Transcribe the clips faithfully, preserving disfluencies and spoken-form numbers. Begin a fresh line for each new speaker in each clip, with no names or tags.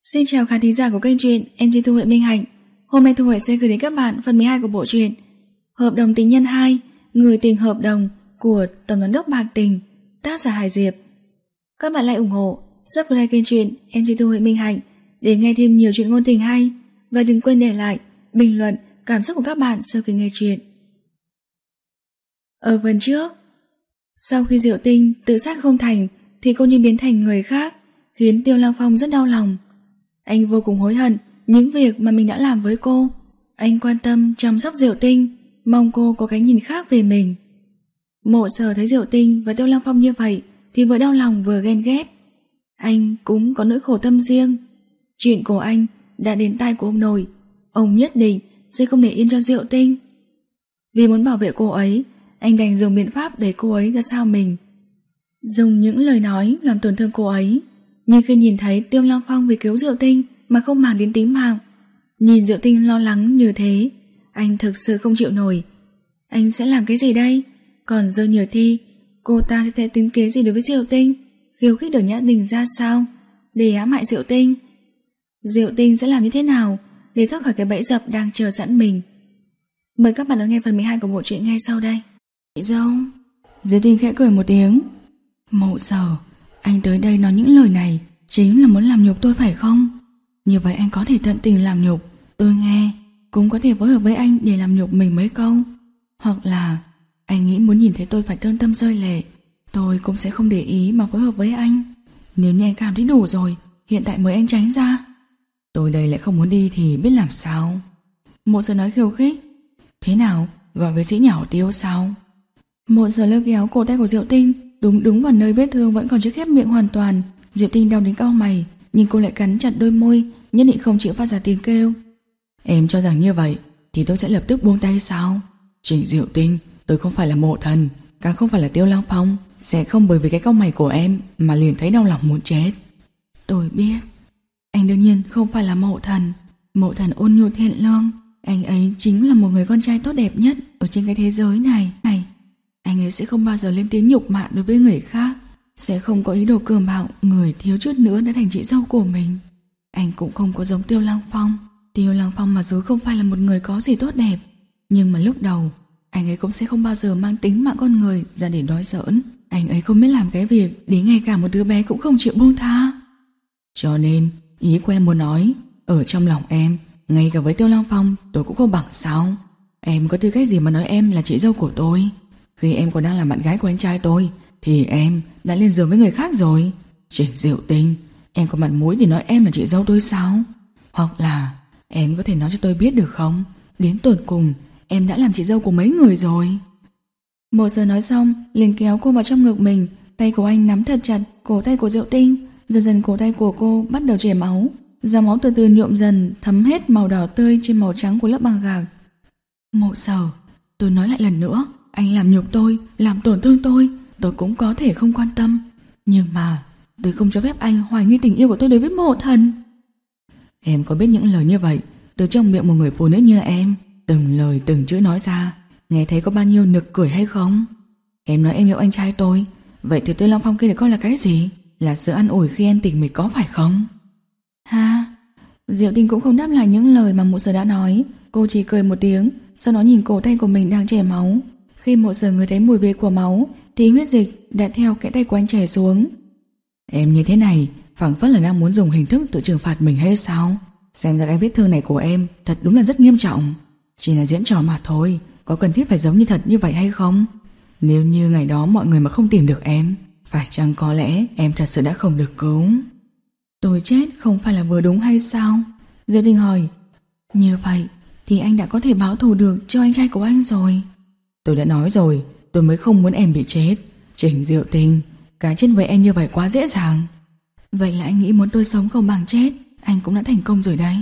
Xin chào khán thính giả của kênh truyện em xê Thu Huệ Minh Hạnh. Hôm nay Thu Huệ sẽ gửi đến các bạn phần mười hai của bộ truyện Hợp đồng tình nhân hai, Người tình hợp đồng của Tổng giám đốc Bạc Tình, tác giả Hải Diệp. Các bạn lại ủng hộ, subscribe kênh truyện em xê Thu Huệ Minh Hạnh để nghe thêm nhiều chuyện ngôn tình hay, và đừng quên để lại bình luận cảm xúc của các bạn sau khi nghe truyện. Ở phần trước, sau khi Diệu Tinh tự sát không thành thì cô như biến thành người khác, khiến Tiêu Lăng Phong rất đau lòng. Anh vô cùng hối hận những việc mà mình đã làm với cô. Anh quan tâm chăm sóc Diệu Tinh, mong cô có cái nhìn khác về mình. Mộ Sở thấy Diệu Tinh và Tiêu Lăng Phong như vậy thì vừa đau lòng vừa ghen ghét. Anh cũng có nỗi khổ tâm riêng. Chuyện của anh đã đến tai của ông nội, ông nhất định sẽ không để yên cho Diệu Tinh. Vì muốn bảo vệ cô ấy, anh đành dùng biện pháp để cô ấy ra sao mình, dùng những lời nói làm tổn thương cô ấy. Nhưng khi nhìn thấy Tiêu Lăng Phong vì cứu Diệu Tinh mà không màng đến tính mạng, nhìn Diệu Tinh lo lắng như thế, anh thực sự không chịu nổi. Anh sẽ làm cái gì đây? Còn Dơ Nhược Thi, cô ta sẽ tính kế gì đối với Diệu Tinh? Khiêu khích Đường Nhã Đình ra sao để ám hại Diệu Tinh? Diệu Tinh sẽ làm như thế nào để thoát khỏi cái bẫy dập đang chờ sẵn mình? Mời các bạn đón nghe phần mười hai của bộ truyện ngay sau đây. Chị dâu. Diệu Tinh khẽ cười một tiếng. Mộ Sở, anh tới đây nói những lời này chính là muốn làm nhục tôi phải không? Như vậy anh có thể tận tình làm nhục tôi nghe, cũng có thể phối hợp với anh để làm nhục mình mấy câu. Hoặc là anh nghĩ muốn nhìn thấy tôi phải thương tâm rơi lệ, tôi cũng sẽ không để ý mà phối hợp với anh. Nếu như anh cảm thấy đủ rồi, hiện tại mời anh tránh ra. Tôi đây lại không muốn đi thì biết làm sao? Mộ Sở nói khiêu khích. Thế nào, gọi với sĩ nhỏ Tiêu sao? Mộ Sở lôi kéo cổ tay của Diệu Tinh, đúng đúng vào nơi vết thương vẫn còn chưa khép miệng hoàn toàn. Diệu Tinh đau đến cau mày, nhưng cô lại cắn chặt đôi môi, nhất định không chịu phát ra tiếng kêu. Em cho rằng như vậy thì tôi sẽ lập tức buông tay sao? Trịnh Diệu Tinh, tôi không phải là Mộ Thần, càng không phải là Tiêu Lăng Phong, sẽ không bởi vì cái cau mày của em mà liền thấy đau lòng muốn chết. Tôi biết, anh đương nhiên không phải là Mộ Thần. Mộ Thần ôn nhu thiện lương, anh ấy chính là một người con trai tốt đẹp nhất ở trên cái thế giới này. này Anh ấy sẽ không bao giờ lên tiếng nhục mạ đối với người khác, sẽ không có ý đồ cường bạo người thiếu chút nữa đã thành chị dâu của mình. Anh cũng không có giống Tiêu Lăng Phong. Tiêu Lăng Phong mặc dù không phải là một người có gì tốt đẹp, nhưng mà lúc đầu anh ấy cũng sẽ không bao giờ mang tính mạng con người ra để nói giỡn. Anh ấy không biết làm cái việc đến ngay cả một đứa bé cũng không chịu buông tha. Cho nên ý của em muốn nói, ở trong lòng em, ngay cả với Tiêu Lăng Phong tôi cũng không bằng sao? Em có tư cách gì mà nói em là chị dâu của tôi? Khi em còn đang là bạn gái của anh trai tôi thì em đã lên giường với người khác rồi. Trịnh Diệu Tinh, em có mặt mũi để nói em là chị dâu tôi sao? Hoặc là em có thể nói cho tôi biết được không, đến tột cùng em đã làm chị dâu của mấy người rồi? Một giờ nói xong liền kéo cô vào trong ngực mình. Tay của anh nắm thật chặt cổ tay của Diệu Tinh. Dần dần cổ tay của cô bắt đầu chảy máu, dòng máu từ từ nhuộm dần thấm hết màu đỏ tươi trên màu trắng của lớp băng gạc. Mộ Sở, tôi nói lại lần nữa, anh làm nhục tôi, làm tổn thương tôi, tôi cũng có thể không quan tâm, nhưng mà tôi không cho phép anh hoài nghi tình yêu của tôi đối với Mộ Thần. Em có biết những lời như vậy từ trong miệng một người phụ nữ như em, từng lời từng chữ nói ra, nghe thấy có bao nhiêu nực cười hay không? Em nói em yêu anh trai tôi, vậy thì Tiêu Lăng Phong kia được coi là cái gì? Là sự an ủi khi em tình mình có phải không? Ha? Diệu Tinh cũng không đáp lại những lời mà Mộ Sở đã nói. Cô chỉ cười một tiếng, sau đó nhìn cổ tay của mình đang chảy máu. Khi Mộ Sở ngửi thấy mùi vị của máu thì huyết dịch đã theo cái tay của anh chảy xuống. Em như thế này phảng phất là đang muốn dùng hình thức tự trừng phạt mình hay sao? Xem ra cái vết thương này của em thật đúng là rất nghiêm trọng. Chỉ là diễn trò mà thôi, có cần thiết phải giống như thật như vậy hay không? Nếu như ngày đó mọi người mà không tìm được em, phải chăng có lẽ em thật sự đã không được cứu? Tôi chết không phải là vừa đúng hay sao? Diệu Tinh hỏi. Như vậy thì anh đã có thể báo thù được cho anh trai của anh rồi. Tôi đã nói rồi, tôi mới không muốn em bị chết. Trịnh Diệu Tinh, cái chết với em như vậy quá dễ dàng. Vậy là anh nghĩ muốn tôi sống không bằng chết, anh cũng đã thành công rồi đấy.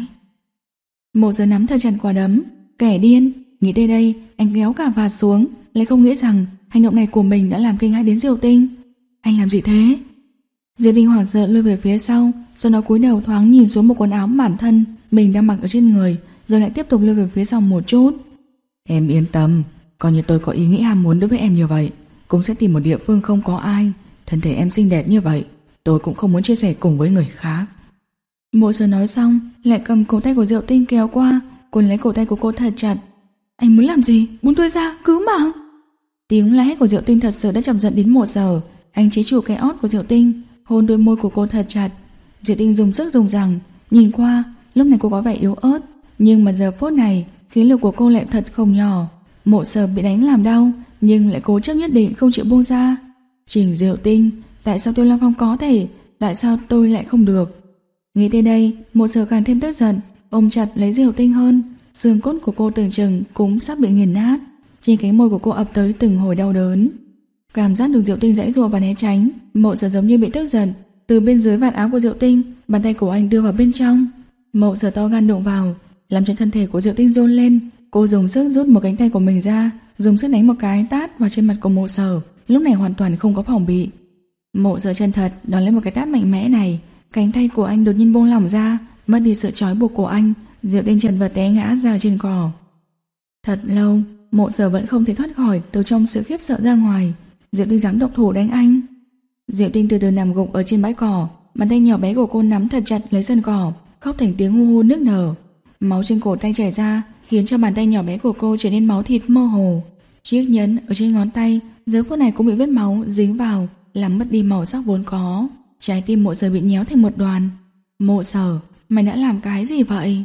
Một giờ nắm thật chặt quả đấm. Kẻ điên. Nghĩ tới đây, anh kéo cả vạt xuống, lại không nghĩ rằng hành động này của mình đã làm kinh hãi đến Diệu Tinh. Anh làm gì thế? Diệu Tinh hoảng sợ lùi về phía sau, sau đó cúi đầu thoáng nhìn xuống một quần áo bản thân mình đang mặc ở trên người, rồi lại tiếp tục lùi về phía sau một chút. Em yên tâm, coi như tôi có ý nghĩ ham muốn đối với em như vậy, cũng sẽ tìm một địa phương không có ai. Thân thể em xinh đẹp như vậy, tôi cũng không muốn chia sẻ cùng với người khác. Mộ Sở nói xong lại cầm cổ tay của Diệu Tinh kéo qua, cuốn lấy cổ tay của cô thật chặt. Anh muốn làm gì? Buông tôi ra, cứu mạng! Tiếng la hét của Diệu Tinh thật sự đã chọc giận đến Mộ Sở. Anh chế trụ cái ót của Diệu Tinh, hôn đôi môi của cô thật chặt. Diệu Tinh dùng sức dùng rằng, nhìn qua lúc này cô có vẻ yếu ớt, nhưng mà giờ phút này khí lực của cô lại thật không nhỏ. Mộ Sở bị đánh làm đau nhưng lại cố chấp nhất định không chịu buông ra. Trình Diệu Tinh, tại sao Tiêu Lăng Phong có thể, tại sao tôi lại không được? Nghĩ tới đây, Mộ Sở càng thêm tức giận, ôm chặt lấy Diệu Tinh hơn. Xương cốt của cô tưởng chừng cũng sắp bị nghiền nát. Trên cánh môi của cô ập tới từng hồi đau đớn. Cảm giác được Diệu Tinh giãy giụa và né tránh, Mộ Sở giống như bị tức giận. Từ bên dưới vạt áo của Diệu Tinh, bàn tay của anh đưa vào bên trong. Mộ Sở to gan đụng vào, làm cho thân thể của Diệu Tinh run lên. Cô dùng sức rút một cánh tay của mình ra, dùng sức đánh một cái tát vào trên mặt của Mộ Sở. Lúc này hoàn toàn không có phòng bị. Mộ Sở chân thật đón lấy một cái tát mạnh mẽ này. Cánh tay của anh đột nhiên buông lỏng ra, mất đi sự trói buộc của anh. Diệu Tinh chật vật té ngã ra trên cỏ. Thật lâu, Mộ Sở vẫn không thể thoát khỏi từ trong sự khiếp sợ ra ngoài. Diệu Tinh dám động thủ đánh anh. Diệu Tinh từ từ nằm gục ở trên bãi cỏ, bàn tay nhỏ bé của cô nắm thật chặt lấy sân cỏ, khóc thành tiếng hu hu nức nở. Máu trên cổ tay chảy ra khiến cho bàn tay nhỏ bé của cô trở nên máu thịt mơ hồ. Chiếc nhẫn ở trên ngón tay giờ phút này cũng bị vết máu dính vào, làm mất đi màu sắc vốn có. Trái tim Mộ Sở bị nhéo thành một đoàn. Mộ Sở, mày đã làm cái gì vậy?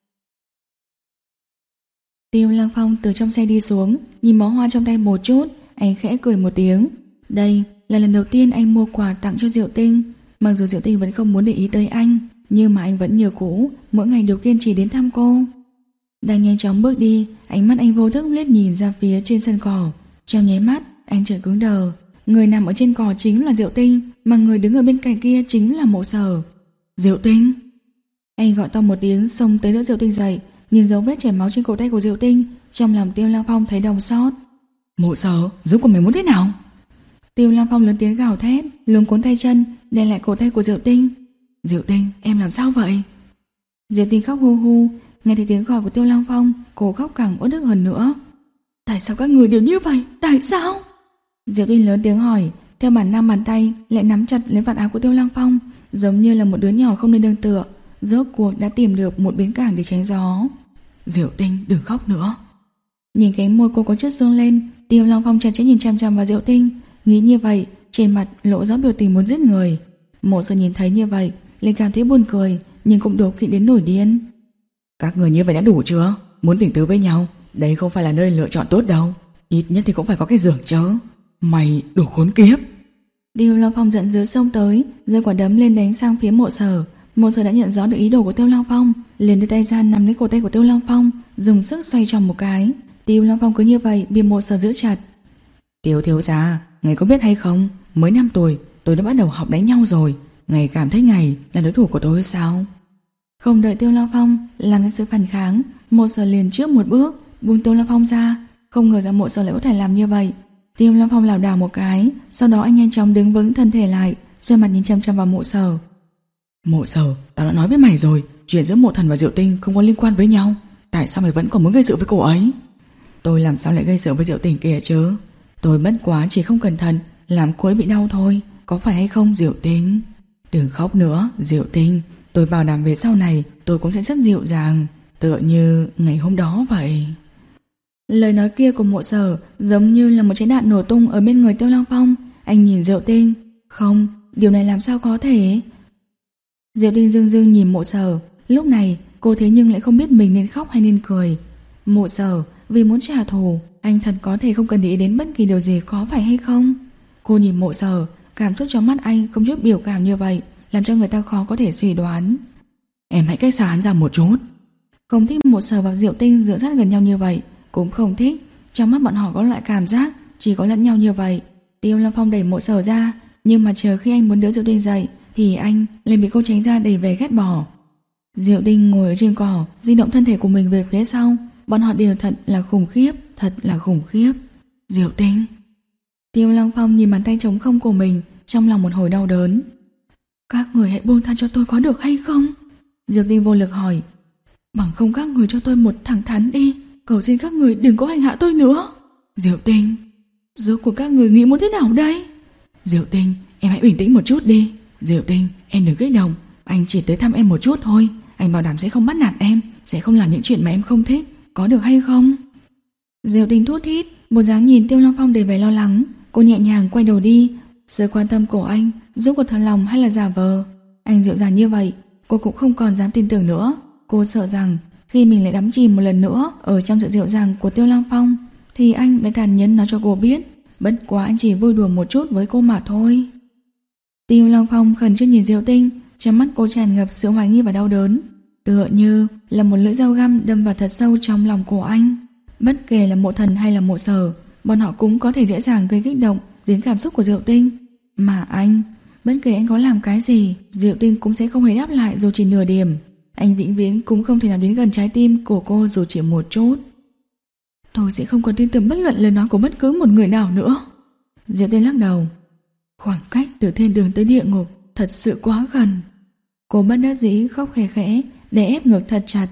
Tiêu Lăng Phong từ trong xe đi xuống, nhìn bó hoa trong tay một chút, anh khẽ cười một tiếng. Đây là lần đầu tiên anh mua quà tặng cho Diệu Tinh. Mặc dù Diệu Tinh vẫn không muốn để ý tới anh, nhưng mà anh vẫn như cũ, mỗi ngày đều kiên trì đến thăm cô. Đang nhanh chóng bước đi, ánh mắt anh vô thức liếc nhìn ra phía trên sân cỏ. Trong nháy mắt, anh trở cứng đờ. Người nằm ở trên cỏ chính là Diệu Tinh, mà người đứng ở bên cạnh kia chính là Mộ Sở. Diệu Tinh! Anh gọi to một tiếng, xông tới đỡ Diệu Tinh dậy. Nhìn dấu vết chảy máu trên cổ tay của Diệu Tinh, trong lòng Tiêu Lăng Phong thấy đau xót. Mộ Sở, giúp của mày muốn thế nào? Tiêu Lăng Phong lớn tiếng gào thét, luống cuốn tay chân đè lại cổ tay của Diệu Tinh. Diệu Tinh, em làm sao vậy? Diệu Tinh khóc hu hu. Nghe thấy tiếng gọi của Tiêu Lăng Phong, cô khóc càng uất ức hơn nữa. Tại sao các người đều như vậy? Tại sao? Diệu Tinh lớn tiếng hỏi, theo bản năng bàn tay lại nắm chặt lấy vạt áo của Tiêu Lăng Phong, giống như là một đứa nhỏ không nơi nương tựa, rốt cuộc đã tìm được một bến cảng để tránh gió. Diệu Tinh, đừng khóc nữa. Nhìn cái môi cô có chút sương lên, Tiêu Lăng Phong chặt chẽ nhìn chằm chằm vào Diệu Tinh. Nghĩ như vậy, trên mặt lộ rõ biểu tình muốn giết người. Mộ Sở nhìn thấy như vậy, liền cảm thấy buồn cười, nhưng cũng đố kỵ đến nổi điên. Các người như vậy đã đủ chưa? Muốn tình tứ với nhau, đây không phải là nơi lựa chọn tốt đâu. Ít nhất thì cũng phải có cái giường chớ. Mày đồ khốn kiếp! Tiêu Lăng Phong giận dữ xông tới, giơ quả đấm lên đánh sang phía Mộ Sở. Mộ Sở đã nhận rõ được ý đồ của Tiêu Lăng Phong, liền đưa tay ra nắm lấy cổ tay của Tiêu Lăng Phong, dùng sức xoay tròn một cái. Tiêu Lăng Phong cứ như vậy bị Mộ Sở giữ chặt. Tiêu thiếu gia, ngài có biết hay không, mới năm tuổi tôi đã bắt đầu học đánh nhau rồi. Ngài cảm thấy ngài là đối thủ của tôi sao? Không đợi Tiêu Lăng Phong làm ra sự phản kháng, Mộ Sở liền trước một bước buông Tiêu Lăng Phong ra. Không ngờ rằng Mộ Sở lại có thể làm như vậy. Tiêu Lăng Phong lảo đảo một cái, sau đó anh nhanh chóng đứng vững thân thể lại, xoay mặt nhìn chăm chăm vào Mộ Sở. Mộ Sở, tao đã nói với mày rồi, chuyện giữa Mộ Thần và Diệu Tinh không có liên quan với nhau. Tại sao mày vẫn còn muốn gây sự với cô ấy? Tôi làm sao lại gây sự với Diệu Tinh kia chứ? Tôi bất quá chỉ không cẩn thận làm cô ấy bị đau thôi, có phải hay không Diệu Tinh? Đừng khóc nữa, Diệu Tinh. Tôi bảo đảm về sau này tôi cũng sẽ rất dịu dàng, tựa như ngày hôm đó vậy. Lời nói kia của Mộ Sở giống như là một trái đạn nổ tung ở bên người Tiêu Lăng Phong. Anh nhìn Diệu Tinh. Không, điều này làm sao có thể? Diệu Tinh dưng dưng nhìn Mộ Sở. Lúc này cô thế nhưng lại không biết mình nên khóc hay nên cười. Mộ Sở, vì muốn trả thù, anh thật có thể không cần để ý đến bất kỳ điều gì, có phải hay không? Cô nhìn Mộ Sở, cảm xúc trong mắt anh không chút biểu cảm như vậy, làm cho người ta khó có thể suy đoán. Em hãy cách xa hắn ra một chút. Không thích Mộ Sở và Diệu Tinh dựa sát gần nhau như vậy, cũng không thích. Trong mắt bọn họ có loại cảm giác chỉ có lẫn nhau như vậy. Tiêu Lăng Phong đẩy Mộ Sở ra, nhưng mà chờ khi anh muốn đỡ Diệu Tinh dậy thì anh liền bị cô tránh ra đẩy về ghét bỏ. Diệu Tinh ngồi ở trên cỏ, di động thân thể của mình về phía sau. Bọn họ đều thật là khủng khiếp, thật là khủng khiếp. Diệu Tinh. Tiêu Lăng Phong nhìn bàn tay trống không của mình, trong lòng một hồi đau đớn. Các người hãy buông tha cho tôi có được hay không? Diệu Tinh vô lực hỏi. Bằng không các người cho tôi một thẳng thắn đi, cầu xin các người đừng có hành hạ tôi nữa. Diệu Tinh, rốt cuộc các người nghĩ muốn thế nào đây? Diệu Tinh, em hãy bình tĩnh một chút đi. Diệu Tinh, em đừng kích động, Anh chỉ tới thăm em một chút thôi. Anh bảo đảm sẽ không bắt nạt em, sẽ không làm những chuyện mà em không thích. Có được hay không? Diệu Tinh thút thít, bộ dáng nhìn Tiêu Lăng Phong đầy vẻ lo lắng. Cô nhẹ nhàng quay đầu đi. Sự quan tâm của anh giúp cô thật lòng hay là giả vờ? Anh dịu dàng như vậy, cô cũng không còn dám tin tưởng nữa. Cô sợ rằng khi mình lại đắm chìm một lần nữa ở trong sự dịu dàng của Tiêu Lăng Phong thì anh lại tàn nhẫn nói cho cô biết bất quá anh chỉ vui đùa một chút với cô mà thôi. Tiêu Lăng Phong khẩn trương nhìn Diệu Tinh, trong mắt cô tràn ngập sự hoài nghi và đau đớn, tựa như là một lưỡi dao găm đâm vào thật sâu trong lòng của anh. Bất kể là Mộ Thần hay là Mộ Sở, bọn họ cũng có thể dễ dàng gây kích động đến cảm xúc của Diệu Tinh. Mà anh, bất kể anh có làm cái gì, Diệu Tinh cũng sẽ không hề đáp lại dù chỉ nửa điểm. Anh vĩnh viễn cũng không thể nào đến gần trái tim của cô dù chỉ một chút. Tôi sẽ không còn tin tưởng bất luận lời nói của bất cứ một người nào nữa. Diệu Tinh lắc đầu. Khoảng cách từ thiên đường tới địa ngục thật sự quá gần. Cô bất đắc dĩ khóc khẽ khẽ, để ép ngực thật chặt.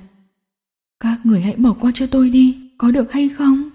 Các người hãy bỏ qua cho tôi đi, có được hay không?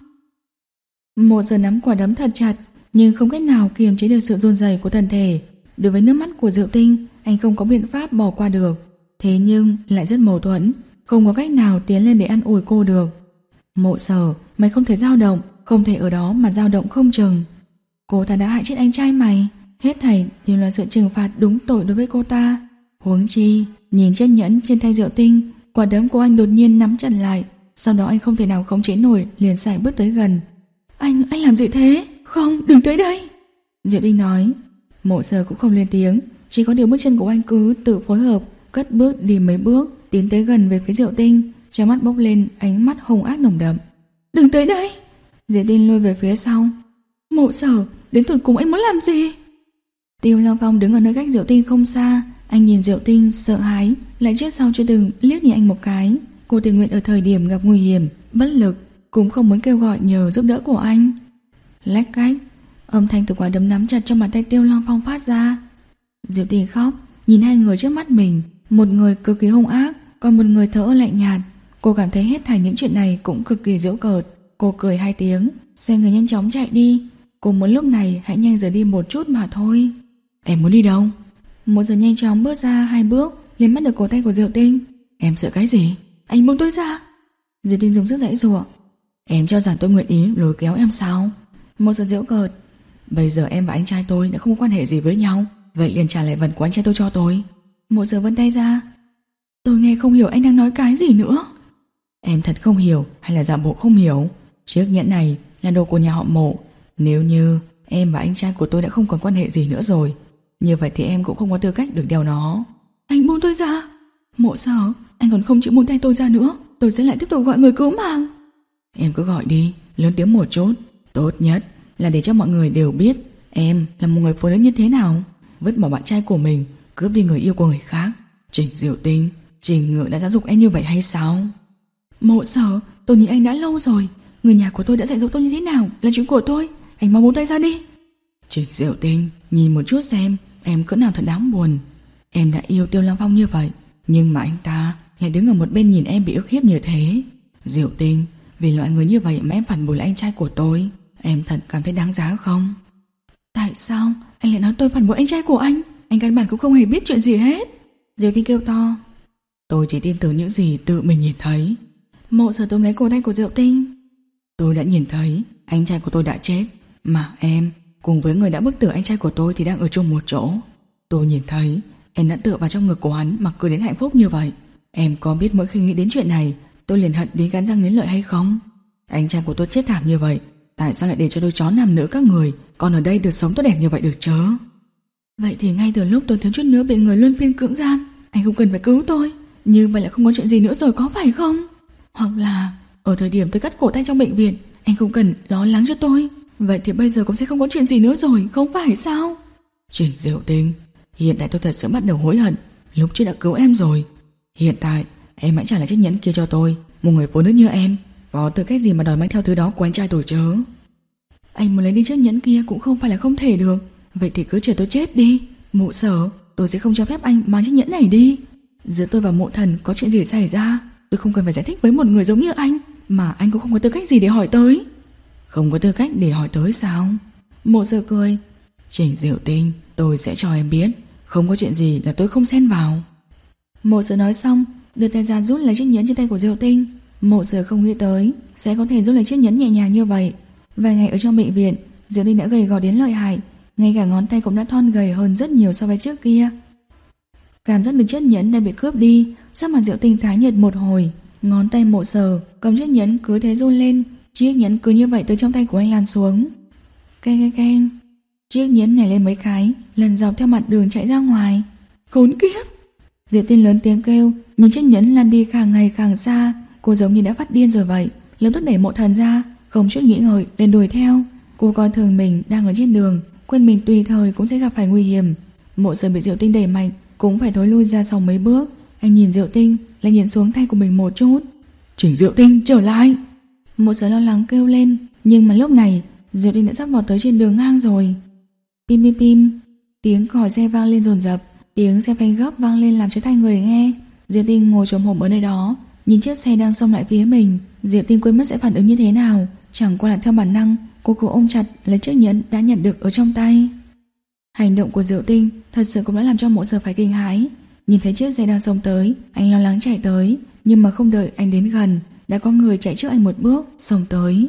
Một giờ nắm quả đấm thật chặt, nhưng không cách nào kiềm chế được sự run rẩy của thân thể. Đối với nước mắt của Diệu Tinh, anh không có biện pháp bỏ qua được. Thế nhưng lại rất mâu thuẫn, không có cách nào tiến lên để an ủi cô được. Mộ Sở, mày không thể dao động, không thể ở đó mà dao động không chừng. Cô ta đã hại chết anh trai mày, hết thảy đều là sự trừng phạt đúng tội đối với cô ta. Huống chi, nhìn chiếc nhẫn trên tay Diệu Tinh, quả đấm của anh đột nhiên nắm chặt lại, sau đó anh không thể nào khống chế nổi, liền sải bước tới gần. Anh, anh làm gì thế? Không, đừng tới đây. Diệu Tinh nói. Mộ Sở cũng không lên tiếng, chỉ có điều bước chân của anh cứ tự phối hợp, cất bước đi mấy bước, tiến tới gần về phía Diệu Tinh, trong mắt bốc lên ánh mắt hung ác nồng đậm. Đừng tới đây. Diệu Tinh lùi về phía sau. Mộ Sở, đến tụt cùng anh muốn làm gì? Tiêu Lăng Phong đứng ở nơi cách Diệu Tinh không xa, anh nhìn Diệu Tinh sợ hãi, lại trước sau chưa từng liếc nhìn anh một cái. Cô tình nguyện ở thời điểm gặp nguy hiểm, bất lực, cũng không muốn kêu gọi nhờ giúp đỡ của anh. Lách cách, âm thanh từ quả đấm nắm chặt trong bàn tay Tiêu Lăng Phong phát ra. Diệu Tinh khóc, nhìn hai người trước mắt mình, một người cực kỳ hung ác, còn một người thở lạnh nhạt. Cô cảm thấy hết thảy những chuyện này cũng cực kỳ giễu cợt. Cô cười hai tiếng, xoay người nhanh chóng chạy đi. Cô muốn lúc này hãy nhanh rời đi một chút mà thôi. Em muốn đi đâu? Một giờ nhanh chóng bước ra hai bước, liền bắt được cổ tay của Diệu Tinh. Em sợ cái gì? Anh buông tôi ra. Diệu Tinh dùng sức giãy giụa. Em cho rằng tôi nguyện ý lôi kéo em sao? Một giờ giễu cợt. Bây giờ em và anh trai tôi đã không có quan hệ gì với nhau, vậy liền trả lại vật của anh trai tôi cho tôi. Một giờ vươn tay ra. Tôi nghe không hiểu anh đang nói cái gì nữa. Em thật không hiểu hay là giả bộ không hiểu? Chiếc nhẫn này là đồ của nhà họ Mộ. Nếu như em và anh trai của tôi đã không còn quan hệ gì nữa rồi, như vậy thì em cũng không có tư cách được đeo nó. Anh buông tôi ra. Mộ Sở, anh còn không chịu buông tay tôi ra nữa, tôi sẽ lại tiếp tục gọi người cứu mạng. Em cứ gọi đi, lớn tiếng một chút. Tốt nhất là để cho mọi người đều biết em là một người phụ nữ như thế nào. Vứt bỏ bạn trai của mình, cướp đi người yêu của người khác. Trình Diệu Tinh, Trình Ngự đã giáo dục em như vậy hay sao? Mộ Sở, tôi nhìn anh đã lâu rồi. Người nhà của tôi đã dạy dỗ tôi như thế nào là chuyện của tôi. Anh mau buông tay ra đi. Trình Diệu Tinh, nhìn một chút xem em cỡ nào thật đáng buồn. Em đã yêu Tiêu Lăng Phong như vậy, nhưng mà anh ta lại đứng ở một bên nhìn em bị ức hiếp như thế. Diệu Tinh, vì loại người như vậy mà em phản bội lại anh trai của tôi, em thật cảm thấy đáng giá không? Tại sao anh lại nói tôi phản bội anh trai của anh? Anh căn bản cũng không hề biết chuyện gì hết. Diệu Tinh kêu to. Tôi chỉ tin tưởng những gì tự mình nhìn thấy. Mộ Sở túm lấy cổ tay của Diệu Tinh. Tôi đã nhìn thấy anh trai của tôi đã chết, mà em cùng với người đã bức tử anh trai của tôi thì đang ở chung một chỗ. Tôi nhìn thấy em đã tựa vào trong ngực của hắn mà cười đến hạnh phúc như vậy. Em có biết mỗi khi nghĩ đến chuyện này tôi liền hận đến cắn răng nghiến lợi hay không? Anh trai của tôi chết thảm như vậy, tại sao lại để cho đôi chó nam nữ các người còn ở đây được sống tốt đẹp như vậy được chớ? Vậy thì ngay từ lúc tôi thiếu chút nữa bị người luân phiên cưỡng gian, anh không cần phải cứu tôi. Như vậy là không có chuyện gì nữa rồi có phải không? Hoặc là ở thời điểm tôi cắt cổ tay trong bệnh viện, anh không cần lo lắng cho tôi. Vậy thì bây giờ cũng sẽ không có chuyện gì nữa rồi, không phải sao? Trình Diệu Tinh, hiện tại tôi thật sự bắt đầu hối hận lúc trước đã cứu em rồi. Hiện tại em hãy trả lại chiếc nhẫn kia cho tôi. Một người phụ nữ như em có tư cách gì mà đòi mang theo thứ đó của anh trai tôi chớ? Anh muốn lấy đi chiếc nhẫn kia cũng không phải là không thể được. Vậy thì cứ chờ tôi chết đi. Mộ Sở, tôi sẽ không cho phép anh mang chiếc nhẫn này đi. Giữa tôi và Mộ Thần có chuyện gì xảy ra, tôi không cần phải giải thích với một người giống như anh, mà anh cũng không có tư cách gì để hỏi tới. Không có tư cách để hỏi tới sao? Mộ Sở cười. Trình Diệu Tinh, tôi sẽ cho em biết, không có chuyện gì là tôi không xen vào. Mộ Sở nói xong, đưa tay ra rút lấy chiếc nhẫn trên tay của Diệu Tinh. Mộ Sở không nghĩ tới sẽ có thể rút lấy chiếc nhẫn nhẹ nhàng như vậy. Vài ngày ở trong bệnh viện, Diệu Tinh đã gầy gò đến lợi hại, ngay cả ngón tay cũng đã thon gầy hơn rất nhiều so với trước kia. Cảm giác được chiếc nhẫn đã bị cướp đi, sắc mặt Diệu Tinh tái nhợt một hồi. Ngón tay Mộ Sở cầm chiếc nhẫn cứ thế run lên, chiếc nhẫn cứ như vậy từ trong tay của anh lan xuống. Keng keng keng, chiếc nhẫn nhảy lên mấy cái, lần dọc theo mặt đường chạy ra ngoài. Khốn kiếp! Diệu Tinh lớn tiếng kêu, nhìn chiếc nhẫn lăn đi càng ngày càng xa. Cô giống như đã phát điên rồi vậy, lập tức đẩy Mộ Thần ra, không chút nghĩ ngợi liền đuổi theo. Cô coi thường mình đang ở trên đường, quên mình tùy thời cũng sẽ gặp phải nguy hiểm. Mộ Sở bị Diệu Tinh đẩy mạnh, cũng phải thối lui ra sau mấy bước. Anh nhìn Diệu Tinh, lại nhìn xuống tay của mình một chút. Chỉnh Diệu Tinh trở lại! Mộ Sở lo lắng kêu lên, nhưng mà lúc này Diệu Tinh đã sắp vào tới trên đường ngang rồi. Pim pim pim, tiếng còi xe vang lên dồn dập, tiếng xe phanh gấp vang lên làm cho tai người nghe. Diệu Tinh ngồi trồm hổm ở nơi đó, nhìn chiếc xe đang xông lại phía mình. Diệu Tinh quên mất sẽ phản ứng như thế nào, chẳng qua là theo bản năng, cô cố ôm chặt lấy chiếc nhẫn đã nhận được ở trong tay. Hành động của Diệu Tinh thật sự cũng đã làm cho Mộ Sở phải kinh hãi. Nhìn thấy chiếc xe đang xông tới, anh lo lắng chạy tới, nhưng mà không đợi anh đến gần, đã có người chạy trước anh một bước xông tới.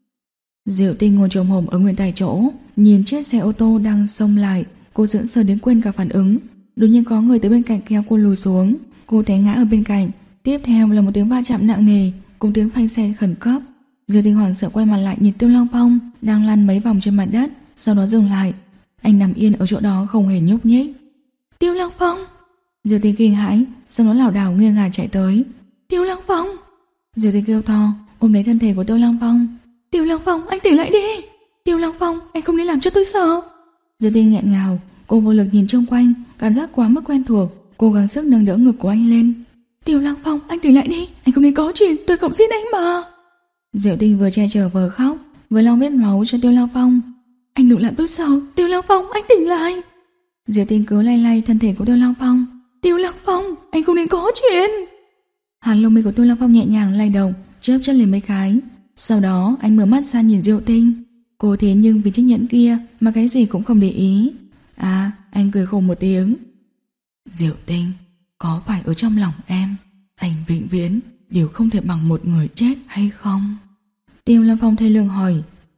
Diệu Tinh ngồi trồm hổm ở nguyên tại chỗ, nhìn chiếc xe ô tô đang xông lại, cô sững sờ đến quên cả phản ứng. Đột nhiên có người tới bên cạnh kéo cô lùi xuống, cô té ngã ở bên cạnh. Tiếp theo là một tiếng va chạm nặng nề cùng tiếng phanh xe khẩn cấp. Diệu Tinh hoảng sợ quay mặt lại nhìn Tiêu Long Phong đang lăn mấy vòng trên mặt đất, sau đó dừng lại. Anh nằm yên ở chỗ đó không hề nhúc nhích. Tiêu Long Phong! Diệu Tinh kinh hãi, sau đó lảo đảo nghiêng ngả chạy tới. Tiêu Long Phong! Diệu Tinh kêu to, ôm lấy thân thể của Tiêu Long Phong. Tiêu Long Phong, anh tỉnh lại đi! Tiêu Long Phong, anh không nên làm cho tôi sợ! Diệu Tinh nghẹn ngào, cô vô lực nhìn xung quanh, cảm giác quá mức quen thuộc, cố gắng sức nâng đỡ ngực của anh lên. Tiêu Long Phong, anh tỉnh lại đi, anh không nên có chuyện, tôi không giết anh mà. Diệu Tinh vừa che chở vừa khóc, vừa lau vết máu cho Tiêu Long Phong. Anh đừng làm tôi sợ, Tiêu Long Phong, anh tỉnh lại. Diệu Tinh cứ lay lay thân thể của Tiêu Long Phong. Tiêu Long Phong, anh không nên có chuyện. Hàn lông mi của Tiêu Long Phong nhẹ nhàng lay động, chớp chân lên mấy cái. Sau đó anh mở mắt ra nhìn Diệu Tinh. Cô thế nhưng vì chiếc nhẫn kia mà cái gì cũng không để ý. À, anh cười khổ một tiếng. Diệu Tinh, có phải ở trong lòng em, anh vĩnh viễn đều không thể bằng một người chết hay không? Tiêu Long Phong thê lương hỏi.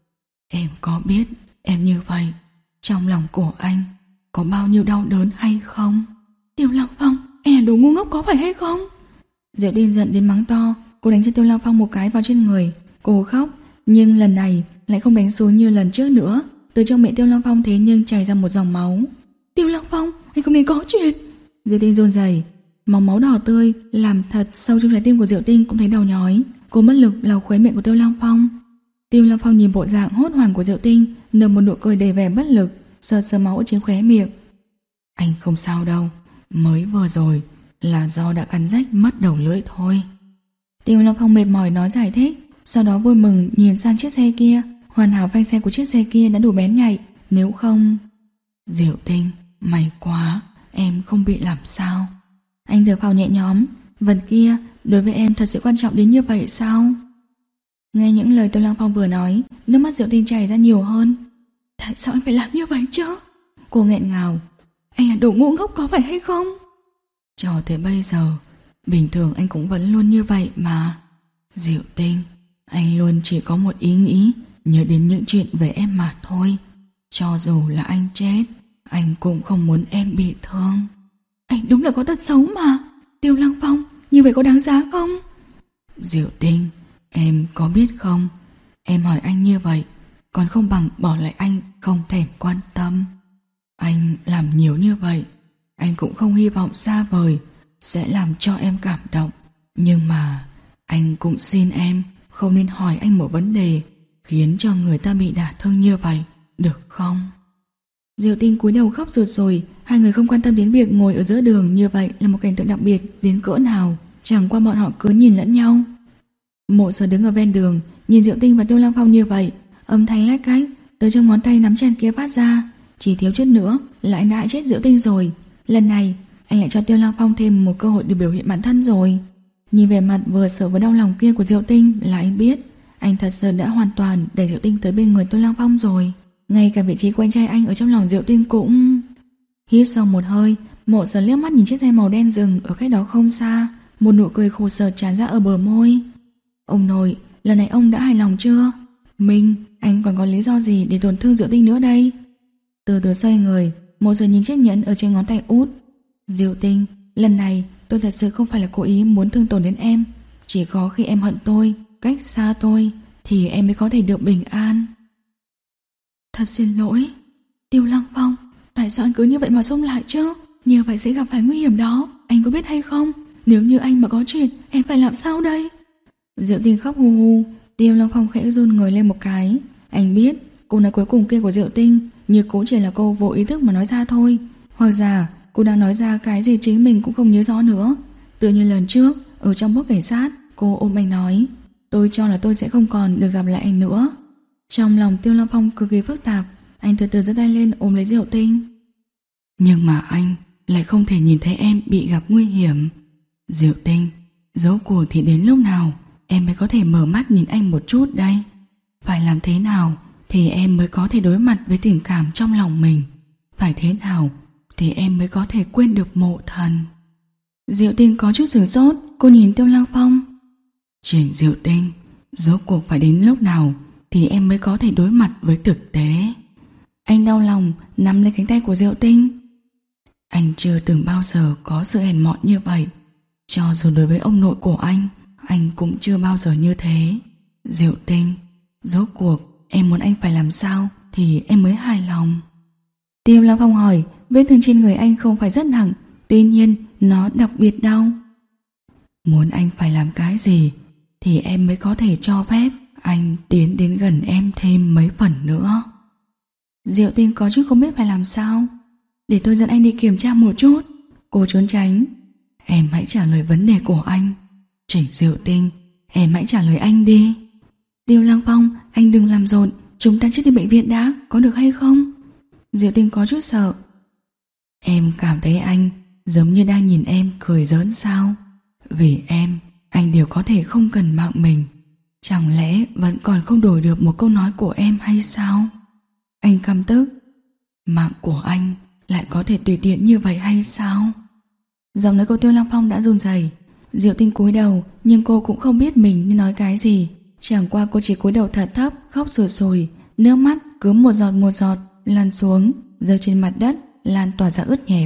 Em có biết em như vậy trong lòng của anh có bao nhiêu đau đớn hay không? Tiêu Long Phong, em là đồ ngu ngốc có phải hay không? Diệu Tinh giận đến mắng to. Cô đánh cho Tiêu Long Phong một cái vào trên người. Cô khóc, nhưng lần này lại không đánh xuống như lần trước nữa. Từ trong miệng Tiêu Long Phong thế nhưng chảy ra một dòng máu. Tiêu Long Phong, anh không nên có chuyện. Diệu Tinh run rẩy, máu máu đỏ tươi làm thật sâu trong trái tim của Diệu Tinh cũng thấy đau nhói. Cô mất lực lau khóe miệng của Tiêu Long Phong. Tiêu Long Phong nhìn bộ dạng hốt hoảng của Diệu Tinh, nở một nụ cười đầy vẻ bất lực, sờ sờ máu ở trên khóe miệng. Anh không sao đâu, mới vừa rồi là do đã cắn rách mất đầu lưỡi thôi. Tiêu Long Phong mệt mỏi nói giải thích, sau đó vui mừng nhìn sang chiếc xe kia. Hoàn hảo phanh xe của chiếc xe kia đã đủ bén nhạy, nếu không... Diệu Tinh, may quá, em không bị làm sao. Anh thở phào nhẹ nhõm. Vật kia đối với em thật sự quan trọng đến như vậy sao? Nghe những lời Tiêu Long Phong vừa nói, nước mắt Diệu Tinh chảy ra nhiều hơn. Tại sao anh phải làm như vậy chứ? Cô nghẹn ngào. Anh là đồ ngu ngốc có phải hay không? Cho tới bây giờ, bình thường anh cũng vẫn luôn như vậy mà. Diệu Tinh, anh luôn chỉ có một ý nghĩ, nhớ đến những chuyện về em mà thôi. Cho dù là anh chết, anh cũng không muốn em bị thương. Anh đúng là có tật xấu mà. Tiêu Long Phong, như vậy có đáng giá không? Diệu Tinh, em có biết không, em hỏi anh như vậy còn không bằng bỏ lại anh không thèm quan tâm. Anh làm nhiều như vậy, anh cũng không hy vọng xa vời sẽ làm cho em cảm động. Nhưng mà anh cũng xin em không nên hỏi anh một vấn đề khiến cho người ta bị đả thương như vậy, được không? Diệu Tinh cúi đầu khóc rụt rùi. Hai người không quan tâm đến việc ngồi ở giữa đường như vậy là một cảnh tượng đặc biệt đến cỡ nào, chẳng qua bọn họ cứ nhìn lẫn nhau. Mộ Sở đứng ở ven đường, nhìn Diệu Tinh và Tiêu Long Phong như vậy, âm thanh lách cách từ trong ngón tay nắm chặt kia phát ra. Chỉ thiếu chút nữa là anh đã hại chết Diệu Tinh rồi. Lần này anh lại cho Tiêu Long Phong thêm một cơ hội để biểu hiện bản thân rồi. Nhìn vẻ mặt vừa sợ vừa đau lòng kia của Diệu Tinh là anh biết anh thật sự đã hoàn toàn đẩy Diệu Tinh tới bên người Tiêu Long Phong rồi. Ngay cả vị trí của anh trai anh ở trong lòng Diệu Tinh cũng... Hít sâu một hơi, Mộ Sở liếc mắt nhìn chiếc xe màu đen dừng ở cách đó không xa, một nụ cười khổ sở tràn ra ở bờ môi. Ông nội, lần này ông đã hài lòng chưa? Minh, anh còn có lý do gì để tổn thương Diệu Tinh nữa đây? Từ từ xoay người, Mộ Sở nhìn chiếc nhẫn ở trên ngón tay út. Diệu Tinh, lần này tôi thật sự không phải là cố ý muốn thương tổn đến em. Chỉ có khi em hận tôi, cách xa tôi, thì em mới có thể được bình an. Thật xin lỗi. Tiêu Lăng Phong, tại sao anh cứ như vậy mà xông lại chứ? Như vậy sẽ gặp phải nguy hiểm đó, anh có biết hay không? Nếu như anh mà có chuyện, em phải làm sao đây? Diệu Tinh khóc hu hu. Tiêu Lăng Phong khẽ run người lên một cái. Anh biết câu nói cuối cùng kia của Diệu Tinh như cũng chỉ là câu vô ý thức mà nói ra thôi, hoặc giả cô đang nói ra cái gì chính mình cũng không nhớ rõ nữa. Tựa như lần trước ở trong bốt cảnh sát, cô ôm anh nói, tôi cho là tôi sẽ không còn được gặp lại anh nữa. Trong lòng Tiêu Lăng Phong cực kỳ phức tạp. Anh từ từ giơ tay lên ôm lấy Diệu Tinh. Nhưng mà anh lại không thể nhìn thấy em bị gặp nguy hiểm. Diệu Tinh, rốt cuộc thì đến lúc nào em mới có thể mở mắt nhìn anh một chút đây? Phải làm thế nào thì em mới có thể đối mặt với tình cảm trong lòng mình? Phải thế nào thì em mới có thể quên được Mộ Thần? Diệu Tinh có chút sửng sốt. Cô nhìn Tiêu Lăng Phong. Trình Diệu Tinh, rốt cuộc phải đến lúc nào thì em mới có thể đối mặt với thực tế? Anh đau lòng nắm lấy cánh tay của Diệu Tinh. Anh chưa từng bao giờ có sự hèn mọn như vậy. Cho dù đối với ông nội của anh, anh cũng chưa bao giờ như thế. Diệu Tinh, rốt cuộc em muốn anh phải làm sao thì em mới hài lòng? Tiêu Lăng Phong hỏi. Vết thương trên người anh không phải rất nặng, tuy nhiên nó đặc biệt đau. Muốn anh phải làm cái gì thì em mới có thể cho phép anh tiến đến gần em thêm mấy phần nữa. Diệu Tinh có chút không biết phải làm sao. Để tôi dẫn anh đi kiểm tra một chút. Cô trốn tránh. Em hãy trả lời vấn đề của anh. Trình Diệu Tinh, em hãy trả lời anh đi. Tiêu Lăng Phong, anh đừng làm rộn, chúng ta trước đi bệnh viện đã, có được hay không? Diệu Tinh có chút sợ. Em cảm thấy anh giống như đang nhìn em cười giỡn sao? Vì em, anh đều có thể không cần mạng mình. Chẳng lẽ vẫn còn không đổi được một câu nói của em hay sao? Anh căm tức. Mạng của anh lại có thể tùy tiện như vậy hay sao? Giọng nói của Tiêu Lăng Phong đã run rẩy. Diệu Tinh cúi đầu, nhưng cô cũng không biết mình nên nói cái gì. Chẳng qua cô chỉ cúi đầu thật thấp, khóc sụt sùi. Nước mắt cứ một giọt một giọt lăn xuống, rơi trên mặt đất, lan tỏa ra ướt nhẹp.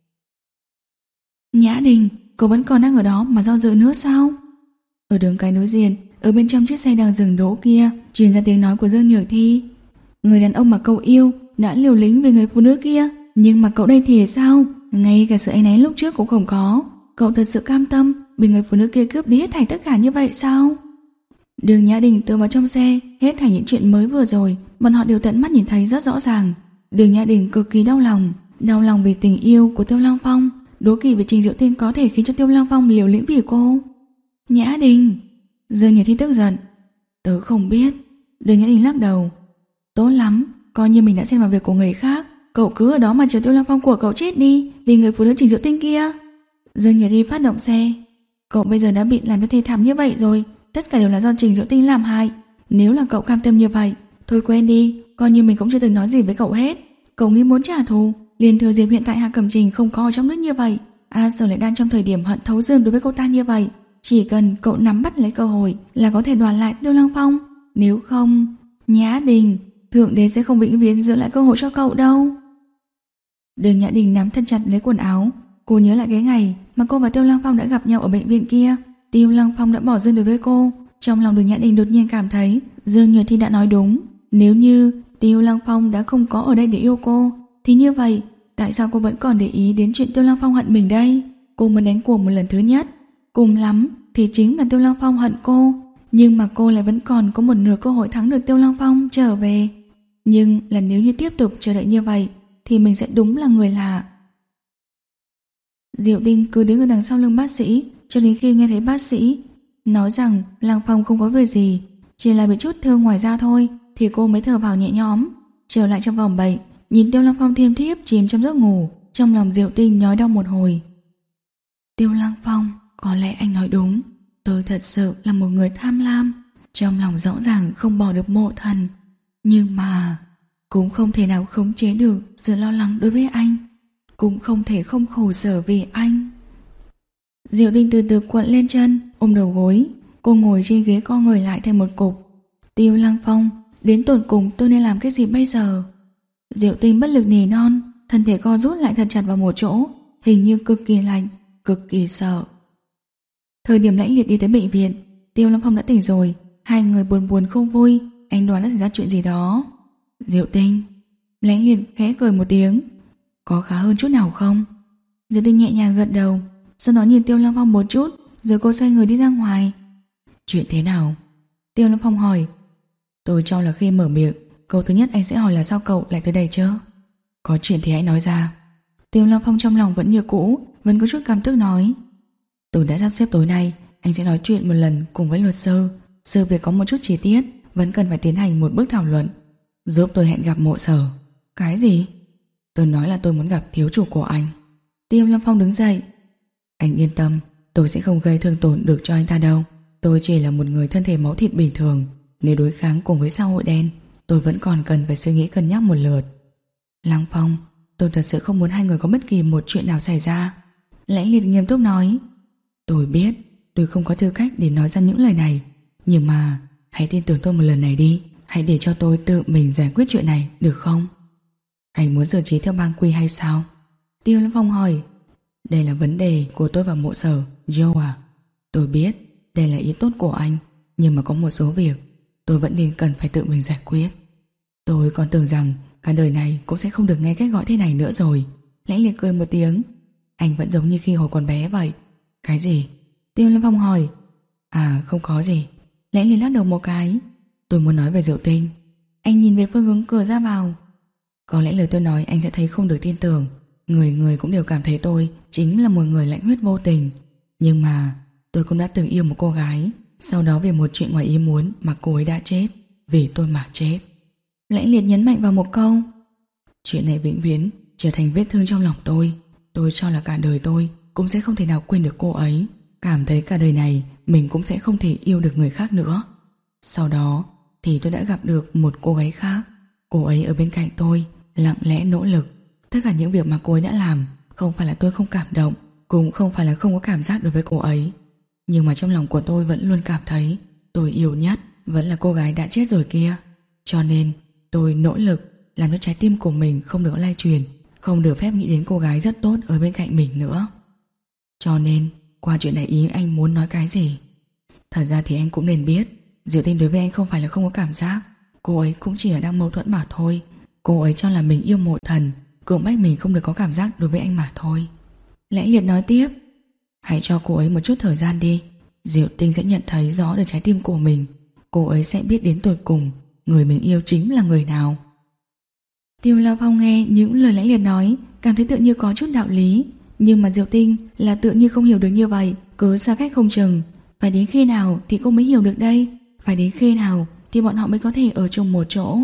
Nhã Đình, cô vẫn còn đang ở đó mà do dự nữa sao? Ở đường cái đối diện, ở bên trong chiếc xe đang dừng đỗ kia, truyền ra tiếng nói của Dương Nhược Thi. Người đàn ông mà cậu yêu đã liều lĩnh vì người phụ nữ kia, nhưng mà cậu đây thì sao? Ngay cả sự áy náy lúc trước cũng không có. Cậu thật sự cam tâm bị người phụ nữ kia cướp đi hết thảy tất cả như vậy sao? Đường Nhã Đình tựa vào trong xe, hết thảy những chuyện mới vừa rồi bọn họ đều tận mắt nhìn thấy rất rõ ràng. Đường Nhã Đình cực kỳ đau lòng, đau lòng vì tình yêu của Tiêu Lăng Phong, đố kỵ vì Trình Diệu Tinh có thể khiến cho Tiêu Lăng Phong liều lĩnh vì cô. Nhã Đình, Dương Nhật Thi tức giận. Tớ không biết. Đường Nhã Đình lắc đầu. Tốt lắm, coi như mình đã xen vào việc của người khác. Cậu cứ ở đó mà chờ Tiêu Lăng Phong của cậu chết đi vì người phụ nữ Trình Diệu Tinh kia. Dương Nhật Thi phát động xe. Cậu bây giờ đã bị làm cho thê thảm như vậy rồi, tất cả đều là do Trình Diệu Tinh làm hại. Nếu là cậu cam tâm như vậy, thôi quên đi, coi như mình cũng chưa từng nói gì với cậu hết. Cậu nghĩ muốn trả thù, liền thừa dịp hiện tại Hà Cẩm Trình không có ở trong nước như vậy, A Sở lại đang trong thời điểm hận thấu xương đối với cô ta như vậy. Chỉ cần cậu nắm bắt lấy cơ hội là có thể đoạt lại Tiêu Lăng Phong. Nếu không, Nhã Đình, Thượng Đế sẽ không vĩnh viễn giữ lại cơ hội cho cậu đâu. Đường Nhã Đình nắm thật chặt lấy quần áo. Cô nhớ lại cái ngày mà cô và Tiêu Lăng Phong đã gặp nhau ở bệnh viện kia. Tiêu Lăng Phong đã bỏ rơi đối với cô. Trong lòng Đường Nhã Đình đột nhiên cảm thấy Dương Nhược Thi đã nói đúng. Nếu như Tiêu Lăng Phong đã không có ở đây để yêu cô, thì như vậy tại sao cô vẫn còn để ý đến chuyện Tiêu Lăng Phong hận mình đây? Cô muốn đánh cuộc một lần thứ nhất, cùng lắm thì chính là Tiêu Lăng Phong hận cô, nhưng mà cô lại vẫn còn có một nửa cơ hội thắng được Tiêu Lăng Phong trở về. Nhưng là nếu như tiếp tục chờ đợi như vậy thì mình sẽ đúng là người lạ. Diệu Tinh cứ đứng ở đằng sau lưng bác sĩ cho đến khi nghe thấy bác sĩ nói rằng Lăng Phong không có việc gì, chỉ là bị chút thương ngoài da thôi, thì cô mới thở vào nhẹ nhõm. Trở lại trong phòng bệnh, nhìn Tiêu Lăng Phong thiêm thiếp chìm trong giấc ngủ, trong lòng Diệu Tinh nhói đau một hồi. Tiêu Lăng Phong, có lẽ anh nói đúng, tôi thật sự là một người tham lam, trong lòng rõ ràng không bỏ được Mộ Thần, nhưng mà cũng không thể nào khống chế được sự lo lắng đối với anh. cũng không thể không khổ sở vì anh. Diệu Tinh từ từ cuộn lên chân, ôm đầu gối. Cô ngồi trên ghế co người lại thành một cục. Tiêu Lăng Phong, đến tột cùng tôi nên làm cái gì bây giờ? Diệu Tinh bất lực nỉ non, thân thể co rút lại thật chặt vào một chỗ, hình như cực kỳ lạnh, cực kỳ sợ. Thời điểm Lãnh Liệt đi tới bệnh viện, Tiêu Lăng Phong đã tỉnh rồi. Hai người buồn buồn không vui. Anh đoán đã xảy ra chuyện gì đó. Diệu Tinh. Lãnh Liệt khẽ cười một tiếng. Có khá hơn chút nào không? Diệu Tinh nhẹ nhàng gật đầu, sau đó nhìn Tiêu Lăng Phong một chút, rồi cô xoay người đi ra ngoài. Chuyện thế nào? Tiêu Lăng Phong hỏi. Tôi cho là khi mở miệng, câu thứ nhất anh sẽ hỏi là sao cậu lại tới đây chứ? Có chuyện thì hãy nói ra. Tiêu Lăng Phong trong lòng vẫn như cũ, vẫn có chút căm tức nói. Tôi đã sắp xếp tối nay anh sẽ nói chuyện một lần cùng với luật sư. Sự việc có một chút chi tiết, vẫn cần phải tiến hành một bước thảo luận. Giúp tôi hẹn gặp Mộ Sở. Cái gì? Tôi nói là tôi muốn gặp thiếu chủ của anh. Tiêu Lăng Phong đứng dậy. Anh yên tâm, tôi sẽ không gây thương tổn được cho anh ta đâu. Tôi chỉ là một người thân thể máu thịt bình thường. Nếu đối kháng cùng với xã hội đen, tôi vẫn còn cần phải suy nghĩ cân nhắc một lượt. Lăng Phong, tôi thật sự không muốn hai người có bất kỳ một chuyện nào xảy ra. Lãnh Liệt nghiêm túc nói. Tôi biết, tôi không có tư cách để nói ra những lời này, nhưng mà hãy tin tưởng tôi một lần này đi. Hãy để cho tôi tự mình giải quyết chuyện này, được không? Anh muốn xử trí theo bang quy hay sao? Tiêu Lăng Phong hỏi. Đây là vấn đề của tôi và Mộ Sở, Joe à. Tôi biết đây là ý tốt của anh, nhưng mà có một số việc tôi vẫn nên cần phải tự mình giải quyết. Tôi còn tưởng rằng cả đời này cũng sẽ không được nghe cách gọi thế này nữa rồi. Lãnh Liệt cười một tiếng. Anh vẫn giống như khi hồi còn bé vậy. Cái gì? Tiêu Lăng Phong hỏi. À không có gì. Lãnh Liệt lắc đầu một cái. Tôi muốn nói về Diệu Tinh. Anh nhìn về phương hướng cửa ra vào. Có lẽ lời tôi nói anh sẽ thấy không được tin tưởng. Người người cũng đều cảm thấy tôi chính là một người lạnh huyết vô tình. Nhưng mà tôi cũng đã từng yêu một cô gái. Sau đó vì một chuyện ngoài ý muốn mà cô ấy đã chết. Vì tôi mà chết. Lãnh Liệt nhấn mạnh vào một câu. Chuyện này vĩnh viễn trở thành vết thương trong lòng tôi. Tôi cho là cả đời tôi cũng sẽ không thể nào quên được cô ấy. Cảm thấy cả đời này mình cũng sẽ không thể yêu được người khác nữa. Sau đó thì tôi đã gặp được một cô gái khác. Cô ấy ở bên cạnh tôi, lặng lẽ nỗ lực. Tất cả những việc mà cô ấy đã làm không phải là tôi không cảm động, cũng không phải là không có cảm giác đối với cô ấy. Nhưng mà trong lòng của tôi vẫn luôn cảm thấy tôi yêu nhất vẫn là cô gái đã chết rồi kia. Cho nên tôi nỗ lực làm cho trái tim của mình không được lay chuyển, không được phép nghĩ đến cô gái rất tốt ở bên cạnh mình nữa. Cho nên qua chuyện này ý anh muốn nói cái gì? Thật ra thì anh cũng nên biết Diệu Tinh đối với anh không phải là không có cảm giác. Cô ấy cũng chỉ là đang mâu thuẫn mà thôi. Cô ấy cho là mình yêu Mộ Thần, cưỡng bách mình không được có cảm giác đối với anh mà thôi. Lãnh Liệt nói tiếp. Hãy cho cô ấy một chút thời gian đi. Diệu Tinh sẽ nhận thấy rõ được trái tim của mình. Cô ấy sẽ biết đến tột cùng người mình yêu chính là người nào. Tiêu Lăng Phong nghe những lời Lãnh Liệt nói, cảm thấy tự như có chút đạo lý. Nhưng mà Diệu Tinh là tự như không hiểu được như vậy, cứ xa cách không chừng. Phải đến khi nào thì cô mới hiểu được đây? Phải đến khi nào thì bọn họ mới có thể ở chung một chỗ?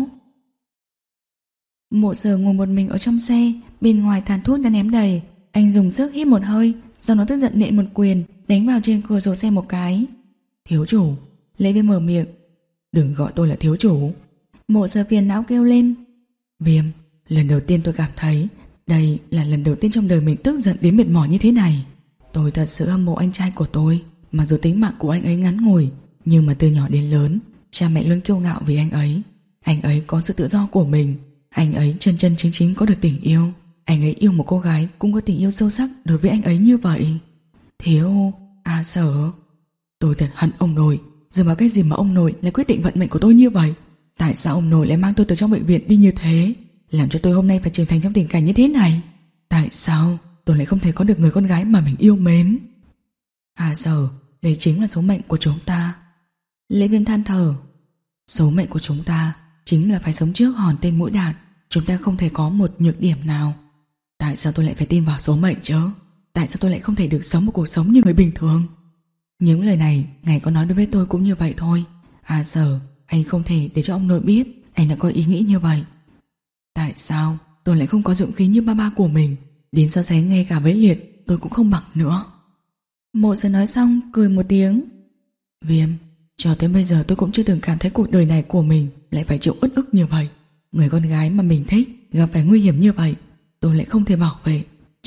Mộ Sở ngồi một mình ở trong xe, bên ngoài tàn thuốc đã ném đầy. Anh dùng sức hít một hơi, sau đó tức giận nện một quyền đánh vào trên cửa sổ xe một cái. Thiếu chủ. Lễ Viêm mở miệng. Đừng gọi tôi là thiếu chủ. Mộ Sở phiền não kêu lên. Viêm, lần đầu tiên tôi cảm thấy đây là lần đầu tiên trong đời mình tức giận đến mệt mỏi như thế này. Tôi thật sự hâm mộ anh trai của tôi. Mặc dù tính mạng của anh ấy ngắn ngủi, nhưng mà từ nhỏ đến lớn cha mẹ luôn kiêu ngạo vì anh ấy. Anh ấy có sự tự do của mình. Anh ấy chân chân chính chính có được tình yêu. Anh ấy yêu một cô gái cũng có tình yêu sâu sắc đối với anh ấy như vậy. Thiếu A Sở, tôi thật hận ông nội. Dựa vào cái gì mà ông nội lại quyết định vận mệnh của tôi như vậy? Tại sao ông nội lại mang tôi từ trong bệnh viện đi như thế, làm cho tôi hôm nay phải trưởng thành trong tình cảnh như thế này? Tại sao tôi lại không thể có được người con gái mà mình yêu mến? A Sở, đây chính là số mệnh của chúng ta. Lễ Viêm than thở. Số mệnh của chúng ta chính là phải sống trước hòn tên mũi đạn. Chúng ta không thể có một nhược điểm nào. Tại sao tôi lại phải tin vào số mệnh chứ? Tại sao tôi lại không thể được sống một cuộc sống như người bình thường? Những lời này ngài có nói đối với tôi cũng như vậy thôi. A Sở, anh không thể để cho ông nội biết anh đã có ý nghĩ như vậy. Tại sao tôi lại không có dũng khí như ba ba của mình? Đến so sánh ngay cả với Liệt tôi cũng không bằng nữa. Mộ Sở nói xong cười một tiếng. Viêm, cho tới bây giờ tôi cũng chưa từng cảm thấy cuộc đời này của mình lại phải chịu uất ức như vậy. Người con gái mà mình thích gặp phải nguy hiểm như vậy, tôi lại không thể bảo vệ.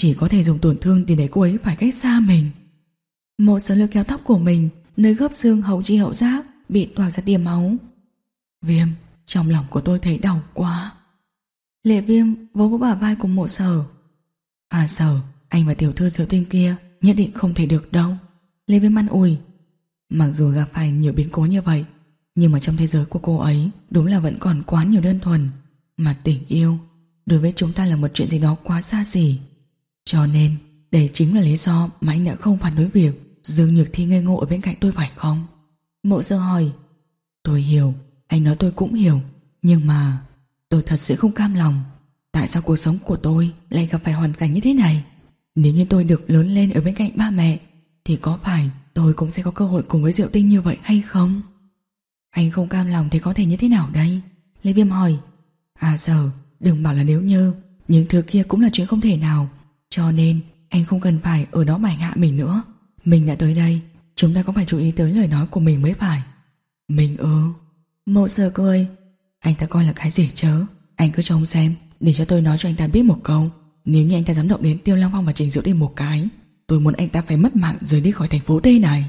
chỉ có thể dùng tổn thương để đẩy cô ấy phải cách xa mình. Mộ Sở lôi kéo tóc của mình, nơi khớp xương hậu chi hậu giác bị toạc ra tia máu. Viêm, trong lòng của tôi thấy đau quá. Lệ Viêm vỗ vỗ bả vai của Mộ Sở. À Sở, anh và tiểu thư Diệu Tinh kia nhất định không thể được đâu. Lệ Viêm an ủi. Mặc dù gặp phải nhiều biến cố như vậy, nhưng mà trong thế giới của cô ấy đúng là vẫn còn quá nhiều đơn thuần. Mà tình yêu đối với chúng ta là một chuyện gì đó quá xa xỉ. Cho nên đây chính là lý do mà anh đã không phản đối việc Dương Nhược Thi ngây ngô ở bên cạnh tôi phải không? Mộ Sở hỏi. Tôi hiểu, anh nói tôi cũng hiểu, nhưng mà tôi thật sự không cam lòng. Tại sao cuộc sống của tôi lại gặp phải hoàn cảnh như thế này? Nếu như tôi được lớn lên ở bên cạnh ba mẹ, thì có phải tôi cũng sẽ có cơ hội cùng với Diệu Tinh như vậy hay không? Anh không cam lòng thì có thể như thế nào đây? Lê Viêm hỏi. À Sở, đừng bảo là nếu như, những thứ kia cũng là chuyện không thể nào. Cho nên anh không cần phải ở đó bài hạ mình nữa. Mình đã tới đây, chúng ta có phải chú ý tới lời nói của mình mới phải. Mình ư? Mộ Sở cười. Anh ta coi là cái gì chớ? Anh cứ trông xem, để cho tôi nói cho anh ta biết một câu. Nếu như anh ta dám động đến Tiêu Lăng Phong và Trình Diệu Tinh một cái, tôi muốn anh ta phải mất mạng rời đi khỏi thành phố T này.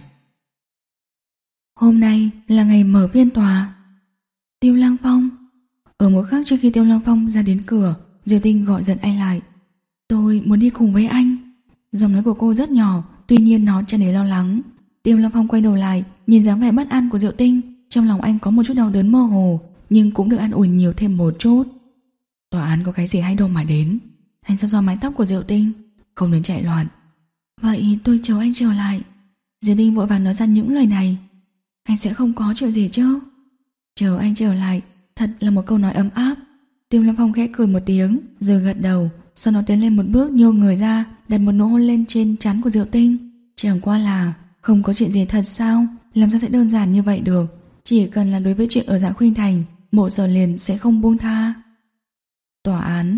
Hôm nay là ngày mở phiên tòa. Tiêu Lăng Phong. Ở một khắc trước khi Tiêu Lăng Phong ra đến cửa, Diệu Tinh gọi giật anh lại. Tôi muốn đi cùng với anh. Giọng nói của cô rất nhỏ, tuy nhiên nó tràn đầy lo lắng. Tiêu Lăng Phong quay đầu lại, nhìn dáng vẻ bất an của Diệu Tinh. Trong lòng anh có một chút đau đớn mơ hồ, nhưng cũng được an ủi nhiều thêm một chút. Tòa án có cái gì hay đâu mà đến. Anh xoa xoa mái tóc của Diệu Tinh. Không nên chạy loạn. Vậy tôi chờ anh trở lại. Diệu Tinh vội vàng nói ra những lời này. Anh sẽ không có chuyện gì chứ? Chờ anh trở lại, thật là một câu nói ấm áp. Tiêu Lăng Phong khẽ cười một tiếng, rồi gật đầu. Sau đó tiến lên một bước, nhô người ra, đặt một nụ hôn lên trên trán của Diệu Tinh. Chẳng qua là không có chuyện gì thật sao? Làm sao sẽ đơn giản như vậy được? Chỉ cần là đối với chuyện ở Dạ Khuynh Thành, Mộ Sở liền sẽ không buông tha. Tòa án.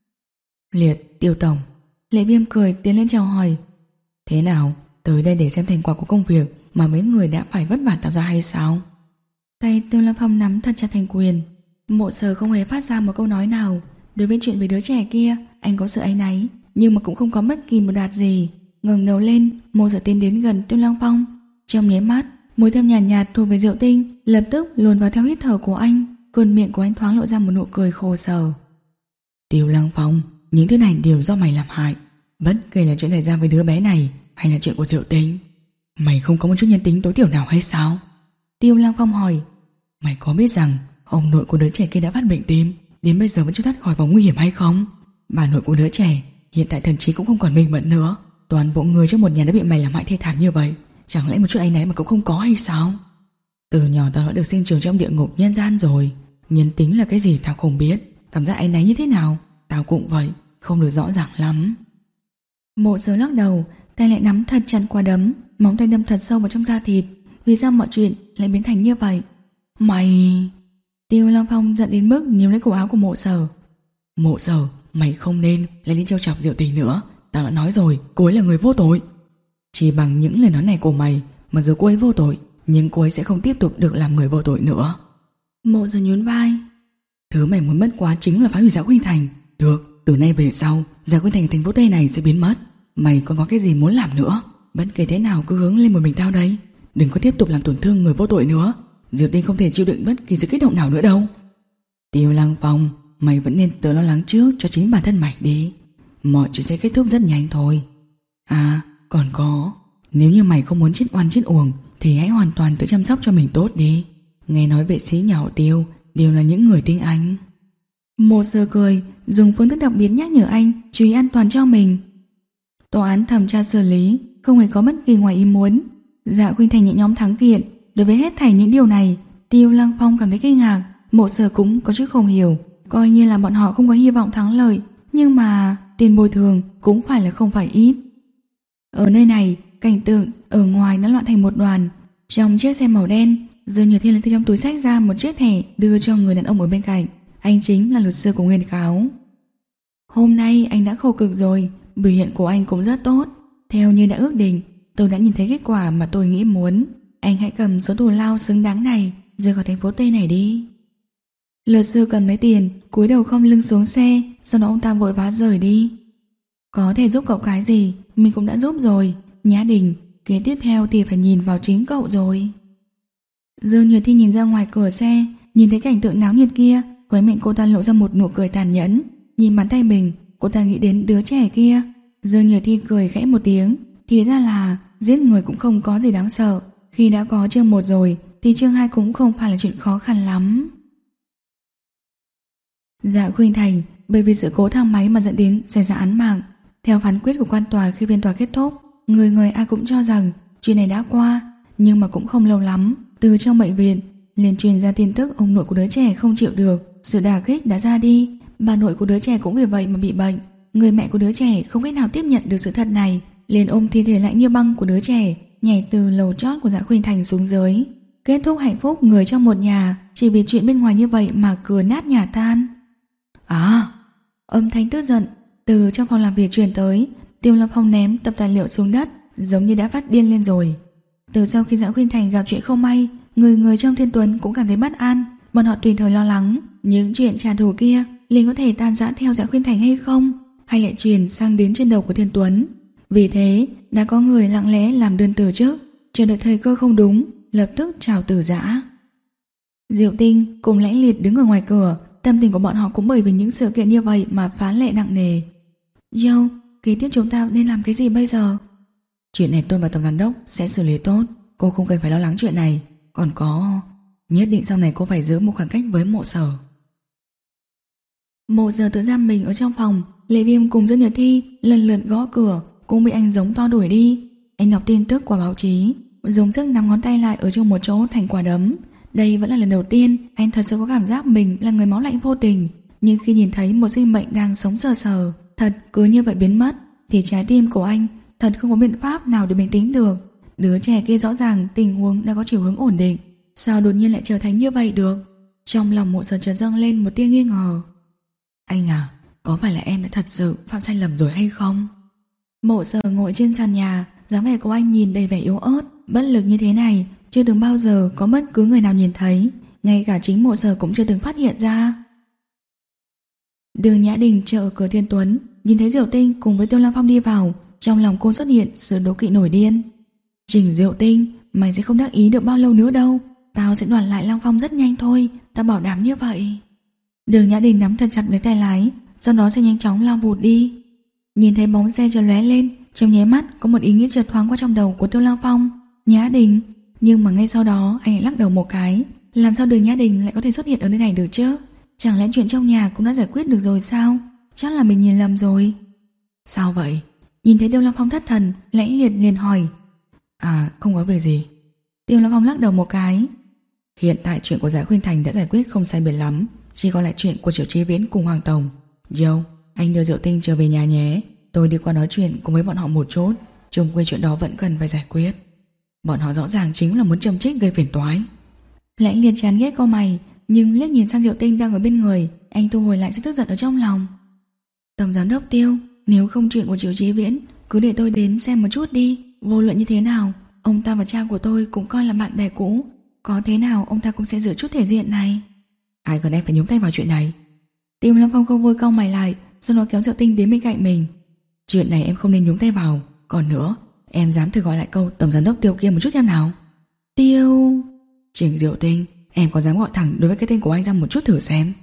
Liệt, Tiêu tổng. Lệ Viêm cười tiến lên chào hỏi. Thế nào, tới đây để xem thành quả của công việc mà mấy người đã phải vất vả tạo ra hay sao? Tay Tiêu Lăng Phong nắm thật chặt thành quyền. Mộ Sở không hề phát ra một câu nói nào. Đối với chuyện với đứa trẻ kia, anh có sự áy náy, nhưng mà cũng không có bất kỳ một đạt gì. Ngẩng đầu lên, Mộ Sở tiến đến gần Tiêu Lăng Phong. Trong nháy mắt, mùi thơm nhàn nhạt, nhạt thuộc về Diệu Tinh lập tức luồn vào theo hít thở của anh. Khuôn miệng của anh thoáng lộ ra một nụ cười khổ sở. Tiêu Lăng Phong, những thứ này đều do mày làm hại. Bất kể là chuyện xảy ra với đứa bé này hay là chuyện của Diệu Tinh, mày không có một chút nhân tính tối thiểu nào hay sao? Tiêu Lăng Phong hỏi. Mày có biết rằng ông nội của đứa trẻ kia đã phát bệnh tim, đến bây giờ vẫn chưa thoát khỏi vòng nguy hiểm hay không? Bà nội của đứa trẻ hiện tại thần trí cũng không còn minh mẫn nữa. Toàn bộ người trong một nhà đã bị mày làm hại thê thảm như vậy, chẳng lẽ một chút áy náy mà cũng không có hay sao? Từ nhỏ tao đã được sinh trưởng trong địa ngục nhân gian rồi. Nhân tính là cái gì tao không biết, cảm giác áy náy như thế nào tao cũng vậy, không được rõ ràng lắm. Mộ Sở lắc đầu, tay lại nắm thật chặt quả đấm, móng tay đâm thật sâu vào trong da thịt. Vì sao mọi chuyện lại biến thành như vậy? Mày... Tiêu Lăng Phong giận đến mức níu lấy cổ áo của Mộ Sở. Mộ Sở, mày không nên lại đi trêu chọc Diệu Tinh nữa. Tao đã nói rồi, cô ấy là người vô tội. Chỉ bằng những lời nói này của mày, mặc dù cô ấy vô tội, nhưng cô ấy sẽ không tiếp tục được làm người vô tội nữa. Mộ Sở nhún vai. Thứ mày muốn mất quá chính là phá hủy Dạ Khuynh Thành. Được, từ nay về sau, Dạ Khuynh Thành thành phố Tây này sẽ biến mất. Mày còn có cái gì muốn làm nữa? Bất kể thế nào cứ hướng lên một mình tao đây. Đừng có tiếp tục làm tổn thương người vô tội nữa. Diệu Tinh không thể chịu đựng bất kỳ sự kích động nào nữa đâu. Tiêu Lăng Phong, mày vẫn nên tự lo lắng trước cho chính bản thân mày đi. Mọi chuyện sẽ kết thúc rất nhanh thôi. À, còn có, nếu như mày không muốn chết oan chết uổng thì hãy hoàn toàn tự chăm sóc cho mình tốt đi. Nghe nói vệ sĩ nhà họ Tiêu đều là những người tinh anh. Mộ Sở cười, dùng phương thức đặc biệt nhắc nhở anh chú ý an toàn cho mình. Tòa án thẩm tra xử lý, không hề có bất kỳ ngoài ý muốn. Dạ Khuynh Thành nhẹ nhõm thắng kiện. Đối với hết thảy những điều này, Tiêu Lăng Phong cảm thấy kinh ngạc. Mộ Sở cũng có chút không hiểu, coi như là bọn họ không có hy vọng thắng lợi, nhưng mà tiền bồi thường cũng phải là không phải ít. Ở nơi này, cảnh tượng ở ngoài đã loạn thành một đoàn. Trong chiếc xe màu đen, Dương Nhược Thi lấy từ trong túi xách ra một chiếc thẻ đưa cho người đàn ông ở bên cạnh. Anh chính là luật sư của nguyên cáo. Hôm nay anh đã khổ cực rồi, biểu hiện của anh cũng rất tốt. Theo như đã ước định, tôi đã nhìn thấy kết quả mà tôi nghĩ muốn. Anh hãy cầm số thù lao xứng đáng này rời khỏi thành phố Tây này đi. Luật sư cầm lấy tiền, cúi đầu khom lưng xuống xe, sau đó ông ta vội vã rời đi. Có thể giúp cậu cái gì mình cũng đã giúp rồi. Nhã Đình, kế tiếp theo thì phải nhìn vào chính cậu rồi. Dương Nhược Thi nhìn ra ngoài cửa xe, nhìn thấy cảnh tượng náo nhiệt kia, khóe miệng cô ta lộ ra một nụ cười tàn nhẫn. Nhìn bàn tay mình, cô ta nghĩ đến đứa trẻ kia. Dương Nhược Thi cười khẽ một tiếng. Thì ra là giết người cũng không có gì đáng sợ. Khi đã có chương một rồi thì chương hai cũng không phải là chuyện khó khăn lắm. Dạ Khuynh Thành bởi vì sự cố thang máy mà dẫn đến xảy ra án mạng. Theo phán quyết của quan tòa khi phiên tòa kết thúc, người người ai cũng cho rằng chuyện này đã qua. Nhưng mà cũng không lâu lắm, từ trong bệnh viện liền truyền ra tin tức ông nội của đứa trẻ không chịu được sự đả kích đã ra đi. Bà nội của đứa trẻ cũng vì vậy mà bị bệnh. Người mẹ của đứa trẻ không cách nào tiếp nhận được sự thật này, liền ôm thi thể lạnh như băng của đứa trẻ nhảy từ lầu chót của Dạ Khuynh Thành xuống dưới. Kết thúc hạnh phúc người trong một nhà chỉ vì chuyện bên ngoài như vậy mà cửa nát nhà tan. À, âm thanh tức giận từ trong phòng làm việc truyền tới. Tiêu Lâm Phong ném tập tài liệu xuống đất, giống như đã phát điên lên rồi. Từ sau khi Dạ Khuynh Thành gặp chuyện không may, người người trong Thiên Tuấn cũng cảm thấy bất an. Bọn họ tùy thời lo lắng những chuyện trả thù kia liền có thể tan rã theo Dạ Khuynh Thành hay không, hay lại truyền sang đến trên đầu của Thiên Tuấn. Vì thế đã có người lặng lẽ làm đơn từ chức, chờ đợi thời cơ không đúng lập tức chào từ giã. Diệu Tinh cùng Lãnh Liệt đứng ở ngoài cửa, tâm tình của bọn họ cũng bởi vì những sự kiện như vậy mà phá lệ nặng nề. Dâu, kế tiếp chúng ta nên làm cái gì bây giờ? Chuyện này tôi và tổng giám đốc sẽ xử lý tốt, cô không cần phải lo lắng chuyện này. Còn có, nhất định sau này cô phải giữ một khoảng cách với Mộ Sở. Mộ Sở tự giam mình ở trong phòng. Lệ Viêm cùng Dương Nhược Thi lần lượt gõ cửa, cũng bị anh giống to đuổi đi. Anh đọc tin tức qua báo chí, dùng sức nắm ngón tay lại ở trong một chỗ thành quả đấm. Đây vẫn là lần đầu tiên anh thật sự có cảm giác mình là người máu lạnh vô tình. Nhưng khi nhìn thấy một sinh mệnh đang sống sờ sờ thật cứ như vậy biến mất, thì trái tim của anh thật không có biện pháp nào để bình tĩnh được. Đứa trẻ kia rõ ràng tình huống đã có chiều hướng ổn định, sao đột nhiên lại trở thành như vậy được? Trong lòng Mộ Sở chợt dâng lên một tia nghi ngờ. Anh à, có phải là em đã thật sự phạm sai lầm rồi hay không? Mộ Sở ngồi trên sàn nhà, dáng vẻ của anh nhìn đầy vẻ yếu ớt, bất lực như thế này chưa từng bao giờ có bất cứ người nào nhìn thấy, ngay cả chính Mộ Sở cũng chưa từng phát hiện ra. Đường Nhã Đình chờ ở cửa Thiên Tuấn, nhìn thấy Diệu Tinh cùng với Tiêu Lăng Phong đi vào, trong lòng cô xuất hiện sự đố kỵ nổi điên. Trình Diệu Tinh, mày sẽ không đắc ý được bao lâu nữa đâu, tao sẽ đoạt lại Lăng Phong rất nhanh thôi, tao bảo đảm như vậy. Đường Nhã Đình nắm thật chặt lấy tay lái, sau đó sẽ nhanh chóng lao vụt đi. Nhìn thấy bóng xe chợt lóe lên, trong nháy mắt có một ý nghĩ chợt thoáng qua trong đầu của Tiêu Lăng Phong. Nhã Đình, nhưng mà ngay sau đó anh lại lắc đầu một cái. Làm sao Đường Nhã Đình lại có thể xuất hiện ở nơi này được chứ? Chẳng lẽ chuyện trong nhà cũng đã giải quyết được rồi sao? Chắc là mình nhìn lầm rồi. Sao vậy? Nhìn thấy Tiêu Lăng Phong thất thần, Lãnh Liệt liền hỏi. À, không có việc gì. Tiêu Lăng Phong lắc đầu một cái. Hiện tại chuyện của Dạ Khuynh Thành đã giải quyết không sai biệt lắm, chỉ còn lại chuyện của Triệu Chí Viễn cùng Hoàng Tổng. Dâu, anh đưa Diệu Tinh trở về nhà nhé. Tôi đi qua nói chuyện cùng với bọn họ một chút. Chung quy chuyện đó vẫn cần phải giải quyết. Bọn họ rõ ràng chính là muốn châm chích gây phiền toái. Lãnh Liệt chán ghét câu mày, nhưng liếc nhìn sang Diệu Tinh đang ở bên người, anh thu hồi lại sự tức giận ở trong lòng. Tổng giám đốc Tiêu, nếu không chuyện của Triệu Chí Viễn, cứ để tôi đến xem một chút đi. Vô luận như thế nào, ông ta và cha của tôi cũng coi là bạn bè cũ, có thế nào ông ta cũng sẽ giữ chút thể diện này. Ai cần em phải nhúng tay vào chuyện này? Tiêu Lâm Phong không vui cau mày lại, sau đó kéo Diệu Tinh đến bên cạnh mình. Chuyện này em không nên nhúng tay vào. Còn nữa, em dám thử gọi lại câu tổng giám đốc Tiêu kia một chút xem nào. Tiêu... Trình Diệu Tinh, em có dám gọi thẳng đối với cái tên của anh ra một chút thử xem?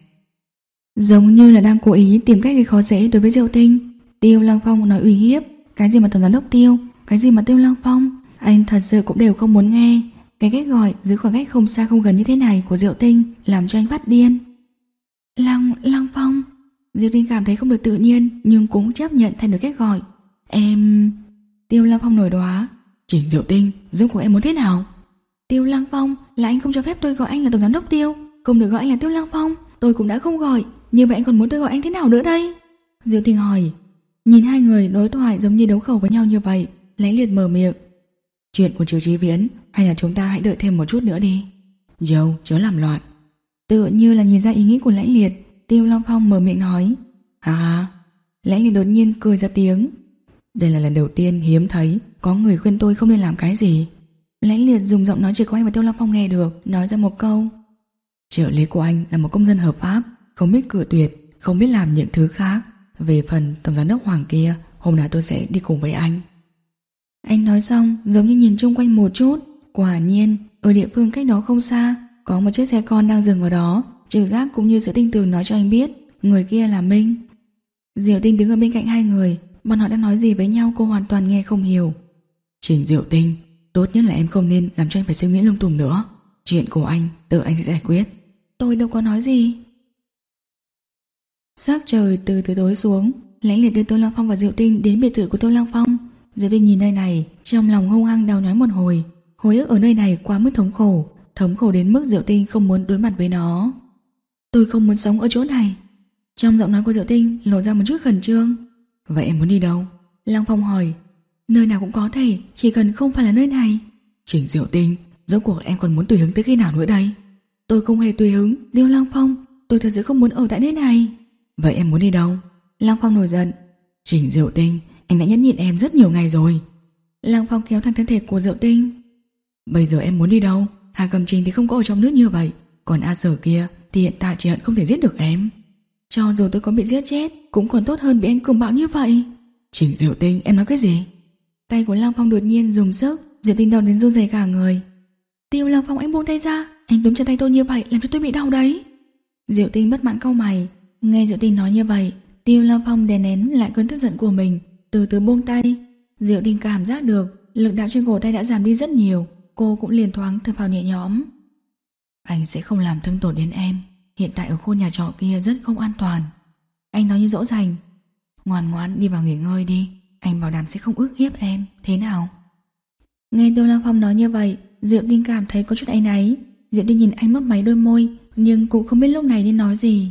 Giống như là đang cố ý tìm cách gây khó dễ đối với Diệu Tinh. Tiêu Lăng Phong nói uy hiếp. Cái gì mà tổng giám đốc Tiêu, cái gì mà Tiêu Lăng Phong, anh thật sự cũng đều không muốn nghe. Cái cách gọi giữ khoảng cách không xa không gần như thế này của Diệu Tinh làm cho anh phát điên. Lăng, Lăng Phong. Diệu Tinh cảm thấy không được tự nhiên, nhưng cũng chấp nhận thay đổi cách gọi. Em... Tiêu Lăng Phong nổi đoá. Trình Diệu Tinh, rốt cuộc em muốn thế nào? Tiêu Lăng Phong, là anh không cho phép tôi gọi anh là tổng giám đốc Tiêu, không được gọi anh là Tiêu Lăng Phong. Tôi cũng đã không gọi, như vậy anh còn muốn tôi gọi anh thế nào nữa đây? Diệu Tinh hỏi. Nhìn hai người đối thoại giống như đấu khẩu với nhau như vậy, Lãnh Liệt mở miệng. Chuyện của Triệu Chí Viễn, hay là chúng ta hãy đợi thêm một chút nữa đi. Dâu, chớ làm loạn. Tựa như là nhìn ra ý nghĩ của Lãnh Liệt, Tiêu Lăng Phong mở miệng nói. À, Lãnh Liệt đột nhiên cười ra tiếng. Đây là lần đầu tiên hiếm thấy có người khuyên tôi không nên làm cái gì. Lãnh Liệt dùng giọng nói chỉ có anh và Tiêu Lăng Phong nghe được, nói ra một câu. Trợ lý của anh là một công dân hợp pháp, không biết cự tuyệt, không biết làm những thứ khác. Về phần tổng giám đốc Hoàng kia,
hôm nào tôi sẽ đi cùng với anh.
Anh nói xong giống như nhìn chung quanh một chút. Quả nhiên ở địa phương cách đó không xa có một chiếc xe con đang dừng ở đó. Trực giác cũng như sự tin tưởng nói cho anh biết người kia là Minh. Diệu Tinh đứng ở bên cạnh hai người. Bọn họ đang nói gì với nhau cô hoàn toàn nghe không hiểu.
Trình Diệu Tinh, tốt nhất là em không nên làm cho anh phải suy nghĩ lung tung nữa. Chuyện của anh tự anh sẽ giải quyết.
Tôi đâu có nói gì. Sắc trời từ từ tối xuống. Lãnh Liệt đưa Tiêu Lăng Phong và Diệu Tinh đến biệt thự của Tiêu Lăng Phong. Diệu Tinh nhìn nơi này, trong lòng hung hăng đau nhói một hồi. Hồi ức ở nơi này quá mức thống khổ, thống khổ đến mức Diệu Tinh không muốn đối mặt với nó. Tôi không muốn sống ở chỗ này. Trong giọng nói của Diệu Tinh lộ ra một chút khẩn trương.
Vậy em muốn đi đâu?
Lăng Phong hỏi. Nơi nào cũng có thể, chỉ cần không phải là nơi này.
Trình Diệu Tinh, rốt cuộc em còn muốn tùy hứng tới khi nào nữa đây?
Tôi không hề tùy hứng, Tiêu Lăng Phong, tôi thật sự không muốn ở tại nơi này.
Vậy em muốn đi đâu?
Lăng Phong nổi giận.
Trình Diệu Tinh, anh đã nhẫn nhịn em rất nhiều ngày rồi.
Lăng Phong kéo thẳng thân thể của Diệu Tinh.
Bây giờ em muốn đi đâu? Hà Cầm Trình thì không có ở trong nước như vậy, còn A Sở kia thì hiện tại chỉ hận không thể giết được em.
Cho dù tôi có bị giết chết cũng còn tốt hơn bị anh cường bạo như vậy.
Trình Diệu Tinh, em nói cái gì?
Tay của Lăng Phong đột nhiên dùng sức, Diệu Tinh đau đến run rẩy cả người. Tiêu Lăng Phong, anh buông tay ra, anh túm chân tay tôi như vậy làm cho tôi bị đau đấy. Diệu Tinh bất mãn cau mày. Nghe Diệu Tinh nói như vậy, Tiêu Lăng Phong đè nén lại cơn tức giận của mình, từ từ buông tay. Diệu Tinh cảm giác được lực đạo trên cổ tay đã giảm đi rất nhiều, cô cũng liền thoáng thở phào nhẹ nhõm.
Anh sẽ không làm thương tổn đến em. Hiện tại ở khu nhà trọ kia rất không an toàn.
Anh nói như dỗ dành.
Ngoan ngoãn đi vào nghỉ ngơi đi, anh bảo đảm sẽ không ức hiếp em, thế nào?
Nghe Tiêu Lăng Phong nói như vậy, Diệu Tinh cảm thấy có chút áy náy. Diệu Tinh nhìn anh mấp máy đôi môi, nhưng cũng không biết lúc này nên nói gì.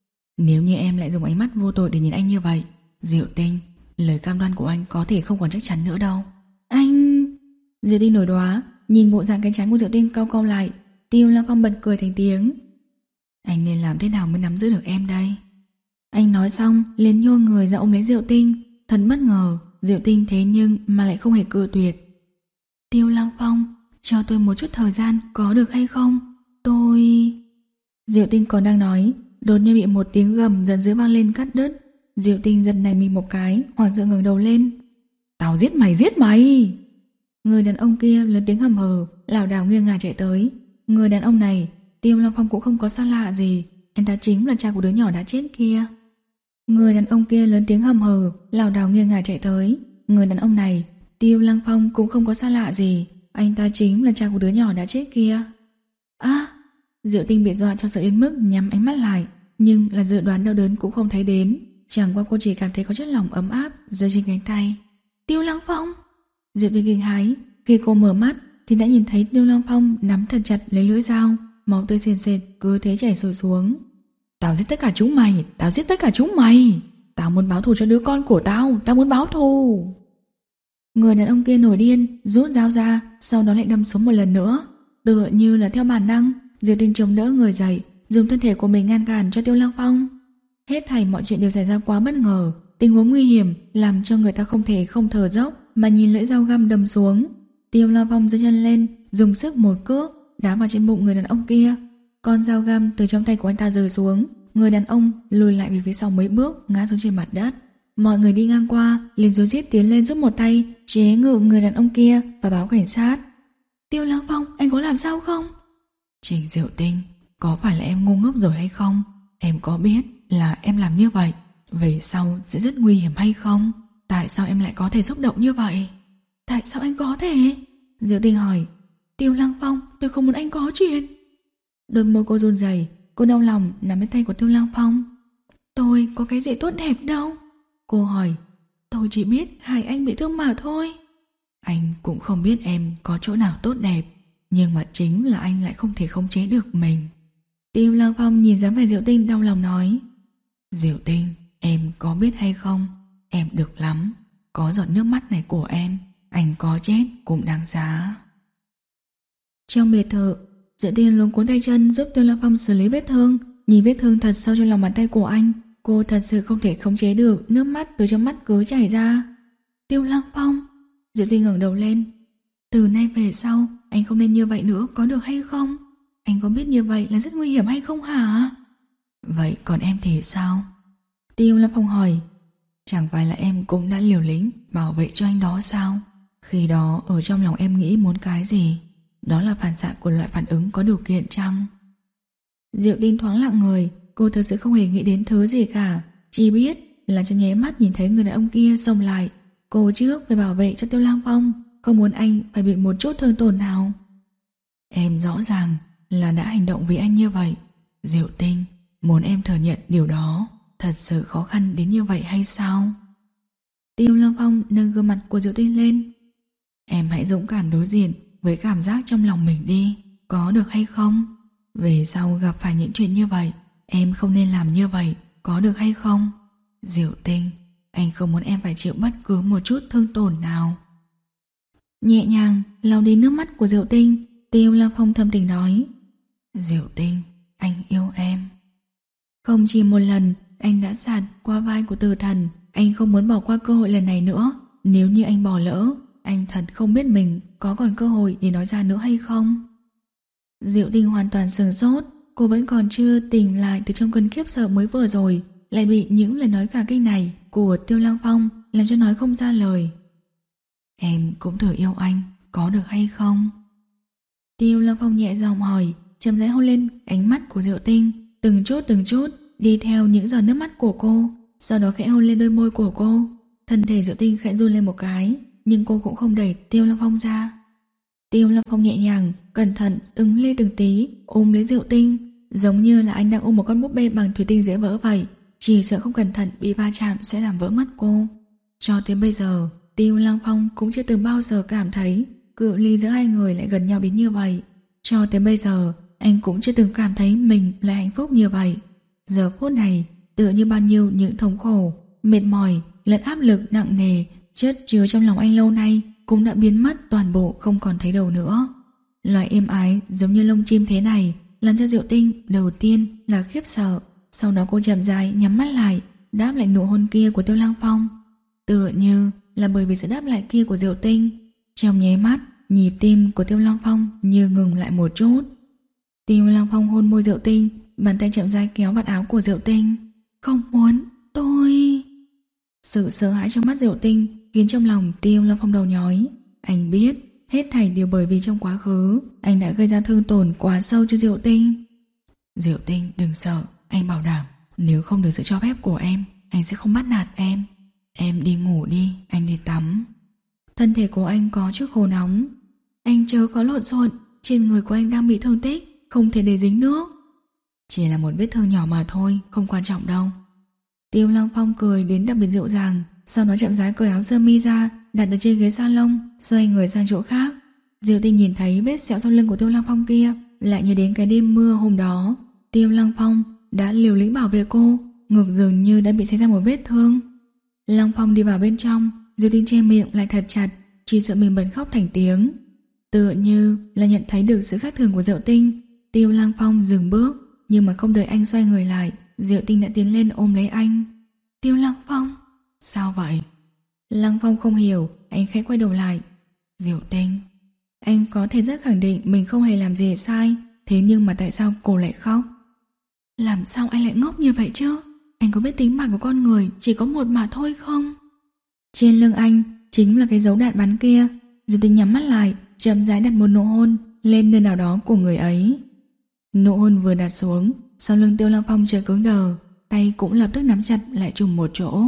Nếu như em lại dùng ánh mắt vô tội để nhìn anh như vậy, Diệu Tinh, lời cam đoan của anh có thể không còn chắc chắn nữa đâu.
Anh... Diệu Tinh nổi đoá, nhìn bộ dạng cánh trán của Diệu Tinh cau cau lại. Tiêu Lăng Phong bật cười thành tiếng.
Anh nên làm thế nào mới nắm giữ được em đây?
Anh nói xong liền nhô người ra ôm lấy Diệu Tinh. Thật bất ngờ, Diệu Tinh thế nhưng mà lại không hề cự tuyệt. Tiêu Lăng Phong, cho tôi một chút thời gian có được hay không? Tôi... Diệu Tinh còn đang nói, đột nhiên bị một tiếng gầm giận dữ vang lên cắt đứt. Diệu Tinh giật nảy mình một cái, hoảng sợ ngẩng đầu lên.
Tao giết mày, giết mày!
Người đàn ông kia lớn tiếng hầm hừ, lảo đảo nghiêng ngả chạy tới. Người đàn ông này, Tiêu Lăng Phong cũng không có xa lạ gì, anh ta chính là cha của đứa nhỏ đã chết kia. Người đàn ông kia lớn tiếng hầm hừ, lảo đảo nghiêng ngả chạy tới. Người đàn ông này, Tiêu Lăng Phong cũng không có xa lạ gì, anh ta chính là cha của đứa nhỏ đã chết kia. À! Diệu Tinh bị dọa cho sợ đến mức nhắm ánh mắt lại, nhưng là dự đoán đau đớn cũng không thấy đến. Chẳng qua cô chỉ cảm thấy có chất lỏng ấm áp rơi trên cánh tay. Tiêu Lăng Phong! Diệu Tinh kinh hãi, khi cô mở mắt thì đã nhìn thấy Tiêu Lăng Phong nắm thật chặt lấy lưỡi dao, máu tươi sền sệt cứ thế chảy sôi xuống.
Tao giết tất cả chúng mày, tao giết tất cả chúng mày. Tao muốn báo thù cho đứa con của tao, tao muốn báo thù.
Người đàn ông kia nổi điên, rút dao ra, sau đó lại đâm xuống một lần nữa. Tựa như là theo bản năng, Diệu Tinh chống đỡ người dậy, dùng thân thể của mình ngăn cản cho Tiêu Lăng Phong. Hết thảy mọi chuyện đều xảy ra quá bất ngờ, tình huống nguy hiểm làm cho người ta không thể không thở dốc mà nhìn lưỡi dao găm đâm xuống. Tiêu Lăng Phong giơ chân lên, dùng sức một cước đá vào trên bụng người đàn ông kia. Con dao găm từ trong tay của anh ta rơi xuống, người đàn ông lùi lại về phía sau mấy bước, ngã xuống trên mặt đất. Mọi người đi ngang qua liền rối rít tiến lên giúp một tay chế ngự người đàn ông kia và báo cảnh sát. Tiêu Lăng Phong, anh có làm sao không?
Trình Diệu Tinh, có phải là em ngu ngốc rồi hay không? Em có biết là em làm như vậy về sau sẽ rất nguy hiểm hay không? Tại sao em lại có thể xúc động như vậy?
Tại sao anh có thể? Diệu Tinh hỏi. Tiêu Lăng Phong, tôi không muốn anh có chuyện. Đôi môi cô run rẩy, cô đau lòng nắm lấy tay của Tiêu Lăng Phong. Tôi có cái gì tốt đẹp đâu? Cô hỏi. Tôi chỉ biết Hải Anh bị thương mà thôi.
Anh cũng không biết em có chỗ nào tốt đẹp, nhưng mà chính là anh lại không thể khống chế được mình.
Tiêu Lăng Phong nhìn dáng vẻ Diệu Tinh đau lòng nói.
Diệu Tinh, em có biết hay không, em được lắm. Có giọt nước mắt này của em, anh có chết cũng đáng giá.
Trong biệt thự, Diệu Tinh luống cuốn tay chân giúp Tiêu Lăng Phong xử lý vết thương. Nhìn vết thương thật sâu trong lòng bàn tay của anh, cô thật sự không thể khống chế được, nước mắt từ trong mắt cứ chảy ra. Tiêu Lăng Phong! Diệu Tinh ngẩng đầu lên. Từ nay về sau, anh không nên như vậy nữa, có được hay không? Anh có biết như vậy là rất nguy hiểm hay không hả?
Vậy còn em thì sao?
Tiêu Lăng Phong hỏi.
Chẳng phải là em cũng đã liều lĩnh bảo vệ cho anh đó sao? Khi đó ở trong lòng em nghĩ muốn cái gì? Đó là phản xạ của loại phản ứng có điều kiện chăng?
Diệu Tinh thoáng lặng người. Cô thực sự không hề nghĩ đến thứ gì cả, chỉ biết là trong nháy mắt nhìn thấy người đàn ông kia xông lại. Cô trước phải bảo vệ cho Tiêu Lang Phong, không muốn anh phải bị một chút thương tổn nào.
Em rõ ràng là đã hành động vì anh như vậy. Diệu Tinh, muốn em thừa nhận điều đó thật sự khó khăn đến như vậy hay sao?
Tiêu Lang Phong nâng gương mặt của Diệu Tinh lên.
Em hãy dũng cảm đối diện với cảm giác trong lòng mình đi, có được hay không? Về sau gặp phải những chuyện như vậy, em không nên làm như vậy, có được hay không? Diệu Tinh, anh không muốn em phải chịu bất cứ một chút thương tổn nào.
Nhẹ nhàng lau đi nước mắt của Diệu Tinh, Tiêu Lang Phong thâm tình nói.
Diệu Tinh, anh yêu em.
Không chỉ một lần, anh đã sạt qua vai của Tử Thần. Anh không muốn bỏ qua cơ hội lần này nữa. Nếu như anh bỏ lỡ, anh thật không biết mình có còn cơ hội để nói ra nữa hay không. Diệu Tinh hoàn toàn sửng sốt. Cô vẫn còn chưa tỉnh lại từ trong cơn khiếp sợ mới vừa rồi, lại bị những lời nói cả kinh này của Tiêu Lang Phong làm cho nói không ra lời.
Em cũng thử yêu anh, có được hay không?
Tiêu Lang Phong nhẹ giọng hỏi, chậm rãi hôn lên ánh mắt của Diệu Tinh, từng chút từng chút đi theo những giọt nước mắt của cô, sau đó khẽ hôn lên đôi môi của cô. Thân thể Diệu Tinh khẽ run lên một cái, nhưng cô cũng không đẩy Tiêu Lang Phong ra. Tiêu Lang Phong nhẹ nhàng, cẩn thận từng ly từng tí ôm lấy Diệu Tinh, giống như là anh đang ôm một con búp bê bằng thủy tinh dễ vỡ vậy, chỉ sợ không cẩn thận bị va chạm sẽ làm vỡ mắt cô. Cho tới bây giờ, Tiêu Lang Phong cũng chưa từng bao giờ cảm thấy cự ly giữa hai người lại gần nhau đến như vậy. Cho tới bây giờ, anh cũng chưa từng cảm thấy mình lại hạnh phúc như vậy. Giờ phút này, tựa như bao nhiêu những thống khổ, mệt mỏi, lẫn áp lực nặng nề chất chứa trong lòng anh lâu nay cũng đã biến mất toàn bộ, không còn thấy đâu nữa. Loại êm ái giống như lông chim thế này làm cho Diệu Tinh đầu tiên là khiếp sợ, sau đó cô chậm rãi nhắm mắt lại, đáp lại nụ hôn kia của Tiêu Lang Phong. Tựa như là bởi vì sự đáp lại kia của Diệu Tinh, trong nháy mắt nhịp tim của Tiêu Lang Phong như ngừng lại một chút. Tiêu Lang Phong hôn môi Diệu Tinh, bàn tay chậm rãi kéo vạt áo của Diệu Tinh. Không muốn, tôi... Sự sợ hãi trong mắt Diệu Tinh khiến trong lòng Tiêu Lang Phong đầu nhói. Anh biết hết thảy đều bởi vì trong quá khứ anh đã gây ra thương tổn quá sâu cho Diệu Tinh.
Diệu Tinh, đừng sợ, anh bảo đảm nếu không được sự cho phép của em, anh sẽ không bắt nạt em. Em đi ngủ đi, anh đi tắm.
Thân thể của anh có chút khô nóng. Anh chớ có lộn xộn, trên người của anh đang bị thương tích, không thể để dính nước.
Chỉ là một vết thương nhỏ mà thôi, không quan trọng đâu.
Tiêu Lang Phong cười đến đặc biệt dịu dàng, sau đó chậm rãi cởi áo sơ mi ra, đặt ở trên ghế salon, xoay người sang chỗ khác. Diệu Tinh nhìn thấy vết sẹo sau lưng của Tiêu Lang Phong kia, lại nhớ đến cái đêm mưa hôm đó. Tiêu Lang Phong đã liều lĩnh bảo vệ cô, ngực dường như đã bị xảy ra một vết thương. Lang Phong đi vào bên trong, Diệu Tinh che miệng lại thật chặt, chỉ sợ mình bật khóc thành tiếng. Tựa như là nhận thấy được sự khác thường của Diệu Tinh, Tiêu Lang Phong dừng bước, nhưng mà không đợi anh xoay người lại, Diệu Tinh đã tiến lên ôm lấy anh. Tiêu Lang Phong,
sao vậy?
Lang Phong không hiểu, anh khẽ quay đầu lại.
Diệu Tinh,
anh có thể rất khẳng định mình không hề làm gì sai, thế nhưng mà tại sao cô lại khóc? Làm sao anh lại ngốc như vậy chứ? Anh có biết tính mạng của con người chỉ có một mà thôi không? Trên lưng anh chính là cái dấu đạn bắn kia. Diệu Tinh nhắm mắt lại, chậm rãi đặt một nụ hôn lên nơi nào đó của người ấy. Nụ hôn vừa đặt xuống, sau lưng Tiêu Lang Phong chợt cứng đờ, tay cũng lập tức nắm chặt lại trùng một chỗ.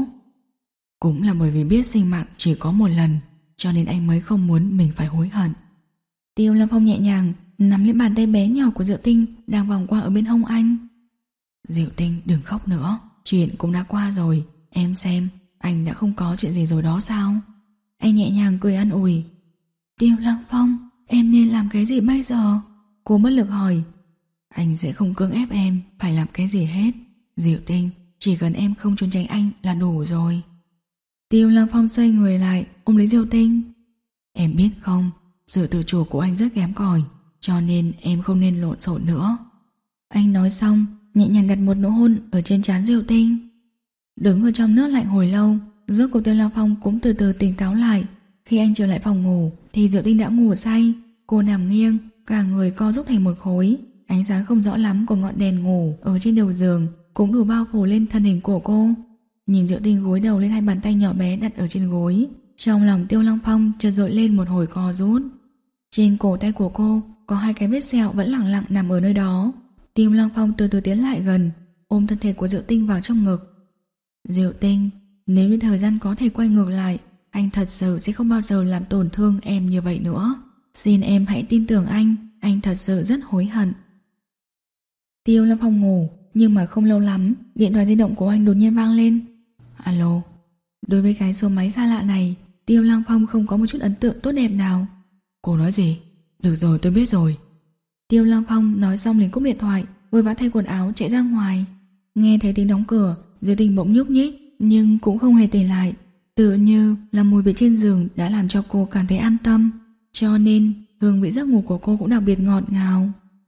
Cũng là bởi vì biết sinh mạng chỉ có một lần, cho nên anh mới không muốn mình phải hối hận.
Tiêu Lang Phong nhẹ nhàng nắm lấy bàn tay bé nhỏ của Diệu Tinh đang vòng qua ở bên hông anh.
Diệu Tinh, đừng khóc nữa, chuyện cũng đã qua rồi. Em xem, anh đã không có chuyện gì rồi đó sao?
Anh nhẹ nhàng cười an ủi. Tiêu Lang Phong, em nên làm cái gì bây giờ? Cô bất lực hỏi.
Anh sẽ không cưỡng ép em phải làm cái gì hết. Diệu Tinh, chỉ cần em không trốn tránh anh là đủ rồi.
Tiêu Lang Phong xoay người lại ôm lấy Diệu Tinh.
Em biết không, sự tự chủ của anh rất kém cỏi, cho nên em không nên lộn xộn nữa.
Anh nói xong, nhẹ nhàng đặt một nụ hôn ở trên trán Diệu Tinh. Đứng ở trong nước lạnh hồi lâu, rốt cuộc Tiêu Lang Phong cũng từ từ tỉnh táo lại. Khi anh trở lại phòng ngủ thì Diệu Tinh đã ngủ say. Cô nằm nghiêng, cả người co rúm thành một khối. Ánh sáng không rõ lắm của ngọn đèn ngủ ở trên đầu giường cũng đủ bao phủ lên thân hình của cô. Nhìn Diệu Tinh gối đầu lên hai bàn tay nhỏ bé đặt ở trên gối, trong lòng Tiêu Lăng Phong chợt dội lên một hồi co rút. Trên cổ tay của cô có hai cái vết sẹo vẫn lặng lặng nằm ở nơi đó. Tiêu Lăng Phong từ từ tiến lại gần, ôm thân thể của Diệu Tinh vào trong ngực. Diệu Tinh, nếu như thời gian có thể quay ngược lại, anh thật sự sẽ không bao giờ làm tổn thương em như vậy nữa. Xin em hãy tin tưởng anh, anh thật sự rất hối hận. Tiêu Lăng Phong ngủ, nhưng mà không lâu lắm, điện thoại di động của anh đột nhiên vang lên. Alo. Đối với cái số máy xa lạ này, Tiêu Lăng Phong không có một chút ấn tượng tốt đẹp nào.
Cô nói gì? Được rồi, tôi biết rồi.
Tiêu Lăng Phong nói xong liền cúp điện thoại, vội vã thay quần áo chạy ra ngoài. Nghe thấy tiếng đóng cửa, Diệu Tinh bỗng nhúc nhích, nhưng cũng không hề tỉnh lại. Tựa như là mùi vị trên giường đã làm cho cô cảm thấy an tâm, cho nên hương vị giấc ngủ của cô cũng đặc biệt ngọt ngào.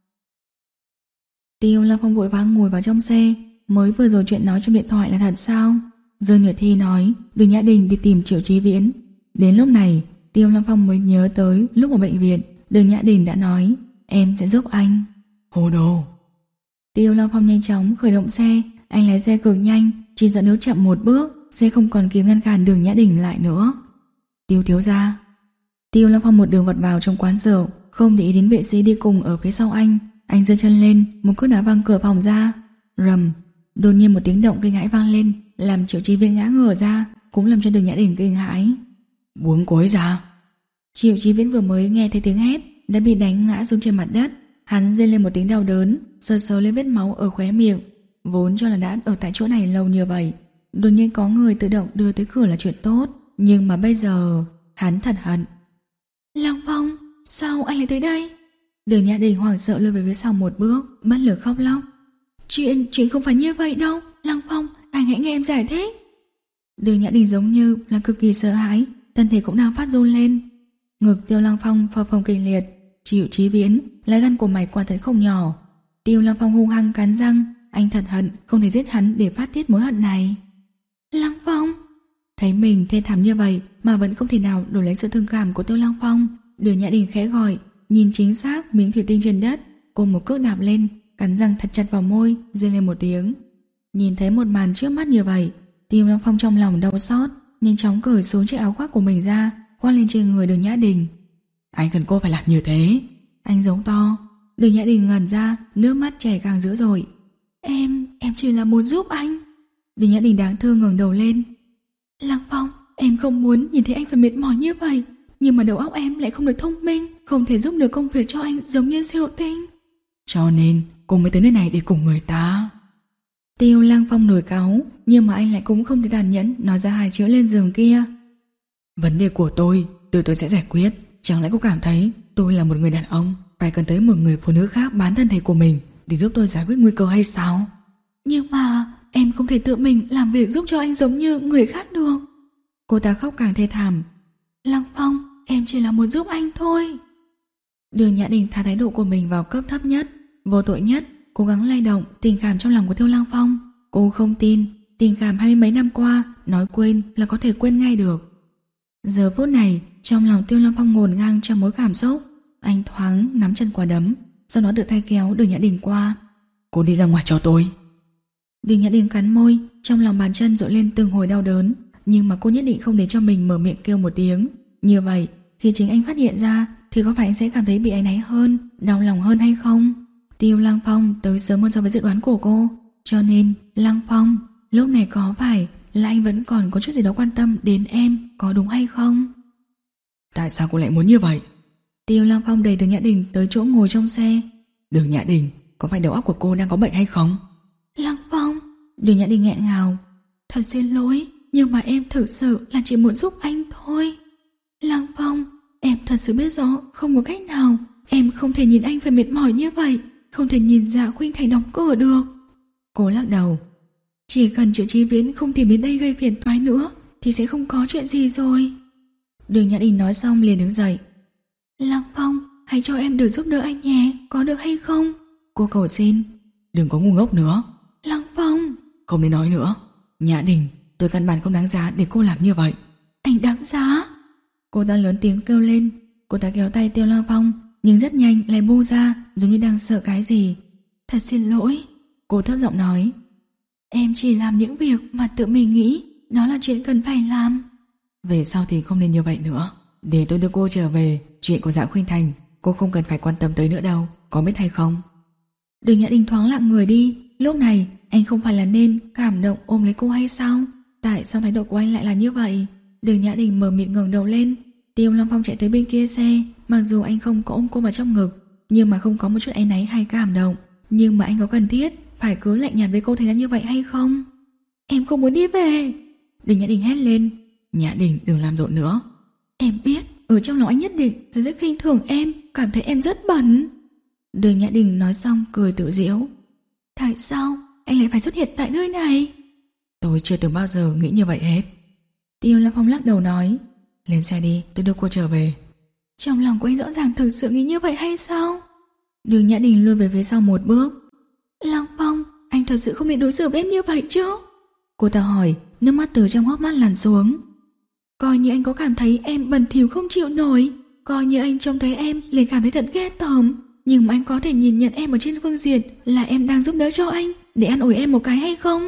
Tiêu Lăng Phong vội vã ngồi vào trong xe. Mới vừa rồi chuyện nói trong điện thoại là thật sao? Dương Nhật Thi nói Đường Nhã Đình đi tìm Triệu Chí Viễn. Đến lúc này Tiêu Lăng Phong mới nhớ tới lúc ở bệnh viện Đường Nhã Đình đã nói em sẽ giúp anh.
Hồ đồ.
Tiêu Lăng Phong nhanh chóng khởi động xe. Anh lái xe cực nhanh, chỉ sợ nếu chậm một bước xe không còn kịp ngăn cản Đường Nhã Đình lại nữa. Tiêu thiếu gia. Tiêu Lăng Phong một đường vọt vào trong quán rượu, không để ý đến vệ sĩ đi cùng ở phía sau anh. Anh giơ chân lên, một cước đá văng cửa phòng ra. Rầm. Đột nhiên một tiếng động kinh hãi vang lên, làm Triệu Chí Viễn ngã ngửa ra, cũng làm cho Đường Nhã Đình kinh hãi.
Buông cô ấy ra.
Triệu Chí Viễn vừa mới nghe thấy tiếng hét đã bị đánh ngã xuống trên mặt đất. Hắn rên lên một tiếng đau đớn, sờ sờ lên vết máu ở khóe miệng. Vốn cho là đã ở tại chỗ này lâu như vậy, đột nhiên có người tự động đưa tới cửa là chuyện tốt, nhưng mà bây giờ hắn thật hận. Lăng Phong, sao anh lại tới đây? Đường Nhã Đình hoảng sợ lùi về phía sau một bước, bất lực khóc lóc. Chuyện, chuyện không phải như vậy đâu. Lăng Phong, anh hãy nghe em giải thích. Đường Nhã Đình giống như là cực kỳ sợ hãi, thân thể cũng đang phát run lên. Ngực Tiêu Lăng Phong phập phồng kịch liệt. Triệu Chí Viễn, lá gan của mày quả thật không nhỏ. Tiêu Lăng Phong hung hăng cắn răng, anh thật hận không thể giết hắn để phát tiết mối hận này. Lăng Phong. Thấy mình thê thảm như vậy mà vẫn không thể nào đổi lấy sự thương cảm của Tiêu Lăng Phong, Đường Nhã Đình khẽ gọi, nhìn chính xác miếng thủy tinh trên đất, cô một cước đạp lên, cắn răng thật chặt vào môi, rên lên một tiếng. Nhìn thấy một màn trước mắt như vậy, Tiêu Lăng Phong trong lòng đau xót, nhanh chóng cởi xuống chiếc áo khoác của mình ra, khoác lên trên người Đường Nhã Đình.
Anh cần cô phải làm như thế.
Anh giống to. Đường Nhã Đình ngẩn ra, nước mắt chảy càng dữ dội. Em, em chỉ là muốn giúp anh. Đường Nhã Đình đáng thương ngẩng đầu lên. Lăng Phong, em không muốn nhìn thấy anh phải mệt mỏi như vậy, nhưng mà đầu óc em lại không được thông minh, không thể giúp được công việc cho anh giống như Diệu Tinh.
Cho nên cô mới tới nơi này để cùng người ta.
Tiêu Lăng Phong nổi cáu, nhưng mà anh lại cũng không thể tàn nhẫn nói ra hai chữ lên giường kia.
Vấn đề của tôi, từ tôi sẽ giải quyết. Chẳng lẽ cô cảm thấy tôi là một người đàn ông phải cần tới một người phụ nữ khác bán thân thể của mình để giúp tôi giải quyết nguy cơ hay sao?
Nhưng mà em không thể tự mình làm việc giúp cho anh giống như người khác được. Cô ta khóc càng thê thảm. Lăng Phong, em chỉ là muốn giúp anh thôi. Đường Nhã Đình thả thái độ của mình vào cấp thấp nhất, vô tội nhất, cố gắng lay động tình cảm trong lòng của Tiêu Lăng Phong. Cô không tin tình cảm hai mươi mấy năm qua nói quên là có thể quên ngay được. Giờ phút này trong lòng Tiêu Lăng Phong ngổn ngang trong mối cảm xúc. Anh thoáng nắm chân quả đấm, sau đó tự tay kéo Đường Nhã Đình qua.
Cô đi ra ngoài cho tôi.
Đường Nhã Đình cắn môi, trong lòng bàn chân dội lên từng hồi đau đớn, nhưng mà cô nhất định không để cho mình mở miệng kêu một tiếng. Như vậy khi chính anh phát hiện ra thì có phải anh sẽ cảm thấy bị áy náy hơn, đau lòng hơn hay không? Tiêu Lăng Phong tới sớm hơn so với dự đoán của cô, cho nên Lăng Phong, lúc này có phải là anh vẫn còn có chút gì đó quan tâm đến em, có đúng hay không?
Tại sao cô lại muốn như vậy?
Tiêu Lăng Phong đẩy Đường Nhã Đình tới chỗ ngồi trong xe.
Đường Nhã Đình, có phải đầu óc của cô đang có bệnh hay không?
Lăng Phong. Đường Nhã Đình nghẹn ngào. Thật xin lỗi, nhưng mà em thực sự là chỉ muốn giúp anh thôi. Lăng Phong, em thật sự biết rõ không có cách nào. Em không thể nhìn anh phải mệt mỏi như vậy, không thể nhìn Dạ Khuynh Thành đóng cửa được. Cô lắc đầu. Chỉ cần Triệu Chí Viễn không tìm đến đây gây phiền toái nữa thì sẽ không có chuyện gì rồi. Đường Nhã Đình nói xong liền đứng dậy. Lăng Phong, hãy cho em được giúp đỡ anh nhé, có được hay không? Cô cầu xin.
Đừng có ngu ngốc nữa.
Lăng Phong.
Không nên nói nữa. Nhã Đình, tôi căn bản không đáng giá để cô làm như vậy.
Anh đáng giá. Cô ta lớn tiếng kêu lên. Cô ta kéo tay Tiêu Lăng Phong, nhưng rất nhanh lại bu ra, giống như đang sợ cái gì. Thật xin lỗi. Cô thấp giọng nói. Em chỉ làm những việc mà tự mình nghĩ đó là chuyện cần phải làm.
Về sau thì không nên như vậy nữa. Để tôi đưa cô trở về. Chuyện của Dạ Khuynh Thành cô không cần phải quan tâm tới nữa đâu, có biết hay không?
Đường Nhã Đình thoáng lặng người đi. Lúc này anh không phải là nên cảm động ôm lấy cô hay sao? Tại sao thái độ của anh lại là như vậy? Đường Nhã Đình mờ mịt ngẩng đầu lên. Tiêu Long Phong chạy tới bên kia xe. Mặc dù anh không có ôm cô vào trong ngực, nhưng mà không có một chút áy náy hay cảm động. Nhưng mà anh có cần thiết phải cứ lạnh nhạt với cô thành ra như vậy hay không? Em không muốn đi về. Đường Nhã Đình hét lên.
Nhã Đình đừng làm rộn nữa.
Em biết ở trong lòng anh nhất định sẽ rất khinh thường em, cảm thấy em rất bẩn. Đường Nhã Đình nói xong cười tự giễu. Tại sao anh lại phải xuất hiện tại nơi này?
Tôi chưa từng bao giờ nghĩ như vậy hết.
Tiêu Long Phong lắc đầu nói.
Lên xe đi, tôi đưa cô trở về.
Trong lòng của anh rõ ràng thực sự nghĩ như vậy hay sao? Đường Nhã Đình lùi về phía sau một bước. Long Phong, anh thật sự không định đối xử với em như vậy chứ? Cô ta hỏi, nước mắt từ trong hốc mắt lăn xuống. Coi như anh có cảm thấy em bẩn thỉu không chịu nổi, coi như anh trông thấy em liền cảm thấy thật ghét tởm, nhưng mà anh có thể nhìn nhận em ở trên phương diện là em đang giúp đỡ cho anh, để an ủi em một cái hay không?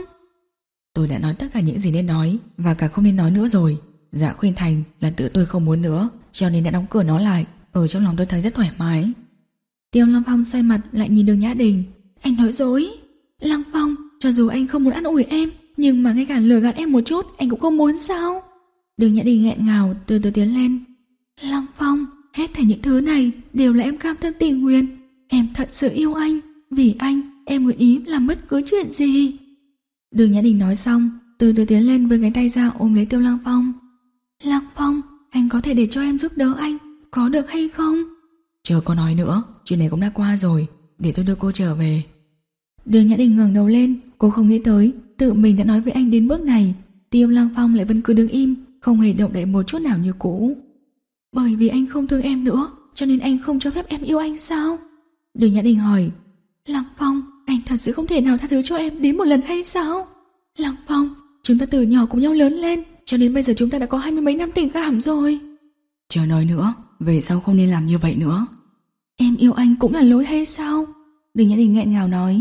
Tôi đã nói tất cả những gì nên nói, và cả không nên nói nữa rồi. Dạ Khuynh Thành là tự tôi không muốn nữa, cho nên đã đóng cửa nó lại. Ở trong lòng tôi thấy rất thoải mái.
Tiêu Long Phong xoay mặt lại nhìn Đường Nhã Đình. Anh nói dối. Long Phong, cho dù anh không muốn an ủi em, nhưng mà ngay cả lừa gạt em một chút anh cũng không muốn sao? Đường Nhã Đình nghẹn ngào từ từ tiến lên. Long Phong, hết thảy những thứ này đều là em cam tâm tình nguyện. Em thật sự yêu anh, vì anh em nguyện ý làm bất cứ chuyện gì. Đường Nhã Đình nói xong, từ từ tiến lên với cái tay ra ôm lấy Tiêu Long Phong. Long Phong, anh có thể để cho em giúp đỡ anh, có được hay không?
Chờ có nói nữa, chuyện này cũng đã qua rồi, để tôi đưa cô trở về.
Đường Nhã Đình ngẩng đầu lên, cô không nghĩ tới tự mình đã nói với anh đến bước này. Tiêu Long Phong lại vẫn cứ đứng im, không hề động đậy một chút nào như cũ. Bởi vì anh không thương em nữa, cho nên anh không cho phép em yêu anh sao? Đường Nhã Đình hỏi. Long Phong, anh thật sự không thể nào tha thứ cho em đến một lần hay sao? Long Phong, chúng ta từ nhỏ cùng nhau lớn lên, cho đến bây giờ chúng ta đã có hai mươi mấy năm tình cảm rồi.
Chờ nói nữa, về sau không nên làm như vậy nữa.
Em yêu anh cũng là lỗi hay sao? Đường Nhã Đình nghẹn ngào nói.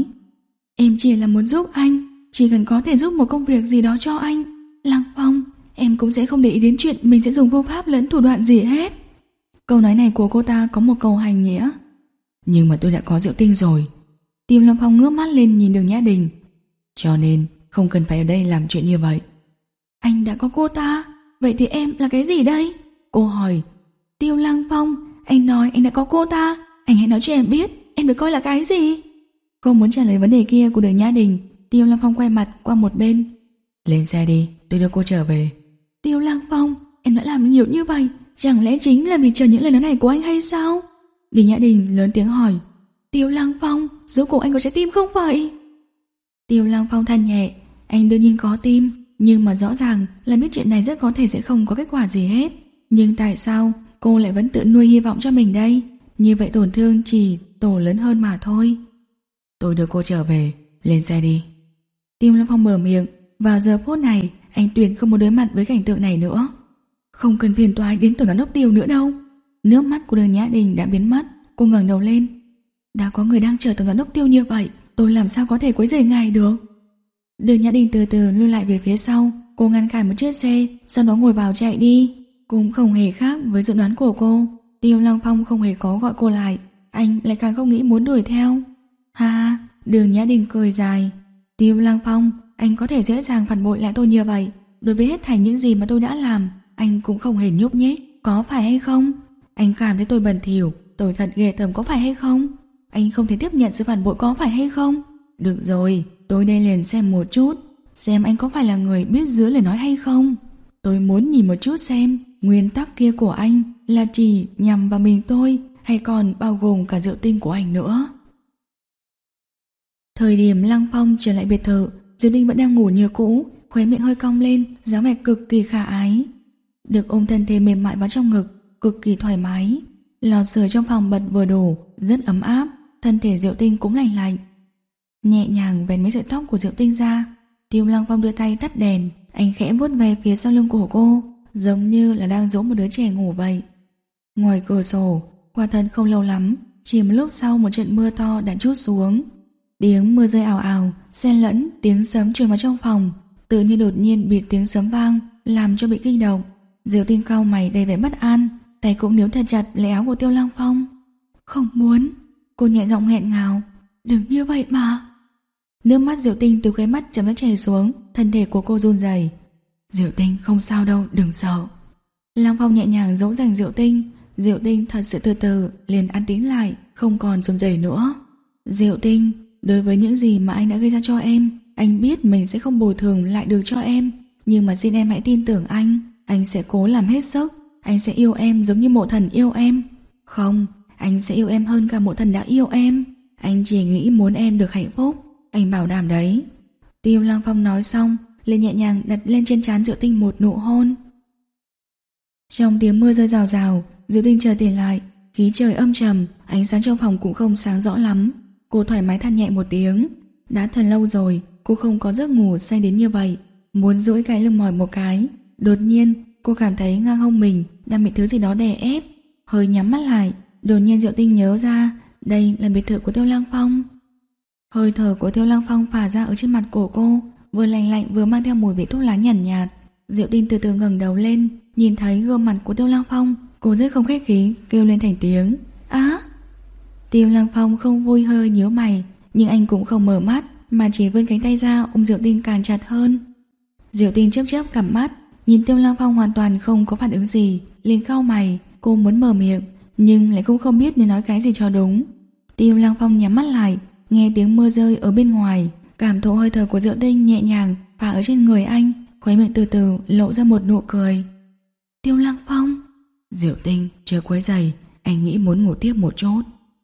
Em chỉ là muốn giúp anh, chỉ cần có thể giúp một công việc gì đó cho anh. Long Phong, em cũng sẽ không để ý đến chuyện mình sẽ dùng vô pháp lẫn thủ đoạn gì hết. Câu nói này của cô ta có một câu hành nghĩa.
Nhưng mà tôi đã có Diệu Tinh rồi.
Tiêu Long Phong ngước mắt lên nhìn Đường Nhã Đình.
Cho nên không cần phải ở đây làm chuyện như vậy.
Anh đã có cô ta, vậy thì em là cái gì đây? Cô hỏi. Tiêu Long Phong, anh nói anh đã có cô ta, anh hãy nói cho em biết em được coi là cái gì? Cô muốn trả lời vấn đề kia của Đường Nhã Đình. Tiêu Long Phong quay mặt qua một bên.
Lên xe đi, tôi đưa cô trở về.
Tiêu Long Phong, em đã làm nhiều như vậy, chẳng lẽ chính là vì chờ những lời nói này của anh hay sao? Đường Nhã Đình lớn tiếng hỏi. Tiêu Long Phong, rốt cuộc anh có trái tim không vậy? Tiêu Long Phong than nhẹ. Anh đương nhiên có tim, nhưng mà rõ ràng là biết chuyện này rất có thể sẽ không có kết quả gì hết. Nhưng tại sao cô lại vẫn tự nuôi hy vọng cho mình đây? Như vậy tổn thương chỉ tổ lớn hơn mà thôi.
Tôi đưa cô trở về, lên xe đi.
Tiêu Long Phong mở miệng. Vào giờ phút này anh tuyệt không muốn đối mặt với cảnh tượng này nữa. Không cần phiền toái đến tổng giám đốc Tiêu nữa đâu. Nước mắt của Đường Nhã Đình đã biến mất. Cô ngẩng đầu lên. Đã có người đang chờ tổng giám đốc Tiêu như vậy, tôi làm sao có thể quấy rầy ngài được? Đường Nhã Đình từ từ lui lại về phía sau. Cô ngăn cản một chiếc xe, sau đó ngồi vào chạy đi. Cũng không hề khác với dự đoán của cô. Tiêu Long Phong không hề có gọi cô lại, anh lại càng không nghĩ muốn đuổi theo. Ha, Đường Nhã Đình cười dài. Tiêu Long Phong, anh có thể dễ dàng phản bội lại tôi như vậy. Đối với hết thảy những gì mà tôi đã làm, anh cũng không hề nhúc nhích, có phải hay không? Anh cảm thấy tôi bẩn thỉu, tôi thật ghê tởm, có phải hay không? Anh không thể tiếp nhận sự phản bội, có phải hay không? Được rồi, tôi đây liền xem một chút, xem anh có phải là người biết giữ lời nói hay không. Tôi muốn nhìn một chút xem nguyên tắc kia của anh là chỉ nhằm vào mình tôi, hay còn bao gồm cả Diệu Tinh của anh nữa. Thời điểm Lăng Phong trở lại biệt thự, Diệu Tinh vẫn đang ngủ như cũ, khóe miệng hơi cong lên, dáng vẻ cực kỳ khả ái. Được ôm thân thể mềm mại vào trong ngực, cực kỳ thoải mái. Lò sưởi trong phòng bật vừa đủ, rất ấm áp, thân thể Diệu Tinh cũng lành lạnh. Nhẹ nhàng vén mấy sợi tóc của Diệu Tinh ra, Tiêu Lăng Phong đưa tay tắt đèn, anh khẽ vuốt về phía sau lưng của cô, giống như là đang dỗ một đứa trẻ ngủ vậy. Ngoài cửa sổ, quả thật không lâu lắm, chỉ một lúc sau một trận mưa to đã trút xuống. Tiếng mưa rơi ào ào, xen lẫn tiếng sấm truyền vào trong phòng. Tự nhiên đột nhiên bị tiếng sấm vang, làm cho bị kinh động. Diệu Tinh cau mày đầy vẻ bất an, tay cũng níu thật chặt lấy áo của Tiêu Lăng Phong. Không muốn. Cô nhẹ giọng nghẹn ngào. Đừng như vậy mà. Nước mắt Diệu Tinh từ khóe mắt chấm rãi chảy xuống, thân thể của cô run rẩy. Diệu Tinh không sao đâu, đừng sợ. Lăng Phong nhẹ nhàng dỗ dành Diệu Tinh. Diệu Tinh thật sự từ từ liền an tĩnh lại, không còn run rẩy nữa. Diệu Tinh, đối với những gì mà anh đã gây ra cho em, anh biết mình sẽ không bồi thường lại được cho em, nhưng mà xin em hãy tin tưởng anh. Anh sẽ cố làm hết sức. Anh sẽ yêu em giống như mộ thần yêu em. Không, anh sẽ yêu em hơn cả mộ thần đã yêu em. Anh chỉ nghĩ muốn em được hạnh phúc. Anh bảo đảm đấy. Tiêu Lăng Phong nói xong, liền nhẹ nhàng đặt lên trên trán Diệu Tinh một nụ hôn. Trong tiếng mưa rơi rào rào, Diệu Tinh chợt tỉnh lại. Khí trời âm trầm, ánh sáng trong phòng cũng không sáng rõ lắm. Cô thoải mái than nhẹ một tiếng. Đã thật lâu rồi cô không có giấc ngủ say đến như vậy. Muốn duỗi cái lưng mỏi một cái. Đột nhiên cô cảm thấy ngang hông mình đang bị thứ gì đó đè ép. Hơi nhắm mắt lại, đột nhiên Diệu Tinh nhớ ra đây là biệt thự của Tiêu Lăng Phong. Hơi thở của Tiêu Lăng Phong phả ra ở trên mặt của cô, vừa lạnh lạnh vừa mang theo mùi vị thuốc lá nhàn nhạt, nhạt. Diệu Tinh từ từ ngẩng đầu lên, nhìn thấy gương mặt của Tiêu Lăng Phong, cô rất không khách khí kêu lên thành tiếng á. Tiêu Lăng Phong không vui hơi nhíu mày, nhưng anh cũng không mở mắt mà chỉ vươn cánh tay ra ôm Diệu Tinh càng chặt hơn. Diệu Tinh chớp chớp cặp mắt, nhìn Tiêu Lăng Phong hoàn toàn không có phản ứng gì, liền cau mày. Cô muốn mở miệng nhưng lại cũng không biết nên nói cái gì cho đúng. Tiêu Lăng Phong nhắm mắt lại, nghe tiếng mưa rơi ở bên ngoài, cảm thụ hơi thở của Diệu Tinh nhẹ nhàng phả ở trên người anh, khóe miệng từ từ lộ ra một nụ cười. Tiêu Lăng Phong. Diệu Tinh, chưa quấy rầy, anh nghĩ muốn ngủ tiếp một chút.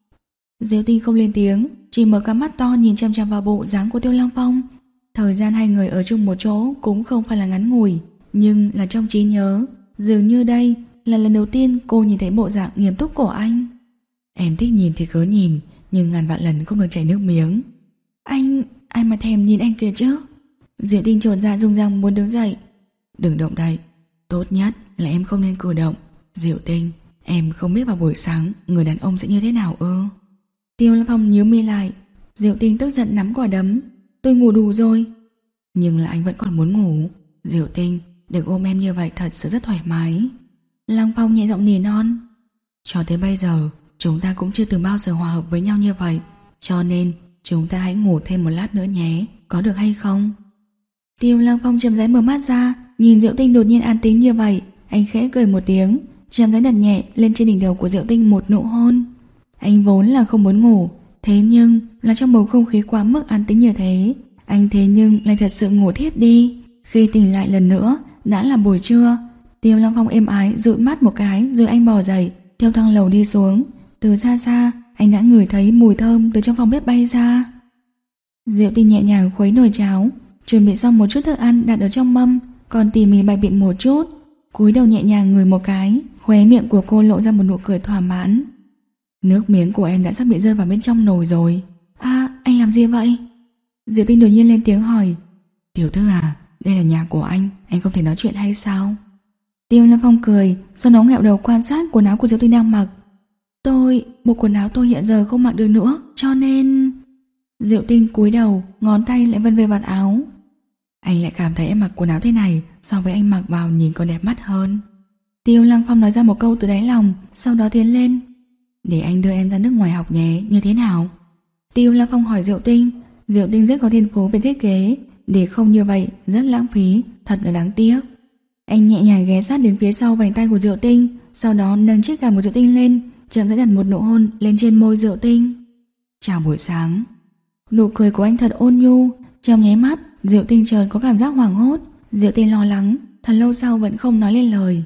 Diệu Tinh không lên tiếng, chỉ mở cặp mắt to nhìn chăm chăm vào bộ dáng của Tiêu Lăng Phong. Thời gian hai người ở chung một chỗ cũng không phải là ngắn ngủi, nhưng là trong trí nhớ, dường như đây là lần đầu tiên cô nhìn thấy bộ dạng nghiêm túc của anh. Em thích nhìn thì cứ nhìn, nhưng ngàn vạn lần không được chảy nước miếng. Anh, ai mà thèm nhìn anh kia chứ? Diệu Tinh trột dạ rung răng muốn đứng dậy. Đừng động đậy, tốt nhất là em không nên cử động. Diệu Tinh, em không biết vào buổi sáng người đàn ông sẽ như thế nào ư? Tiêu Lăng Phong nhíu mi lại. Diệu Tinh tức giận nắm quả đấm. Tôi ngủ đủ rồi. Nhưng là anh vẫn còn muốn ngủ. Diệu Tinh, đừng ôm em như vậy, thật sự rất thoải mái. Lăng Phong nhẹ giọng nỉ non. Cho tới bây giờ chúng ta cũng chưa từng bao giờ hòa hợp với nhau như vậy, cho nên chúng ta hãy ngủ thêm một lát nữa nhé, có được hay không? Tiêu Lăng Phong chậm rãi mở mắt ra, nhìn Diệu Tinh đột nhiên an tĩnh như vậy, anh khẽ cười một tiếng, chậm rãi đặt nhẹ lên trên đỉnh đầu của Diệu Tinh một nụ hôn. Anh vốn là không muốn ngủ, thế nhưng là trong bầu không khí quá mức an tĩnh như thế, anh thế nhưng lại thật sự ngủ thiếp đi. Khi tỉnh lại lần nữa đã là buổi trưa. Tiêu Lăng Phong êm ái dụi mắt một cái rồi anh bò dậy, theo thang lầu đi xuống. Từ xa xa anh đã ngửi thấy mùi thơm từ trong phòng bếp bay ra. Diệu Tinh nhẹ nhàng khuấy nồi cháo, chuẩn bị xong một chút thức ăn đặt ở trong mâm, còn tỉ mỉ bày biện một chút, cúi đầu nhẹ nhàng ngửi một cái, khóe miệng của cô lộ ra một nụ cười thỏa mãn. Nước miếng của em đã sắp bị rơi vào bên trong nồi rồi. À, anh làm gì vậy? Diệu Tinh đột nhiên lên tiếng hỏi. Tiểu thư à, đây là nhà của anh, anh không thể nói chuyện hay sao? Tiêu Lăng Phong cười, sau đó nghẹo đầu quan sát quần áo của Diệu Tinh đang mặc. Tôi, bộ quần áo tôi hiện giờ không mặc được nữa, cho nên... Diệu Tinh cúi đầu, ngón tay lại vân về vạt áo. Anh lại cảm thấy em mặc quần áo thế này so với anh mặc vào nhìn còn đẹp mắt hơn. Tiêu Lăng Phong nói ra một câu từ đáy lòng, sau đó tiến lên. Để anh đưa em ra nước ngoài học nhé, như thế nào? Tiêu Lăng Phong hỏi Diệu Tinh. Diệu Tinh rất có thiên phú về thiết kế, để không như vậy rất lãng phí, thật là đáng tiếc. Anh nhẹ nhàng ghé sát đến phía sau vành tay của Diệu Tinh, sau đó nâng chiếc cằm của Diệu Tinh lên, chậm rãi đặt một nụ hôn lên trên môi Diệu Tinh. Chào buổi sáng. Nụ cười của anh thật ôn nhu, trong nháy mắt Diệu Tinh chợt có cảm giác hoảng hốt. Diệu Tinh lo lắng, thật lâu sau vẫn không nói lên lời.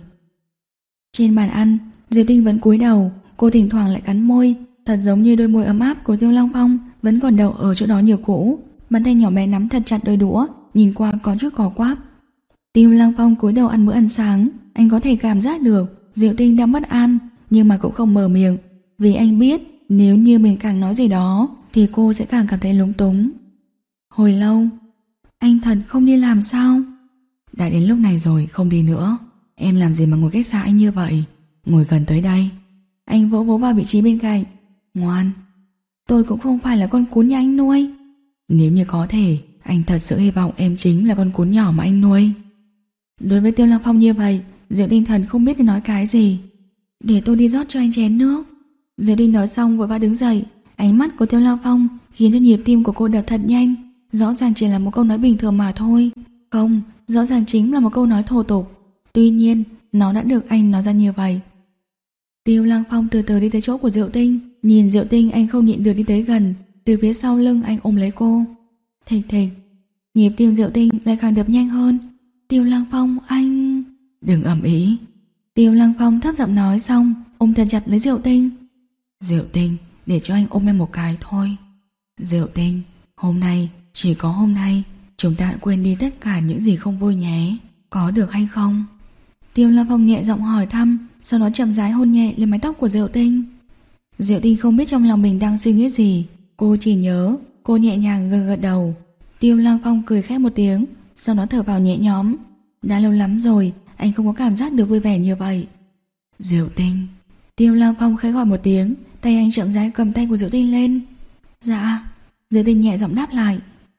Trên bàn ăn, Diệu Tinh vẫn cúi đầu, cô thỉnh thoảng lại cắn môi, thật giống như đôi môi ấm áp của Tiêu Lăng Phong vẫn còn đậu ở chỗ đó như cũ. Bàn tay nhỏ bé nắm thật chặt đôi đũa, nhìn qua có chút cò quắp. Tiêu Lăng Phong cúi đầu ăn bữa ăn sáng, anh có thể cảm giác được Diệu Tinh đang bất an, nhưng mà cũng không mở miệng, vì anh biết nếu như mình càng nói gì đó thì cô sẽ càng cảm thấy lúng túng. Hồi lâu, anh thật không đi làm sao? Đã đến lúc này rồi, không đi nữa. Em làm gì mà ngồi cách xa anh như vậy? Ngồi gần tới đây. Anh vỗ vỗ vào vị trí bên cạnh. Ngoan. Tôi cũng không phải là con cún nhà anh nuôi.
Nếu như có thể, anh thật sự hy vọng em chính là con cún nhỏ mà anh nuôi.
Đối với Tiêu Lăng Phong như vậy, Diệu Tinh Thần không biết nên nói cái gì. Để tôi đi rót cho anh chén nước. Diệu Tinh nói xong vội vã đứng dậy. Ánh mắt của Tiêu Lăng Phong khiến cho nhịp tim của cô đập thật nhanh. Rõ ràng chỉ là một câu nói bình thường mà thôi. Không, rõ ràng chính là một câu nói thô tục. Tuy nhiên, nó đã được anh nói ra như vậy. Tiêu Lăng Phong từ từ đi tới chỗ của Diệu Tinh. Nhìn Diệu Tinh, anh không nhịn được đi tới gần. Từ phía sau lưng anh ôm lấy cô. Thịch thịch. Nhịp tim Diệu Tinh lại càng đập nhanh hơn. Tiêu Lăng Phong, anh...
Đừng ầm ĩ.
Tiêu Lăng Phong thấp giọng nói xong, ôm thật chặt lấy Diệu Tinh.
Diệu Tinh, để cho anh ôm em một cái thôi. Diệu Tinh, hôm nay, chỉ có hôm nay, chúng ta quên đi tất cả những gì không vui nhé. Có được hay không?
Tiêu Lăng Phong nhẹ giọng hỏi thăm, sau đó chậm rãi hôn nhẹ lên mái tóc của Diệu Tinh. Diệu Tinh không biết trong lòng mình đang suy nghĩ gì. Cô chỉ nhớ, cô nhẹ nhàng gật gật đầu. Tiêu Lăng Phong cười khẽ một tiếng, sau đó thở vào nhẹ nhõm. Đã lâu lắm rồi, anh không có cảm giác được vui vẻ như vậy.
Diệu Tinh.
Tiêu Lăng Phong khẽ gọi một tiếng, tay anh chậm rãi cầm tay của Diệu Tinh lên. Dạ. Diệu Tinh nhẹ giọng đáp lại.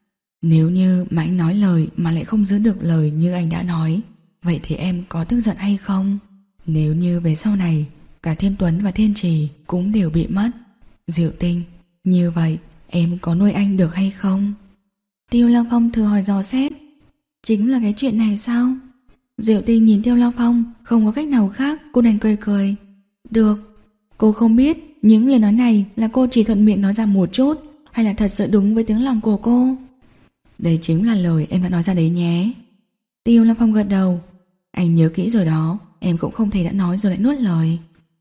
Nếu như mà anh nói lời mà lại không giữ được lời như anh đã nói, vậy thì em có tức giận hay không? Nếu như về sau này cả Thiên Tuấn và Thiên Trì cũng đều bị mất, Diệu Tinh, như vậy em có nuôi anh được hay không?
Tiêu Lăng Phong thử hỏi dò xét. Chính là cái chuyện này sao? Diệu Tinh nhìn Tiêu Lăng Phong, không có cách nào khác, cô đành cười cười. Được. Cô không biết những lời nói này là cô chỉ thuận miệng nói ra một chút, hay là thật sự đúng với tiếng lòng của cô.
Đây chính là lời em đã nói ra đấy nhé.
Tiêu Lăng Phong gật đầu.
Anh nhớ kỹ rồi đó, em cũng không thể đã nói rồi lại nuốt lời.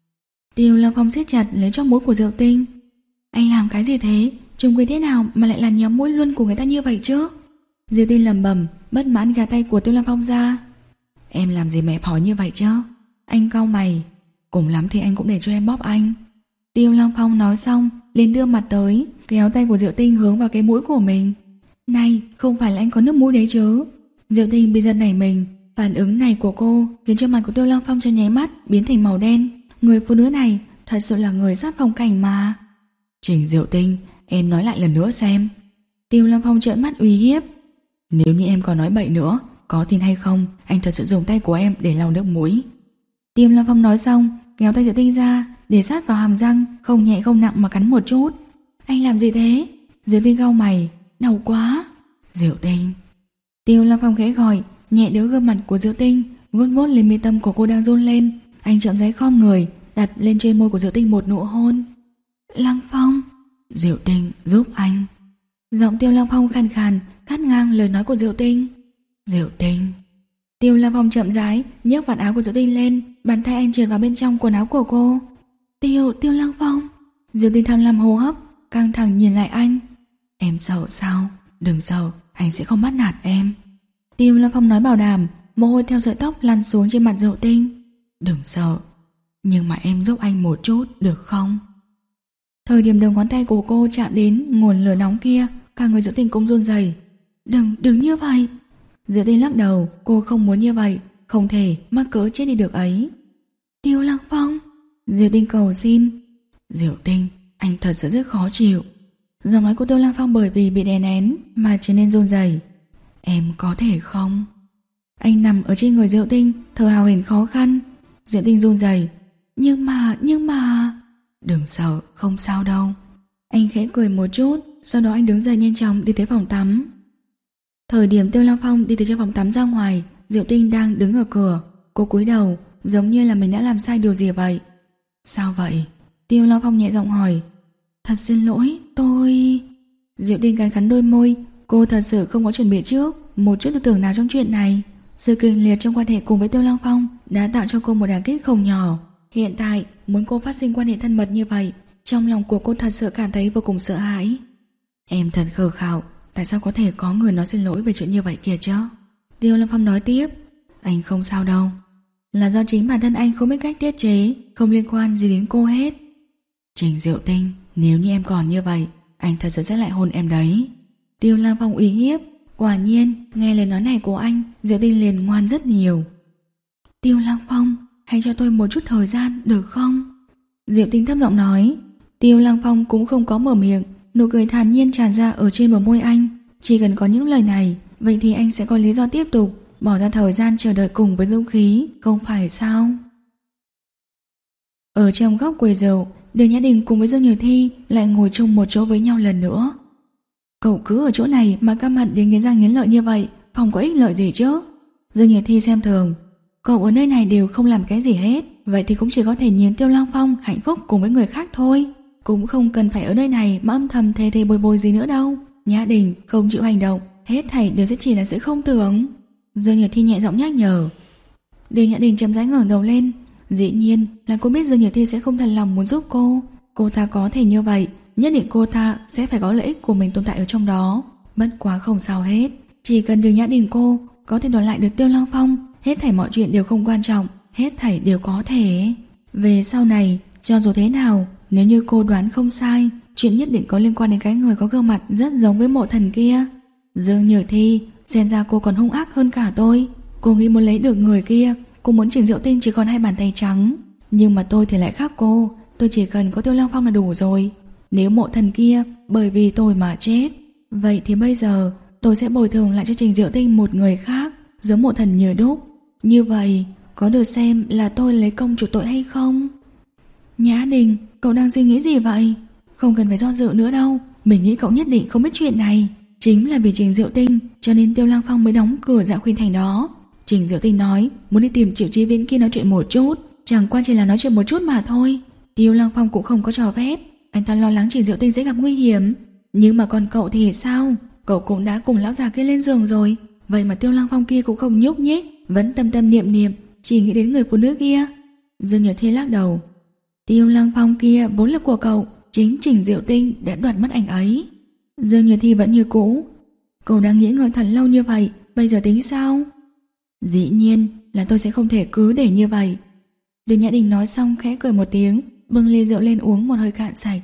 Tiêu Lăng Phong siết chặt lấy chóp mũi của Diệu Tinh. Anh làm cái gì thế? Trùng quy thế nào mà lại là nhóm mũi luôn của người ta như vậy chứ? Diệu Tinh lẩm bẩm, bất mãn gạt tay của Tiêu Lăng Phong ra.
Em làm gì mẹ phó như vậy chứ?
Anh cau mày.
Cùng lắm thì anh cũng để cho em bóp anh.
Tiêu Lăng Phong nói xong, liền đưa mặt tới, kéo tay của Diệu Tinh hướng vào cái mũi của mình. Này, không phải là anh có nước mũi đấy chứ? Diệu Tinh bị giật nảy mình. Phản ứng này của cô khiến cho mặt của Tiêu Lăng Phong trong nháy mắt biến thành màu đen. Người phụ nữ này thật sự là người sát phong cảnh mà.
Trình Diệu Tinh, em nói lại lần nữa xem.
Tiêu Lăng Phong trợn mắt uy hiếp.
Nếu như em còn nói bậy nữa, có tin hay không, anh thật sự dùng tay của em để lau nước mũi.
Tiêu Lăng Phong nói xong, kéo tay Diệu Tinh ra, để sát vào hàm răng, không nhẹ không nặng mà cắn một chút. Anh làm gì thế? Diệu Tinh cau mày. Đau quá.
Diệu Tinh.
Tiêu Lăng Phong khẽ gọi, nhẹ đỡ gương mặt của Diệu Tinh, vuốt vuốt lên mi tâm của cô đang run lên. Anh chậm rãi khom người, đặt lên trên môi của Diệu Tinh một nụ hôn. Lăng Phong.
Diệu Tinh, giúp anh.
Giọng Tiêu Lăng Phong khàn khàn, cắt ngang lời nói của Diệu Tinh.
Diệu Tinh.
Tiêu Lăng Phong chậm rãi nhấc vạt áo của Diệu Tinh lên, bàn tay anh trượt vào bên trong quần áo của cô. Tiêu, Tiêu Lăng Phong. Diệu Tinh tham lam hô hấp, căng thẳng nhìn lại anh.
Em sợ sao? Đừng sợ, anh sẽ không bắt nạt em.
Tiêu Lăng Phong nói bảo đảm, mồ hôi theo sợi tóc lăn xuống trên mặt Diệu Tinh.
Đừng sợ, nhưng mà em giúp anh một chút được không?
Thời điểm đầu ngón tay của cô chạm đến nguồn lửa nóng kia, cả người Diệu Tinh cũng run rẩy. Đừng, đừng như vậy. Diệu Tinh lắc đầu, cô không muốn như vậy, không thể mắc cỡ chết đi được ấy. Tiêu Lăng Phong. Diệu Tinh cầu xin.
Diệu Tinh, anh thật sự rất khó chịu.
Giọng nói của Tiêu Lăng Phong bởi vì bị đè nén mà trở nên run rẩy.
Em có thể không?
Anh nằm ở trên người Diệu Tinh, thở hào hển khó khăn. Diệu Tinh run rẩy. Nhưng mà, nhưng mà...
Đừng sợ, không sao đâu.
Anh khẽ cười một chút, sau đó anh đứng dậy nhanh chóng đi tới phòng tắm. Thời điểm Tiêu Lăng Phong đi từ trong phòng tắm ra ngoài, Diệu Tinh đang đứng ở cửa. Cô cúi đầu, giống như là mình đã làm sai điều gì vậy.
Sao vậy?
Tiêu Lăng Phong nhẹ giọng hỏi. Thật xin lỗi, tôi... Diệu Tinh cắn cắn đôi môi. Cô thật sự không có chuẩn bị trước một chút tư tưởng nào trong chuyện này. Sự kịch liệt trong quan hệ cùng với Tiêu Lăng Phong đã tạo cho cô một đả kích không nhỏ. Hiện tại muốn cô phát sinh quan hệ thân mật như vậy, trong lòng của cô thật sự cảm thấy vô cùng sợ hãi.
Em thật khờ khạo, tại sao có thể có người nói xin lỗi về chuyện như vậy kìa chứ?
Tiêu Lăng Phong nói tiếp.
Anh không sao đâu.
Là do chính bản thân anh không biết cách tiết chế, không liên quan gì đến cô hết.
Trình Diệu Tinh, nếu như em còn như vậy, anh thật sự sẽ lại hôn em đấy.
Tiêu Lăng Phong uy hiếp. Quả nhiên, nghe lời nói này của anh, Diệu Tinh liền ngoan rất nhiều. Tiêu Lăng Phong, hãy cho tôi một chút thời gian được không? Diệu Tinh thấp giọng nói. Tiêu Lăng Phong cũng không có mở miệng, nụ cười thản nhiên tràn ra ở trên bờ môi anh. Chỉ cần có những lời này, vậy thì anh sẽ có lý do tiếp tục bỏ ra thời gian chờ đợi cùng với dũng khí, không phải sao? Ở trong góc quầy rượu, Đường Nhã Đình cùng với Dương Nhược Thi lại ngồi chung một chỗ với nhau lần nữa. Cậu cứ ở chỗ này mà căm hận đến nghiến răng nghiến lợi như vậy, Phong có ích lợi gì chứ? Dương Nhược Thi xem thường. Cậu ở nơi này đều không làm cái gì hết, vậy thì cũng chỉ có thể nhìn Tiêu Lăng Phong hạnh phúc cùng với người khác thôi. Cũng không cần phải ở nơi này mà âm thầm thề thề bồi bồi gì nữa đâu. Nhã Đình không chịu hành động, hết thảy đều sẽ chỉ là sự không tưởng. Dương Nhược Thi nhẹ giọng nhắc nhở. Đường Nhã Đình chậm rãi ngẩng đầu lên. Dĩ nhiên là cô biết Dương Nhược Thi sẽ không thật lòng muốn giúp cô. Cô ta có thể như vậy, nhất định cô ta sẽ phải có lợi ích của mình tồn tại ở trong đó. Bất quá không sao hết, chỉ cần Đường Nhã Đình cô có thể đòi lại được Tiêu Lăng Phong, hết thảy mọi chuyện đều không quan trọng, hết thảy đều có thể. Về sau này, cho dù thế nào, nếu như cô đoán không sai, chuyện nhất định có liên quan đến cái người có gương mặt rất giống với mộ thần kia. Dương Nhược Thi, xem ra cô còn hung ác hơn cả tôi. Cô nghĩ muốn lấy được người kia, cô muốn Trình Diệu Tinh chỉ còn hai bàn tay trắng. Nhưng mà tôi thì lại khác cô, tôi chỉ cần có Tiêu Lăng Phong là đủ rồi. Nếu mộ thần kia bởi vì tôi mà chết, vậy thì bây giờ tôi sẽ bồi thường lại cho Trình Diệu Tinh một người khác, giống mộ thần như đúc. Như vậy, có được xem là tôi lấy công chuộc tội hay không? Nhã Đình, cậu đang suy nghĩ gì vậy? Không cần phải do dự nữa đâu, mình nghĩ cậu nhất định không biết chuyện này. Chính là vì Trình Diệu Tinh cho nên Tiêu Lăng Phong mới đóng cửa Dạ Khuynh Thành đó. Trình Diệu Tinh nói muốn đi tìm Triệu Chí Viễn kia nói chuyện một chút, chẳng qua chỉ là nói chuyện một chút mà thôi. Tiêu Lăng Phong cũng không có cho phép, anh ta lo lắng Trình Diệu Tinh sẽ gặp nguy hiểm. Nhưng mà còn cậu thì sao? Cậu cũng đã cùng lão già kia lên giường rồi, vậy mà Tiêu Lăng Phong kia cũng không nhúc nhích, vẫn tâm tâm niệm niệm chỉ nghĩ đến người phụ nữ kia. Dương Nhược Thi lắc đầu. Tiêu Lăng Phong kia vốn là của cậu, chính Trình Diệu Tinh đã đoạt mất anh ấy. Dương Nhược Thi vẫn như cũ. Cậu đang nghĩ ngợi thật lâu như vậy, bây giờ tính sao? Dĩ nhiên là tôi sẽ không thể cứ để như vậy. Đường Nhã Đình nói xong khẽ cười một tiếng, bưng ly rượu lên uống một hơi cạn sạch.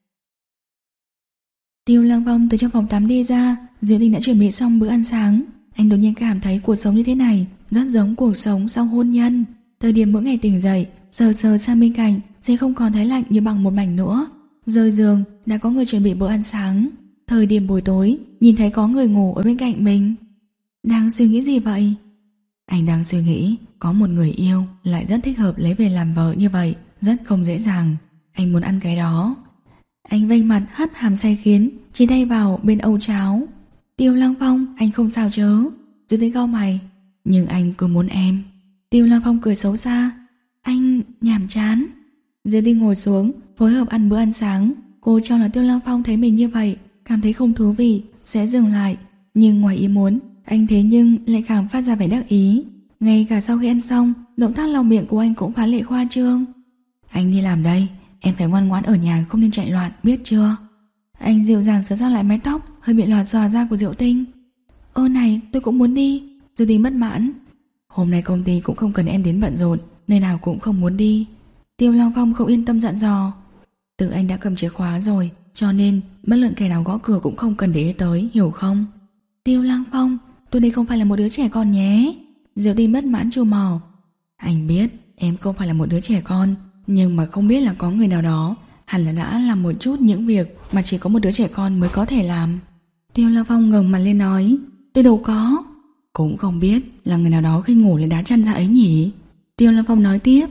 Tiêu Lăng Phong từ trong phòng tắm đi ra, Diệu Tinh đã chuẩn bị xong bữa ăn sáng. Anh đột nhiên cảm thấy cuộc sống như thế này rất giống cuộc sống sau hôn nhân. Thời điểm mỗi ngày tỉnh dậy, sờ sờ sang bên cạnh sẽ không còn thấy lạnh như bằng một mảnh nữa. Rời giường đã có người chuẩn bị bữa ăn sáng. Thời điểm buổi tối, nhìn thấy có người ngủ ở bên cạnh mình. Đang suy nghĩ gì vậy? Anh đang suy nghĩ có một người yêu lại rất thích hợp lấy về làm vợ như vậy, rất không dễ dàng. Anh muốn ăn cái đó. Anh vênh mặt hất hàm say khiến, chỉ tay vào bên âu cháo. Tiêu Lăng Phong, anh không sao chớ? Dưới đến cau mày. Nhưng anh cứ muốn em. Tiêu Lăng Phong cười xấu xa. Anh nhàm chán. Dưới đi ngồi xuống, phối hợp ăn bữa ăn sáng. Cô cho là Tiêu Lăng Phong thấy mình như vậy, cảm thấy không thú vị, sẽ dừng lại. Nhưng ngoài ý muốn, anh thế nhưng lại càng phát ra vẻ đắc ý. Ngay cả sau khi ăn xong, động tác lau miệng của anh cũng phá lệ khoa trương. Anh đi làm đây, em phải ngoan ngoãn ở nhà, không nên chạy loạn, biết chưa? Anh dịu dàng sửa sang lại mái tóc hơi bị lòa xòa ra của Diệu Tinh. Ơ này, tôi cũng muốn đi. Diệu Tinh bất mãn. Hôm nay công ty cũng không cần em đến bận rộn, nơi nào cũng không muốn đi. Tiêu Lăng Phong không yên tâm dặn dò. Tự anh đã cầm chìa khóa rồi, cho nên bất luận kẻ nào gõ cửa cũng không cần để ý tới, hiểu không? Tiêu Lăng Phong, tôi đây không phải là một đứa trẻ con nhé. Diệu Tinh bất mãn trù mỏ. Anh biết em không phải là một đứa trẻ con, nhưng mà không biết là có người nào đó hẳn là đã làm một chút những việc mà chỉ có một đứa trẻ con mới có thể làm. Tiêu Lăng Phong ngẩng mặt lên nói. Tôi đâu có. Cũng không biết là người nào đó khi ngủ lại đá chân ra ấy nhỉ. Tiêu Lăng Phong nói tiếp.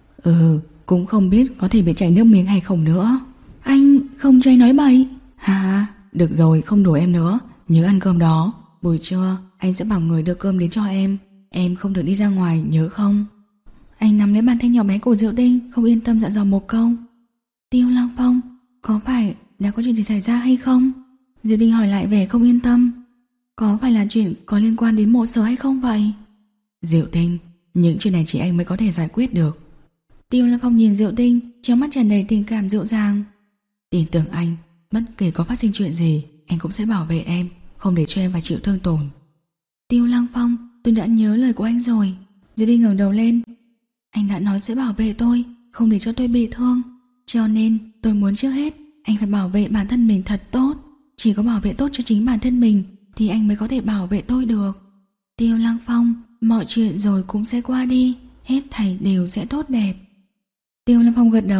Ừ, cũng không biết có thể bị chảy nước miếng hay không nữa. Anh không cho anh nói bậy. Hà, được rồi, không đùa em nữa. Nhớ ăn cơm đó. Buổi trưa anh sẽ bảo người đưa cơm đến cho em. Em không được đi ra ngoài, nhớ không? Anh nắm lấy bàn tay nhỏ bé của Diệu Tinh, không yên tâm dặn dò một câu. Tiêu Lăng Phong, có phải đã có chuyện gì xảy ra hay không? Diệu Tinh hỏi lại vẻ không yên tâm. Có phải là chuyện có liên quan đến mộ sở hay không vậy? Diệu Tinh, những chuyện này chỉ anh mới có thể giải quyết được. Tiêu Lăng Phong nhìn Diệu Tinh, trong mắt tràn đầy tình cảm dịu dàng. Tin tưởng anh, bất kể có phát sinh chuyện gì, anh cũng sẽ bảo vệ em, không để cho em phải chịu thương tổn. Tiêu Lăng Phong, tôi đã nhớ lời của anh rồi. Diệu Tinh ngẩng đầu lên. Anh đã nói sẽ bảo vệ tôi, không để cho tôi bị thương. Cho nên tôi muốn trước hết anh phải bảo vệ bản thân mình thật tốt. Chỉ có bảo vệ tốt cho chính bản thân mình thì anh mới có thể bảo vệ tôi được. Tiêu Lăng Phong, mọi chuyện rồi cũng sẽ qua đi, hết thảy đều sẽ tốt đẹp. Tiêu Lăng Phong gật đầu,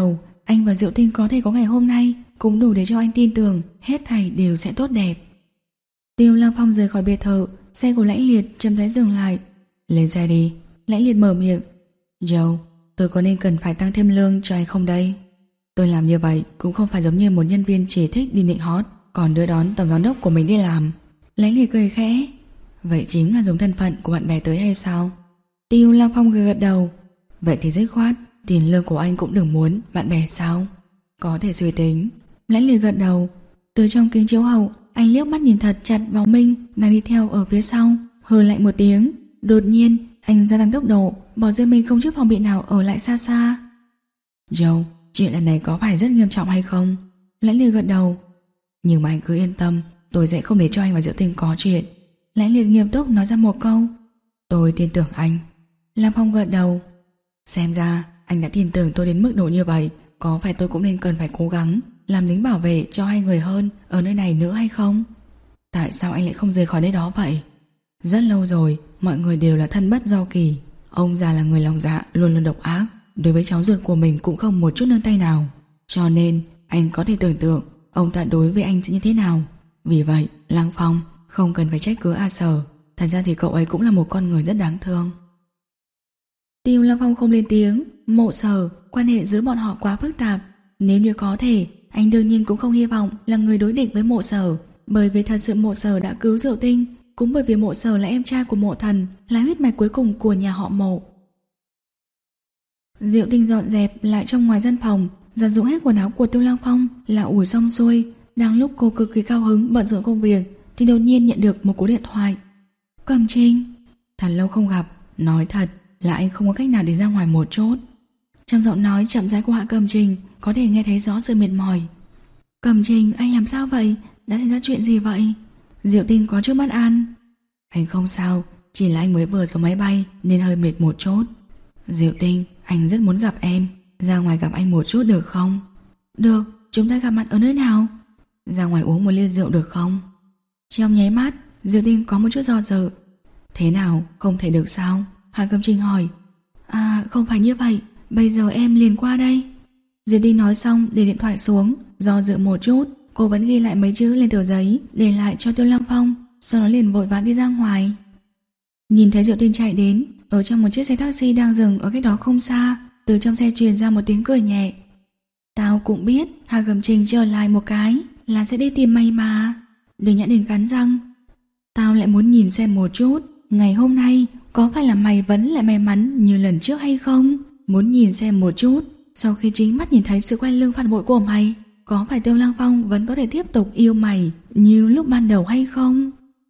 anh và Diệu Tinh có thể có ngày hôm nay cũng đủ để cho anh tin tưởng hết thảy đều sẽ tốt đẹp. Tiêu Lăng Phong rời khỏi biệt thự, xe của Lãnh Liệt chậm rãi dừng lại.
Lên xe đi.
Lãnh Liệt mở miệng.
Joe, tôi có nên cần phải tăng thêm lương cho anh không đây? Tôi làm như vậy cũng không phải giống như một nhân viên chỉ thích đi nịnh hót còn đưa đón tổng giám đốc của mình đi làm.
Lãnh Liệt cười khẽ.
Vậy chính là dùng thân phận của bạn bè tới hay sao?
Tiêu Lăng Phong gật gật đầu.
Vậy thì dứt khoát tiền lương của anh cũng đừng muốn bạn bè sao? Có thể suy tính.
Lãnh Liệt gật đầu. Từ trong kính chiếu hậu, anh liếc mắt nhìn thật chặt vào Minh đang đi theo ở phía sau, hừ lạnh một tiếng. Đột nhiên anh gia tăng tốc độ, bỏ rơi mình không chút phòng bị nào ở lại xa xa.
Joe, chuyện lần này có phải rất nghiêm trọng hay không?
Lãnh Liệt gật đầu.
Nhưng mà anh cứ yên tâm, tôi sẽ không để cho anh và Diệu Tinh có chuyện.
Lãnh Liệt nghiêm túc nói ra một câu.
Tôi tin tưởng anh.
Lam Phong gật đầu.
Xem ra anh đã tin tưởng tôi đến mức độ như vậy, có phải tôi cũng nên cần phải cố gắng làm lính bảo vệ cho hai người hơn ở nơi này nữa hay không? Tại sao anh lại không rời khỏi nơi đó vậy? Rất lâu rồi, mọi người đều là thân bất do kỳ. Ông già là người lòng dạ luôn luôn độc ác, đối với cháu ruột của mình cũng không một chút nương tay nào. Cho nên anh có thể tưởng tượng ông ta đối với anh sẽ như thế nào. Vì vậy, Lăng Phong không cần phải trách cứ A Sở. Thật ra thì cậu ấy cũng là một con người rất đáng thương.
Tiêu Lăng Phong không lên tiếng. Mộ Sở, quan hệ giữa bọn họ quá phức tạp. Nếu như có thể, anh đương nhiên cũng không hy vọng là người đối địch với Mộ Sở. Bởi vì thật sự Mộ Sở đã cứu Diệu Tinh, cũng bởi vì Mộ Sở là em trai của Mộ Thần, là huyết mạch cuối cùng của nhà họ Mộ. Diệu Tinh dọn dẹp lại trong ngoài gian phòng, giặt dụng hết quần áo của Tiêu Lăng Phong là ủi xong xuôi. Đang lúc cô cực kỳ cao hứng bận rộn công việc thì đột nhiên nhận được một cú điện thoại. Cẩm Trinh.
Thật lâu không gặp, nói thật là anh không có cách nào để ra ngoài một chút.
Trong giọng nói chậm rãi của Hạ Cẩm Trình có thể nghe thấy rõ sự mệt mỏi. Cẩm Trình, anh làm sao vậy? Đã xảy ra chuyện gì vậy? Diệu Tinh có chút bất an.
Anh không sao, chỉ là anh mới vừa xuống máy bay nên hơi mệt một chút. Diệu Tinh, anh rất muốn gặp em, ra ngoài gặp anh một chút được không?
Được, chúng ta gặp mặt ở nơi nào?
Ra ngoài uống một ly rượu được không?
Trong nháy mắt, Diệu Tinh có một chút do dự.
Thế nào, không thể được sao?
Hạ Cẩm Trình hỏi. À, không phải như vậy, bây giờ em liền qua đây. Diệu Tinh nói xong để điện thoại xuống, do dự một chút, cô vẫn ghi lại mấy chữ lên tờ giấy để lại cho Tiêu Lăng Phong, sau đó liền vội vã đi ra ngoài. Nhìn thấy Diệu Tinh chạy đến, ở trong một chiếc xe taxi đang dừng ở cách đó không xa, từ trong xe truyền ra một tiếng cười nhẹ. Tao cũng biết Hạ Cẩm Trình trở lại một cái là sẽ đi tìm mày mà. Đừng nhã đình cắn răng. Tao lại muốn nhìn xem một chút, ngày hôm nay có phải là mày vẫn lại may mắn như lần trước hay không? Muốn nhìn xem một chút, sau khi chính mắt nhìn thấy sự quay lưng phản bội của mày, có phải Tiêu Lăng Phong vẫn có thể tiếp tục yêu mày như lúc ban đầu hay không?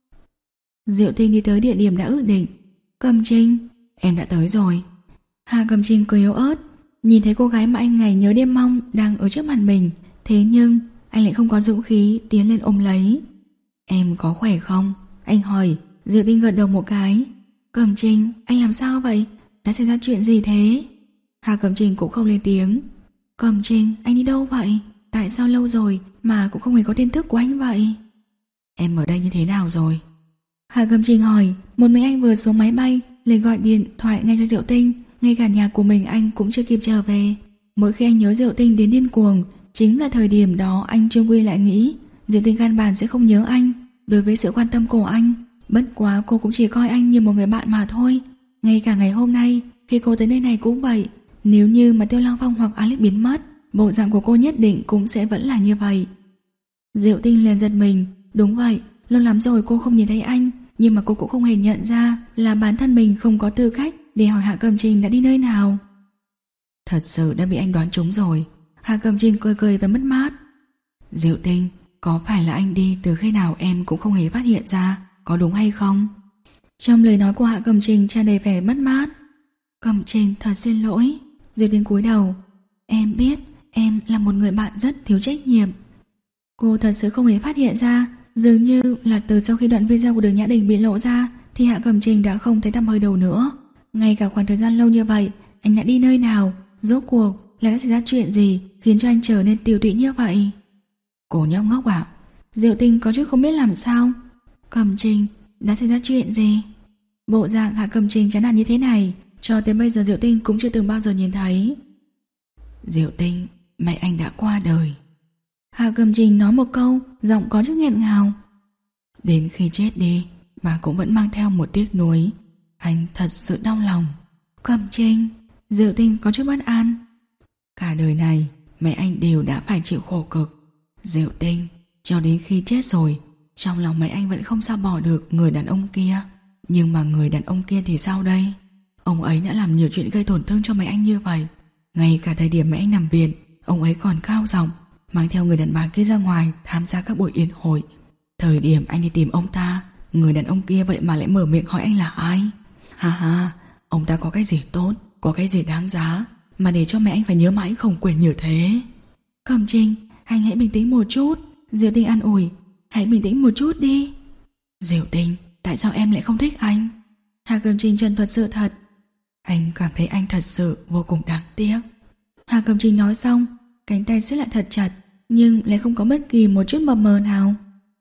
Diệu Tinh đi tới địa điểm đã ước định. Cẩm Trình,
em đã tới rồi.
Hạ Cẩm Trình cười yếu ớt, nhìn thấy cô gái mà anh ngày nhớ đêm mong đang ở trước mặt mình, thế nhưng anh lại không có dũng khí tiến lên ôm lấy.
Em có khỏe không? Anh hỏi.
Diệu Tinh gật đầu một cái. Cẩm Trình, anh làm sao vậy? Đã xảy ra chuyện gì thế? Hạ Cẩm Trình cũng không lên tiếng. Cẩm Trình, anh đi đâu vậy? Tại sao lâu rồi mà cũng không hề có tin tức của anh vậy?
Em ở đây như thế nào rồi?
Hạ Cẩm Trình hỏi. Một mình anh vừa xuống máy bay liền gọi điện thoại ngay cho Diệu Tinh. Ngay cả nhà của mình anh cũng chưa kịp trở về. Mỗi khi anh nhớ Diệu Tinh đến điên cuồng, chính là thời điểm đó anh Trương Quy lại nghĩ Diệu Tinh căn bản sẽ không nhớ anh. Đối với sự quan tâm của anh, bất quá cô cũng chỉ coi anh như một người bạn mà thôi. Ngay cả ngày hôm nay khi cô tới nơi này cũng vậy. Nếu như mà Tiêu Lăng Phong hoặc Alex biến mất, bộ dạng của cô nhất định cũng sẽ vẫn là như vậy. Diệu Tinh liền giật mình. Đúng vậy, lâu lắm rồi cô không nhìn thấy anh, nhưng mà cô cũng không hề nhận ra là bản thân mình không có tư cách để hỏi Hạ Cẩm Trình đã đi nơi nào.
Thật sự đã bị anh đoán trúng rồi.
Hạ Cẩm Trình cười cười và mất mát.
Diệu Tinh, có phải là anh đi từ khi nào em cũng không hề phát hiện ra, có đúng hay không?
Trong lời nói của Hạ Cẩm Trình tràn đầy vẻ mất mát. Cẩm Trình, thật xin lỗi. Diệu Tinh cúi đầu. Em biết em là một người bạn rất thiếu trách nhiệm. Cô thật sự không hề phát hiện ra, dường như là từ sau khi đoạn video của Đường Nhã Đình bị lộ ra thì Hạ Cẩm Trình đã không thấy tăm hơi đầu nữa. Ngay cả khoảng thời gian lâu như vậy, anh đã đi nơi nào? Rốt cuộc là đã xảy ra chuyện gì khiến cho anh trở nên tiều tụy như vậy?
Cô nhóc ngốc ạ.
Diệu Tinh có chút không biết làm sao. Cẩm Trình, đã xảy ra chuyện gì? Bộ dạng Hạ Cẩm Trình chán nản như thế này cho tới bây giờ Diệu Tinh cũng chưa từng bao giờ nhìn thấy.
Diệu Tinh, mẹ anh đã qua đời.
Hà Cầm Trình nói một câu, giọng có chút nghẹn ngào.
Đến khi chết đi, bà cũng vẫn mang theo một tiếc nuối. Anh thật sự đau lòng.
Cầm Trình, Diệu Tinh có chút bất an.
Cả đời này, mẹ anh đều đã phải chịu khổ cực. Diệu Tinh, cho đến khi chết rồi, trong lòng mẹ anh vẫn không sao bỏ được người đàn ông kia. Nhưng mà người đàn ông kia thì sao đây? Ông ấy đã làm nhiều chuyện gây tổn thương cho mẹ anh như vậy. Ngay cả thời điểm mẹ anh nằm viện, ông ấy còn cao giọng mang theo người đàn bà kia ra ngoài tham gia các buổi yến hội. Thời điểm anh đi tìm ông ta, người đàn ông kia vậy mà lại mở miệng hỏi anh là ai. Ha ha, ông ta có cái gì tốt, có cái gì đáng giá mà để cho mẹ anh phải nhớ mãi không quên như thế.
Cầm Trình, anh hãy bình tĩnh một chút. Diệu Tinh an ủi. Hãy bình tĩnh một chút đi.
Diệu Tinh, tại sao em lại không thích anh?
Hà Cầm Trình chân thuật sự thật.
Anh cảm thấy anh thật sự vô cùng đáng tiếc.
Hà Cầm Trình nói xong, cánh tay siết lại thật chặt, nhưng lại không có bất kỳ một chút mập mờ nào.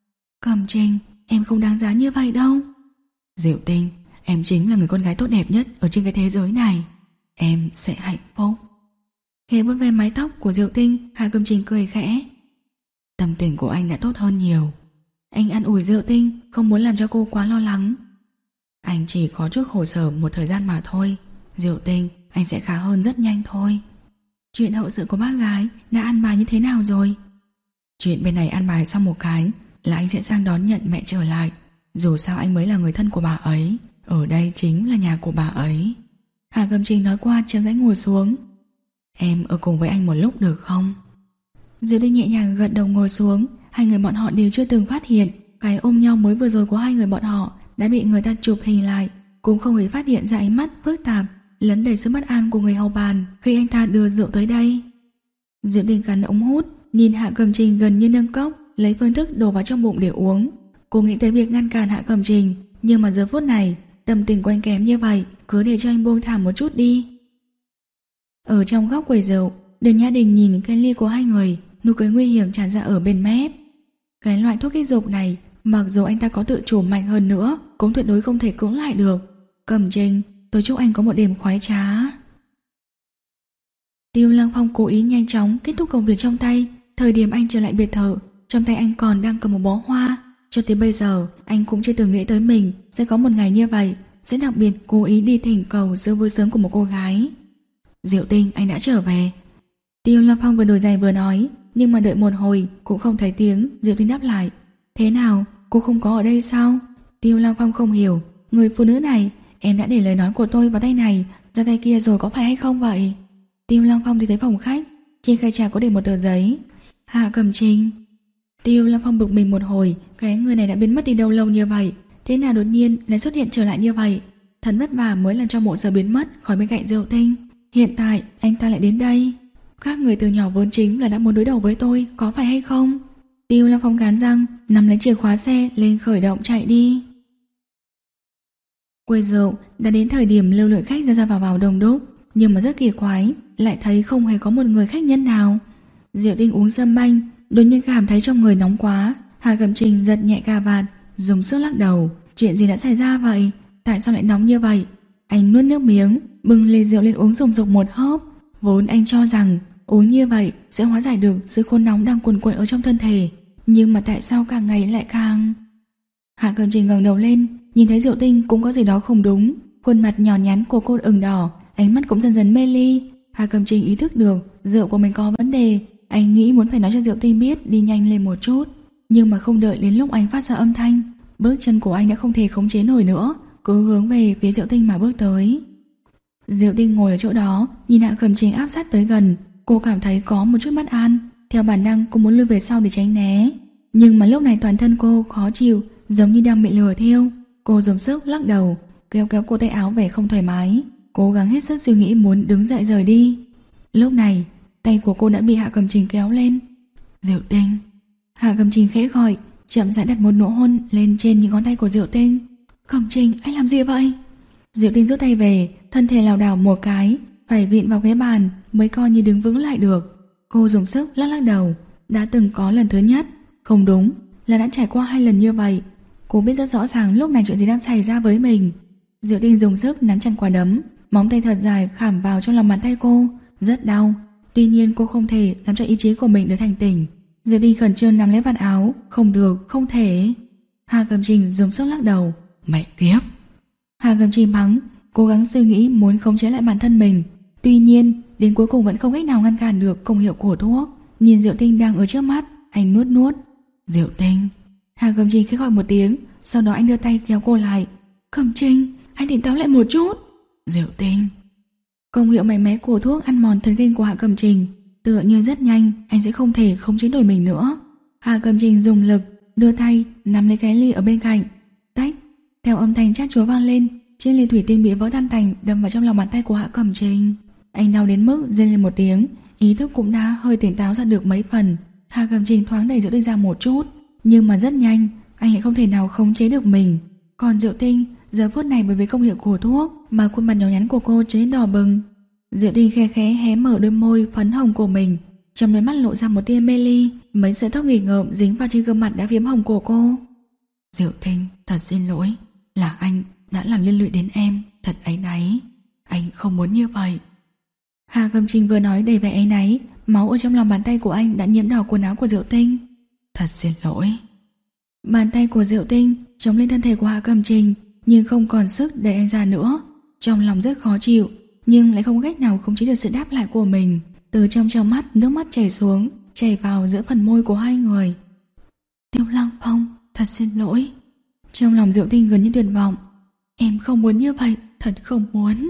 Cầm Trình, em không đáng giá như vậy đâu.
Diệu Tinh, em chính là người con gái tốt đẹp nhất ở trên cái thế giới này. Em sẽ hạnh phúc.
Khẽ vuốt ve mái tóc của Diệu Tinh, Hà Cầm Trình cười khẽ.
Tâm tình của anh đã tốt hơn nhiều.
Anh an ủi Diệu Tinh, không muốn làm cho cô quá lo lắng.
Anh chỉ có chút khổ sở một thời gian mà thôi. Diệu Tinh, anh sẽ khá hơn rất nhanh thôi.
Chuyện hậu sự của bác gái đã ăn bài như thế nào rồi?
Chuyện bên này ăn bài xong một cái là anh sẽ sang đón nhận mẹ trở lại. Dù sao anh mới là người thân của bà ấy. Ở đây chính là nhà của bà ấy.
Hà Cầm Trình nói qua chậm rãi ngồi xuống.
Em ở cùng với anh một lúc được không?
Diệu Tinh nhẹ nhàng gật đầu ngồi xuống. Hai người bọn họ đều chưa từng phát hiện cái ôm nhau mới vừa rồi của hai người bọn họ đã bị người ta chụp hình lại, cũng không hề phát hiện ra ánh mắt phức tạp lấn đầy sự bất an của người hầu bàn khi anh ta đưa rượu tới đây. Diệu Tinh cắn ống hút, nhìn Hạ Cầm Trình gần như nâng cốc lấy phương thức đổ vào trong bụng để uống. Cô nghĩ tới việc ngăn cản Hạ Cầm Trình, nhưng mà giờ phút này tâm tình của anh kém như vậy, cứ để cho anh buông thả một chút đi. Ở trong góc quầy rượu, Đường Nhã Đình nhìn cái ly của hai người, nụ cười nguy hiểm tràn ra ở bên mép. Cái loại thuốc kích dục này, mặc dù anh ta có tự chủ mạnh hơn nữa, cũng tuyệt đối không thể cưỡng lại được. Cầm Trình, tôi chúc anh có một đêm khoái trá. Tiêu Lăng Phong cố ý nhanh chóng kết thúc công việc trong tay. Thời điểm anh trở lại biệt thự, trong tay anh còn đang cầm một bó hoa. Cho tới bây giờ, anh cũng chưa từng nghĩ tới mình sẽ có một ngày như vậy, sẽ đặc biệt cố ý đi thỉnh cầu sự vui sướng của một cô gái. Diệu Tinh, anh đã trở về. Tiêu Lăng Phong vừa đổi giày vừa nói, nhưng mà đợi một hồi cũng không thấy tiếng. Diệu Tinh đáp lại. Thế nào, cô không có ở đây sao? Tiêu Lăng Phong không hiểu. Người phụ nữ này, em đã để lời nói của tôi vào tay này ra tay kia rồi có phải hay không vậy? Tiêu Lăng Phong đi tới phòng khách, trên khay trà có để một tờ giấy. Hạ Cầm Trình. Tiêu Lăng Phong bực mình một hồi, cái người này đã biến mất đi đâu lâu như vậy, thế nào đột nhiên lại xuất hiện trở lại như vậy? Thật vất vả mới làm cho mộ giờ biến mất khỏi bên cạnh Diệu Tinh, hiện tại anh ta lại đến đây. Các người từ nhỏ vốn chính là đã muốn đối đầu với tôi, có phải hay không? Tiêu Lăng Phong cắn răng, nắm lấy chìa khóa xe lên khởi động chạy đi. Quầy rượu đã đến thời điểm lưu lượng khách ra ra vào vào đông đúc, nhưng mà rất kỳ quái, lại thấy không hề có một người khách nhân nào. Diệu Tinh uống sâm banh, đột nhiên cảm thấy trong người nóng quá. Hà Cầm Trình giật nhẹ cà vạt, dùng sức lắc đầu. Chuyện gì đã xảy ra vậy? Tại sao lại nóng như vậy? Anh nuốt nước miếng, bưng ly rượu lên uống rùng rục một hớp. Vốn anh cho rằng uống như vậy sẽ hóa giải được sự khôn nóng đang cuồn cuộn ở trong thân thể, nhưng mà tại sao càng ngày lại càng... Hạ Cầm Trình ngẩng đầu lên, nhìn thấy Diệu Tinh cũng có gì đó không đúng. Khuôn mặt nhỏ nhắn của cô ửng đỏ, ánh mắt cũng dần dần mê ly. Hạ Cầm Trình ý thức được rượu của mình có vấn đề. Anh nghĩ muốn phải nói cho Diệu Tinh biết đi nhanh lên một chút, nhưng mà không đợi đến lúc anh phát ra âm thanh, bước chân của anh đã không thể khống chế nổi nữa, cứ hướng về phía Diệu Tinh mà bước tới. Diệu Tinh ngồi ở chỗ đó, nhìn Hạ Cầm Trình áp sát tới gần. Cô cảm thấy có một chút bất an, theo bản năng cô muốn lùi về sau để tránh né, nhưng mà lúc này toàn thân cô khó chịu, giống như đang bị lừa thiêu. Cô dùng sức lắc đầu, kéo kéo cô tay áo vẻ không thoải mái, cố gắng hết sức suy nghĩ muốn đứng dậy rời đi. Lúc này tay của cô đã bị Hạ Cầm Trình kéo lên. Diệu Tinh. Hạ Cầm Trình khẽ gọi, chậm rãi đặt một nụ hôn lên trên những ngón tay của Diệu Tinh. Cầm Trình, anh làm gì vậy? Diệu Tinh rút tay về, thân thể lảo đảo một cái, phải vịn vào cái bàn mới coi như đứng vững lại được. Cô dùng sức lắc lắc đầu. Đã từng có lần thứ nhất, không đúng, là đã trải qua hai lần như vậy. Cô biết rất rõ ràng lúc này chuyện gì đang xảy ra với mình. Diệu Tinh dùng sức nắm chặt quả đấm, móng tay thật dài khảm vào trong lòng bàn tay cô, rất đau. Tuy nhiên cô không thể làm cho ý chí của mình được thành tỉnh. Diệu Tinh khẩn trương nắm lấy vạt áo. Không được, không thể. Hà Cầm Trình dùng sức lắc đầu.
Mẹ kiếp.
Hà Cầm Trình mắng, cố gắng suy nghĩ muốn khống chế lại bản thân mình. Tuy nhiên đến cuối cùng vẫn không cách nào ngăn cản được công hiệu của thuốc. Nhìn Diệu Tinh đang ở trước mắt, anh nuốt nuốt.
Diệu Tinh.
Hà Cầm Trình khẽ gọi một tiếng, sau đó anh đưa tay kéo cô lại. Cầm Trình, anh tỉnh táo lại một chút.
Diệu Tinh.
Công hiệu mạnh mẽ của thuốc ăn mòn thần kinh của Hạ Cầm Trình, tựa như rất nhanh anh sẽ không thể khống chế nổi mình nữa. Hạ Cầm Trình dùng lực đưa tay nắm lấy cái ly ở bên cạnh. Tách, theo âm thanh chát chúa vang lên, chiếc ly thủy tinh bị vỡ tan tành đâm vào trong lòng bàn tay của Hạ Cầm Trình. Anh đau đến mức rên lên một tiếng, ý thức cũng đã hơi tỉnh táo ra được mấy phần. Hạ Cầm Trình thoáng đẩy Diệu Tinh ra một chút, nhưng mà rất nhanh anh lại không thể nào khống chế được mình. Còn Diệu Tinh giờ phút này bởi vì công hiệu của thuốc mà khuôn mặt nhỏ nhắn của cô trở nên đỏ bừng. Diệu Tinh khe khẽ hé mở đôi môi phấn hồng của mình, trong đôi mắt lộ ra một tia mê ly, mấy sợi tóc nghỉ ngợm dính vào trên gương mặt đã phiếm hồng của cô.
Diệu Tinh, thật xin lỗi, là anh đã làm liên lụy đến em, thật áy náy, anh không muốn như vậy.
Hà Cầm Trình vừa nói đầy vẻ áy náy, máu ở trong lòng bàn tay của anh đã nhiễm đỏ quần áo của Diệu Tinh.
Thật xin lỗi.
Bàn tay của Diệu Tinh chống lên thân thể của Hà Cầm Trình, nhưng không còn sức để anh ra nữa. Trong lòng rất khó chịu, nhưng lại không có cách nào khống chế được sự đáp lại của mình. Từ trong trong mắt nước mắt chảy xuống, chảy vào giữa phần môi của hai người.
Tiêu Lăng Phong, thật xin lỗi.
Trong lòng Diệu Tinh gần như tuyệt vọng. Em không muốn như vậy, thật không muốn.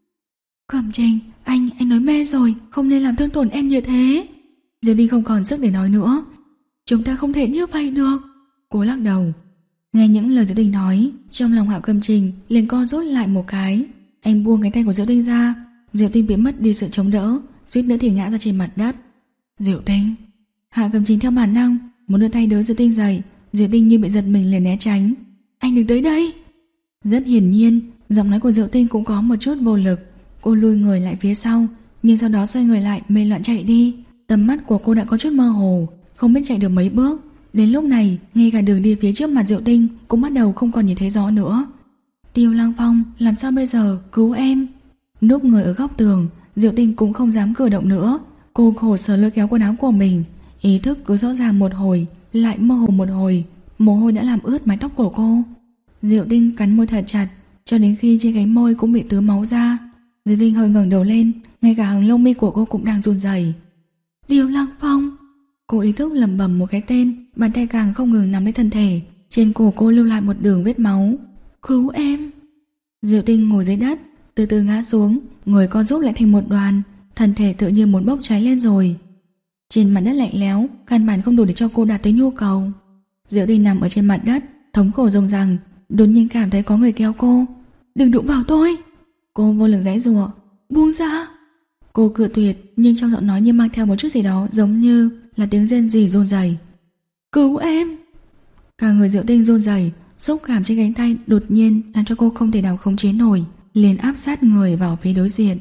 Cầm Trình, anh, anh nói mê rồi, không nên làm thương tổn em như thế. Diệu Tinh không còn sức để nói nữa. Chúng ta không thể như vậy được. Cô lắc đầu. Nghe những lời Diệu Tinh nói, trong lòng Hạ Cầm Trình liền co rút lại một cái. Anh buông cánh tay của Diệu Tinh ra. Diệu Tinh bị mất đi sự chống đỡ, suýt nữa thì ngã ra trên mặt đất.
Diệu Tinh.
Hạ Cầm Trình theo bản năng muốn đưa tay đỡ Diệu Tinh dậy. Diệu Tinh như bị giật mình liền né tránh. Anh đừng tới đây. Rất hiển nhiên, giọng nói của Diệu Tinh cũng có một chút vô lực. Cô lùi người lại phía sau, nhưng sau đó xoay người lại mê loạn chạy đi. Tầm mắt của cô đã có chút mơ hồ, không biết chạy được mấy bước. Đến lúc này, ngay cả đường đi phía trước mặt Diệu Tinh cũng bắt đầu không còn nhìn thấy rõ nữa. Tiêu Lăng Phong, làm sao bây giờ, cứu em. Núp người ở góc tường, Diệu Tinh cũng không dám cử động nữa. Cô khổ sở lôi kéo quần áo của mình, ý thức cứ rõ ràng một hồi, lại mơ hồ một hồi. Mồ hôi đã làm ướt mái tóc của cô. Diệu Tinh cắn môi thật chặt, cho đến khi trên cánh môi cũng bị tứ máu ra. Diệu Tinh hơi ngẩng đầu lên, ngay cả hàng lông mi của cô cũng đang run rẩy. Tiêu Lăng Phong. Cô ý thức lẩm bẩm một cái tên, bàn tay càng không ngừng nắm lấy thân thể. Trên cổ cô lưu lại một đường vết máu. Cứu em. Diệu Tinh ngồi dưới đất, từ từ ngã xuống, người co rúm lại thành một đoàn, thân thể tự như muốn bốc cháy lên rồi. Trên mặt đất lạnh lẽo, căn bản không đủ để cho cô đạt tới nhu cầu. Diệu Tinh nằm ở trên mặt đất, thống khổ ròng ràng, đột nhiên cảm thấy có người kéo cô. Đừng đụng vào tôi. Cô vô lực giãy giụa. Buông ra. Cô cự tuyệt, nhưng trong giọng nói như mang theo một chút gì đó giống như là tiếng rên rỉ run rẩy. Cứu em. Cả người Diệu Tinh run rẩy, xúc cảm trên cánh tay đột nhiên làm cho cô không thể nào khống chế nổi, liền áp sát người vào phía đối diện.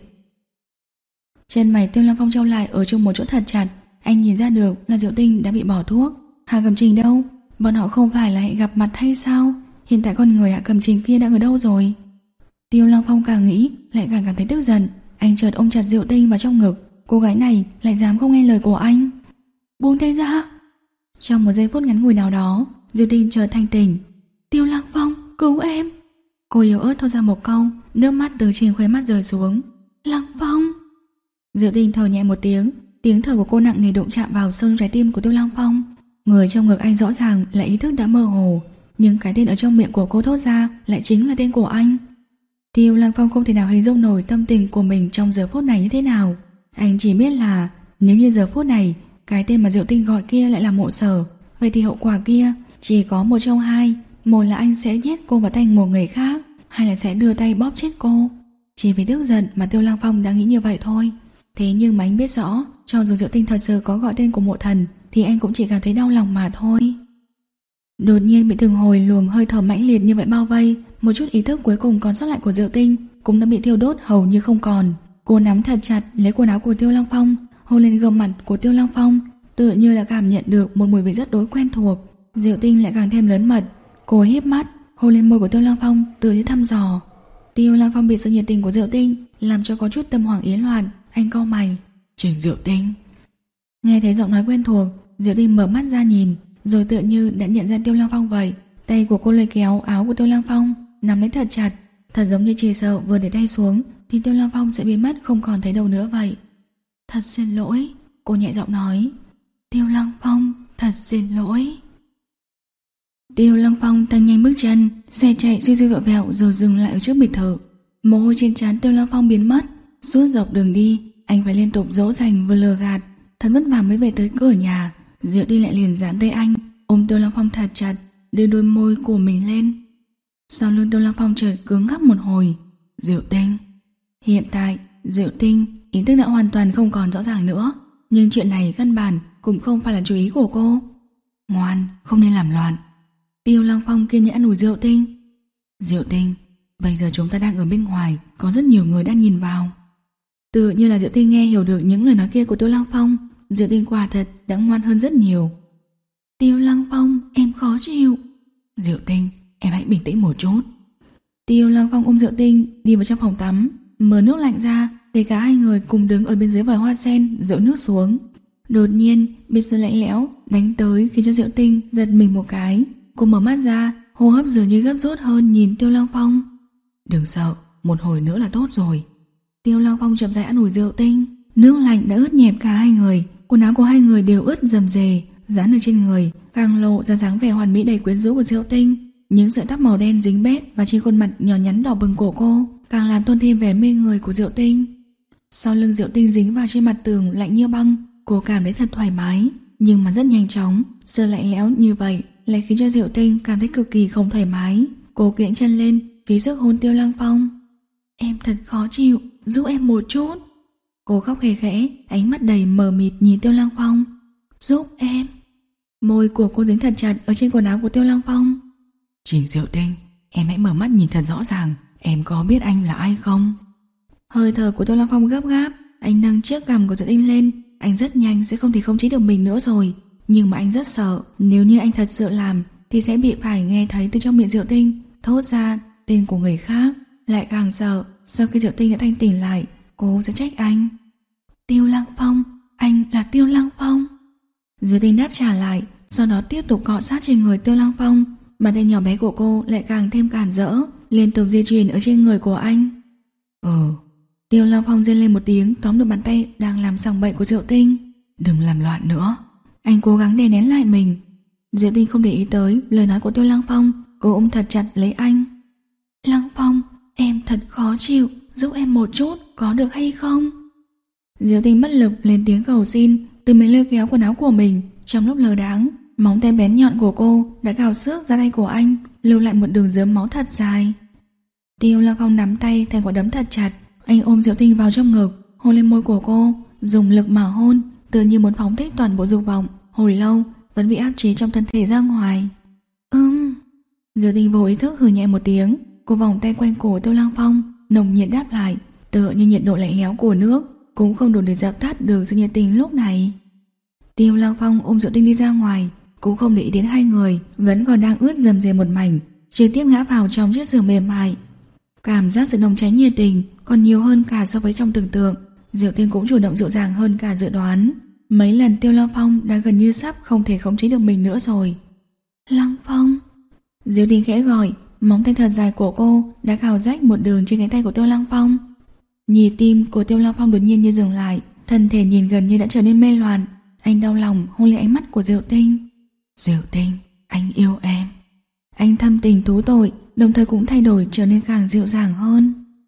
Chân mày Tiêu Lăng Phong trao lại ở chung một chỗ thật chặt. Anh nhìn ra được là Diệu Tinh đã bị bỏ thuốc. Hạ Cầm Trình đâu? Bọn họ không phải là hẹn gặp mặt hay sao? Hiện tại con người Hạ Cầm Trình kia đang ở đâu rồi? Tiêu Lăng Phong càng nghĩ lại càng cảm thấy tức giận. Anh chợt ôm chặt Diệu Tinh vào trong ngực. Cô gái này lại dám không nghe lời của anh. Buông tay ra. Trong một giây phút ngắn ngủi nào đó, Diệu Tinh chợt thanh tỉnh. Tiêu Lăng Phong, cứu em. Cô yếu ớt thốt ra một câu, nước mắt từ trên khóe mắt rơi xuống. Lăng Phong. Diệu Tinh thở nhẹ một tiếng, tiếng thở của cô nặng nề đụng chạm vào sâu trái tim của Tiêu Lăng Phong. Người trong ngực anh rõ ràng là ý thức đã mơ hồ, nhưng cái tên ở trong miệng của cô thốt ra lại chính là tên của anh. Tiêu Lăng Phong không thể nào hình dung nổi tâm tình của mình trong giờ phút này như thế nào. Anh chỉ biết là nếu như giờ phút này cái tên mà Diệu Tinh gọi kia lại là Mộ Sở, vậy thì hậu quả kia chỉ có một trong hai. Một là anh sẽ nhét cô vào tay một người khác, hay là sẽ đưa tay bóp chết cô. Chỉ vì tức giận mà Tiêu Lăng Phong đã nghĩ như vậy thôi. Thế nhưng mà anh biết rõ, cho dù Diệu Tinh thật sự có gọi tên của Mộ Thần thì anh cũng chỉ cảm thấy đau lòng mà thôi. Đột nhiên bị từng hồi luồng hơi thở mãnh liệt như vậy bao vây, một chút ý thức cuối cùng còn sót lại của Diệu Tinh cũng đã bị thiêu đốt hầu như không còn. Cô nắm thật chặt lấy quần áo của Tiêu Lăng Phong, hôn lên gương mặt của Tiêu Lăng Phong, tựa như là cảm nhận được một mùi vị rất đối quen thuộc. Diệu Tinh lại càng thêm lớn mật. Cô híp mắt, hôn lên môi của Tiêu Lăng Phong tựa như thăm dò. Tiêu Lăng Phong bị sự nhiệt tình của Diệu Tinh làm cho có chút tâm hoảng yến loạn. Anh cau mày.
Trình Diệu Tinh.
Nghe thấy giọng nói quen thuộc, Diệu Tinh mở mắt ra nhìn, rồi tựa như đã nhận ra Tiêu Lăng Phong vậy. Tay của cô lôi kéo áo của Tiêu Lăng Phong, nắm lấy thật chặt, thật giống như chỉ sợ vừa để tay xuống thì Tiêu Lăng Phong sẽ biến mất không còn thấy đâu nữa vậy. Thật xin lỗi, cô nhẹ giọng nói. Tiêu Lăng Phong, thật xin lỗi. Tiêu Lăng Phong tăng nhanh bước chân, xe chạy siêu siêu vẹo vẹo rồi dừng lại ở trước biệt thự. Mồ hôi trên trán Tiêu Lăng Phong biến mất. Suốt dọc đường đi, anh phải liên tục dỗ dành vừa lừa gạt, thật vất vả mới về tới cửa nhà. Diệu Tinh lại liền dán tay anh, ôm Tiêu Lăng Phong thật chặt, đưa đôi môi của mình lên. Sau lưng Tiêu Lăng Phong chợt cứng ngắc một hồi. Diệu Tinh. Hiện tại, Diệu Tinh ý thức đã hoàn toàn không còn rõ ràng nữa, nhưng chuyện này căn bản cũng không phải là chú ý của cô. Ngoan, không nên làm loạn. Tiêu Lăng Phong kiên nhẫn an ủi Diệu Tinh. Diệu Tinh, bây giờ chúng ta đang ở bên ngoài, có rất nhiều người đang nhìn vào. Tự như là Diệu Tinh nghe hiểu được những lời nói kia của Tiêu Lăng Phong, Diệu Tinh quả thật đã ngoan hơn rất nhiều. Tiêu Lăng Phong, em khó chịu.
Diệu Tinh, em hãy bình tĩnh một chút.
Tiêu Lăng Phong ôm Diệu Tinh đi vào trong phòng tắm, mở nước lạnh ra để cả hai người cùng đứng ở bên dưới vòi hoa sen dội nước xuống. Đột nhiên, bị sự lạnh lẽo đánh tới khiến cho Diệu Tinh giật mình một cái. Cô mở mắt ra, hô hấp dường như gấp rút hơn nhìn Tiêu Lăng Phong.
Đừng sợ, một hồi nữa là tốt rồi.
Tiêu Lăng Phong chậm rãi an ủi Diệu Tinh. Nước lạnh đã ướt nhẹp cả hai người, quần áo của hai người đều ướt rầm rề, dán ở trên người, càng lộ ra dáng vẻ hoàn mỹ đầy quyến rũ của Diệu Tinh. Những sợi tóc màu đen dính bết và trên khuôn mặt nhỏ nhắn đỏ bừng của cô càng làm tôn thêm vẻ mê người của Diệu Tinh. Sau lưng Diệu Tinh dính vào trên mặt tường lạnh như băng, cô cảm thấy thật thoải mái, nhưng mà rất nhanh chóng, sự lạnh lẽo như vậy lại khiến cho Diệu Tinh cảm thấy cực kỳ không thoải mái. Cô kiễng chân lên, phí sức hôn Tiêu Lăng Phong. Em thật khó chịu, giúp em một chút. Cô khóc khẽ khẽ, ánh mắt đầy mờ mịt nhìn Tiêu Lăng Phong. Giúp em. Môi của cô dính thật chặt ở trên quần áo của Tiêu Lăng Phong.
Trình Diệu Tinh, em hãy mở mắt nhìn thật rõ ràng, em có biết anh là ai không?
Hơi thở của Tiêu Lăng Phong gấp gáp, anh nâng chiếc cằm của Diệu Tinh lên. Anh rất nhanh sẽ không thể khống chế được mình nữa rồi, nhưng mà anh rất sợ nếu như anh thật sự làm thì sẽ bị phải nghe thấy từ trong miệng Diệu Tinh thốt ra tên của người khác. Lại càng sợ sau khi Diệu Tinh đã thanh tỉnh lại, cô sẽ trách anh. Tiêu Lăng Phong, anh là Tiêu Lăng Phong. Diệu Tinh đáp trả lại, sau đó tiếp tục cọ sát trên người Tiêu Lăng Phong. Bàn tay nhỏ bé của cô lại càng thêm cản rỡ, liên tục di chuyển ở trên người của anh.
Ừ.
Tiêu Lăng Phong rên lên một tiếng, tóm được bàn tay đang làm sằng bậy của Diệu Tinh.
Đừng làm loạn nữa.
Anh cố gắng đè nén lại mình. Diệu Tinh không để ý tới lời nói của Tiêu Lăng Phong, cô ôm thật chặt lấy anh. Lăng Phong, em thật khó chịu, giúp em một chút, có được hay không? Diệu Tinh bất lực lên tiếng cầu xin, từ mấy lôi kéo quần áo của mình. Trong lúc lờ đáng, móng tay bén nhọn của cô đã cào xước ra tay của anh, lưu lại một đường rớm máu thật dài. Tiêu Lăng Phong nắm tay thành quả đấm thật chặt, anh ôm Diệu Tinh vào trong ngực, hôn lên môi của cô, dùng lực mà hôn, tựa như muốn phóng thích toàn bộ dục vọng, hồi lâu vẫn bị áp chế trong thân thể ra ngoài. Ừm. Diệu Tinh vô ý thức hừ nhẹ một tiếng, cô vòng tay quanh cổ Tiêu Lăng Phong, nồng nhiệt đáp lại, tựa như nhiệt độ lạnh lẽo của nước cũng không đủ để dập tắt được sự nhiệt tình lúc này. Tiêu Lăng Phong ôm Diệu Tinh đi ra ngoài, cũng không để ý đến hai người vẫn còn đang ướt rầm rề một mảnh, trực tiếp ngã vào trong chiếc giường mềm mại. Cảm giác sự nồng cháy nhiệt tình còn nhiều hơn cả so với trong tưởng tượng. Diệu Tinh cũng chủ động dịu dàng hơn cả dự đoán. Mấy lần Tiêu Lăng Phong đã gần như sắp không thể khống chế được mình nữa rồi. Lăng Phong. Diệu Tinh khẽ gọi, móng tay thật dài của cô đã cào rách một đường trên cánh tay của Tiêu Lăng Phong. Nhịp tim của Tiêu Lăng Phong đột nhiên như dừng lại, thân thể nhìn gần như đã trở nên mê loạn. Anh đau lòng hôn lên ánh mắt của Diệu Tinh.
Diệu Tinh, anh yêu em.
Anh thâm tình thú tội, đồng thời cũng thay đổi trở nên càng dịu dàng hơn.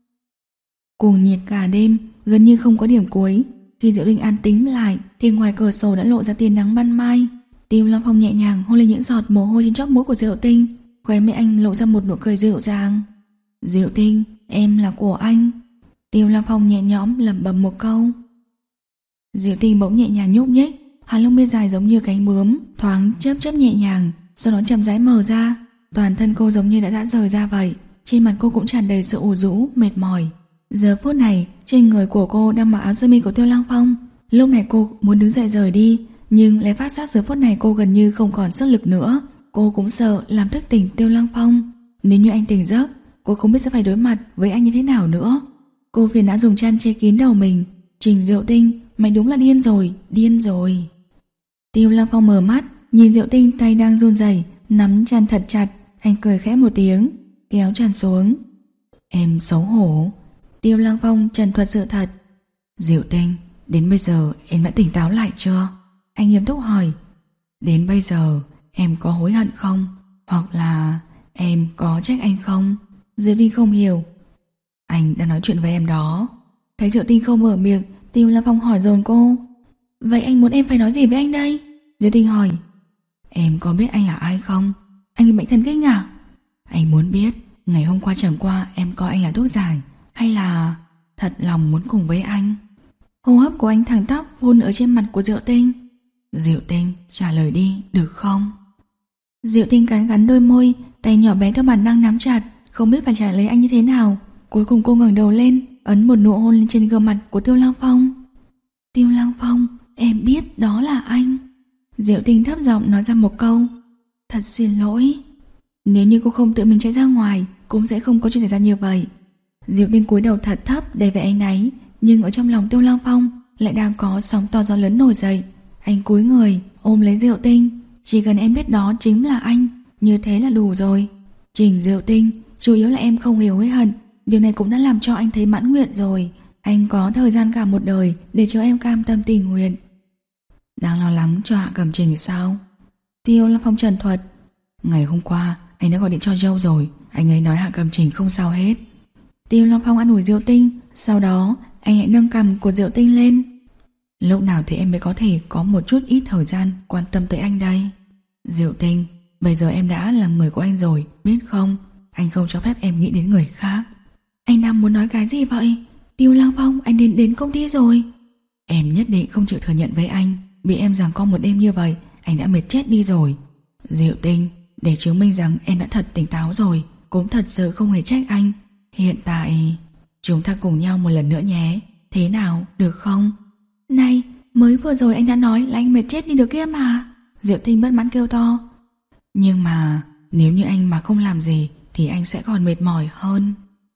Cùng nhiệt cả đêm, gần như không có điểm cuối. Khi Diệu Tinh an tĩnh lại thì ngoài cửa sổ đã lộ ra tia nắng ban mai. Tiêu Lăng Phong nhẹ nhàng hôn lên những giọt mồ hôi trên chóp mũi của Diệu Tinh, khóe miệng anh lộ ra một nụ cười dịu dàng. Diệu Tinh, em là của anh. Tiêu Lăng Phong nhẹ nhõm lẩm bẩm một câu. Diệu Tinh bỗng nhẹ nhàng nhúc nhích, hàng lông mi dài giống như cánh bướm, thoáng chớp chớp nhẹ nhàng, sau đó chậm rãi mở ra. Toàn thân cô giống như đã giãn rời ra vậy, trên mặt cô cũng tràn đầy sự ủ rũ, mệt mỏi. Giờ phút này, trên người của cô đang mặc áo sơ mi của Tiêu Lăng Phong. Lúc này cô muốn đứng dậy rời đi, nhưng lại phát giác giờ phút này cô gần như không còn sức lực nữa. Cô cũng sợ làm thức tỉnh Tiêu Lăng Phong. Nếu như anh tỉnh giấc, cô không biết sẽ phải đối mặt với anh như thế nào nữa. Cô phiền não dùng chăn che kín đầu mình. Trình Diệu Tinh Mày đúng là điên rồi, điên rồi. Tiêu Lăng Phong mở mắt, nhìn Diệu Tinh tay đang run rẩy, nắm chăn thật chặt. Anh cười khẽ một tiếng, kéo chăn xuống.
Em xấu hổ.
Tiêu Lăng Phong trần thuật sự thật.
Diệu Tinh, đến bây giờ em đã tỉnh táo lại chưa?
Anh nghiêm túc hỏi.
Đến bây giờ em có hối hận không? Hoặc là em có trách anh không?
Diệu Tinh không hiểu.
Anh đang nói chuyện với em đó.
Thấy Diệu Tinh không mở miệng, Tiêu Lăng Phong hỏi dồn cô. Vậy anh muốn em phải nói gì với anh đây? Diệu Tinh hỏi.
Em có biết anh là ai không?
Anh bị bệnh thần kinh à?
Anh muốn biết ngày hôm qua chẳng qua em coi anh là thuốc giải, hay là thật lòng muốn cùng với anh?
Hô hấp của anh thẳng tắp hôn ở trên mặt của Diệu Tinh.
Diệu Tinh, trả lời đi, được không?
Diệu Tinh cắn cắn đôi môi, tay nhỏ bé theo bản năng nắm chặt, không biết phải trả lời anh như thế nào. Cuối cùng cô ngẩng đầu lên, ấn một nụ hôn lên trên gương mặt của Tiêu Lăng Phong. Tiêu Lăng Phong, em biết đó là anh. Diệu Tinh thấp giọng nói ra một câu. Thật xin lỗi. Nếu như cô không tự mình chạy ra ngoài, cũng sẽ không có chuyện xảy ra như vậy. Diệu Tinh cúi đầu thật thấp đầy vẻ áy náy, nhưng ở trong lòng Tiêu Lăng Phong lại đang có sóng to gió lớn nổi dậy. Anh cúi người ôm lấy Diệu Tinh. Chỉ cần em biết đó chính là anh, như thế là đủ rồi. Trình Diệu Tinh, chủ yếu là em không hề hối hận. Điều này cũng đã làm cho anh thấy mãn nguyện rồi. Anh có thời gian cả một đời để cho em cam tâm tình nguyện.
Đang lo lắng cho Hạ Cẩm Trình sao?
Tiêu Lăng Phong trần thuật.
Ngày hôm qua anh đã gọi điện cho Joe rồi. Anh ấy nói Hạ Cẩm Trình không sao hết.
Tiêu Lăng Phong an ủi Diệu Tinh. Sau đó anh hãy nâng cằm của Diệu Tinh lên.
Lúc nào thì em mới có thể có một chút ít thời gian quan tâm tới anh đây? Diệu Tinh, bây giờ em đã là người của anh rồi, biết không? Anh không cho phép em nghĩ đến người khác.
Anh đang muốn nói cái gì vậy? Tiêu Lăng Phong, anh đến đến công ty rồi.
Em nhất định không chịu thừa nhận với anh. Bị em giằng co một đêm như vậy, anh đã mệt chết đi rồi. Diệu Tinh, để chứng minh rằng em đã thật tỉnh táo rồi, cũng thật sự không hề trách anh. Hiện tại chúng ta cùng nhau một lần nữa nhé. Thế nào, được không?
Này, mới vừa rồi anh đã nói là anh mệt chết đi được kia mà. Diệu Tinh bất mãn kêu to.
Nhưng mà nếu như anh mà không làm gì thì anh sẽ còn mệt mỏi hơn.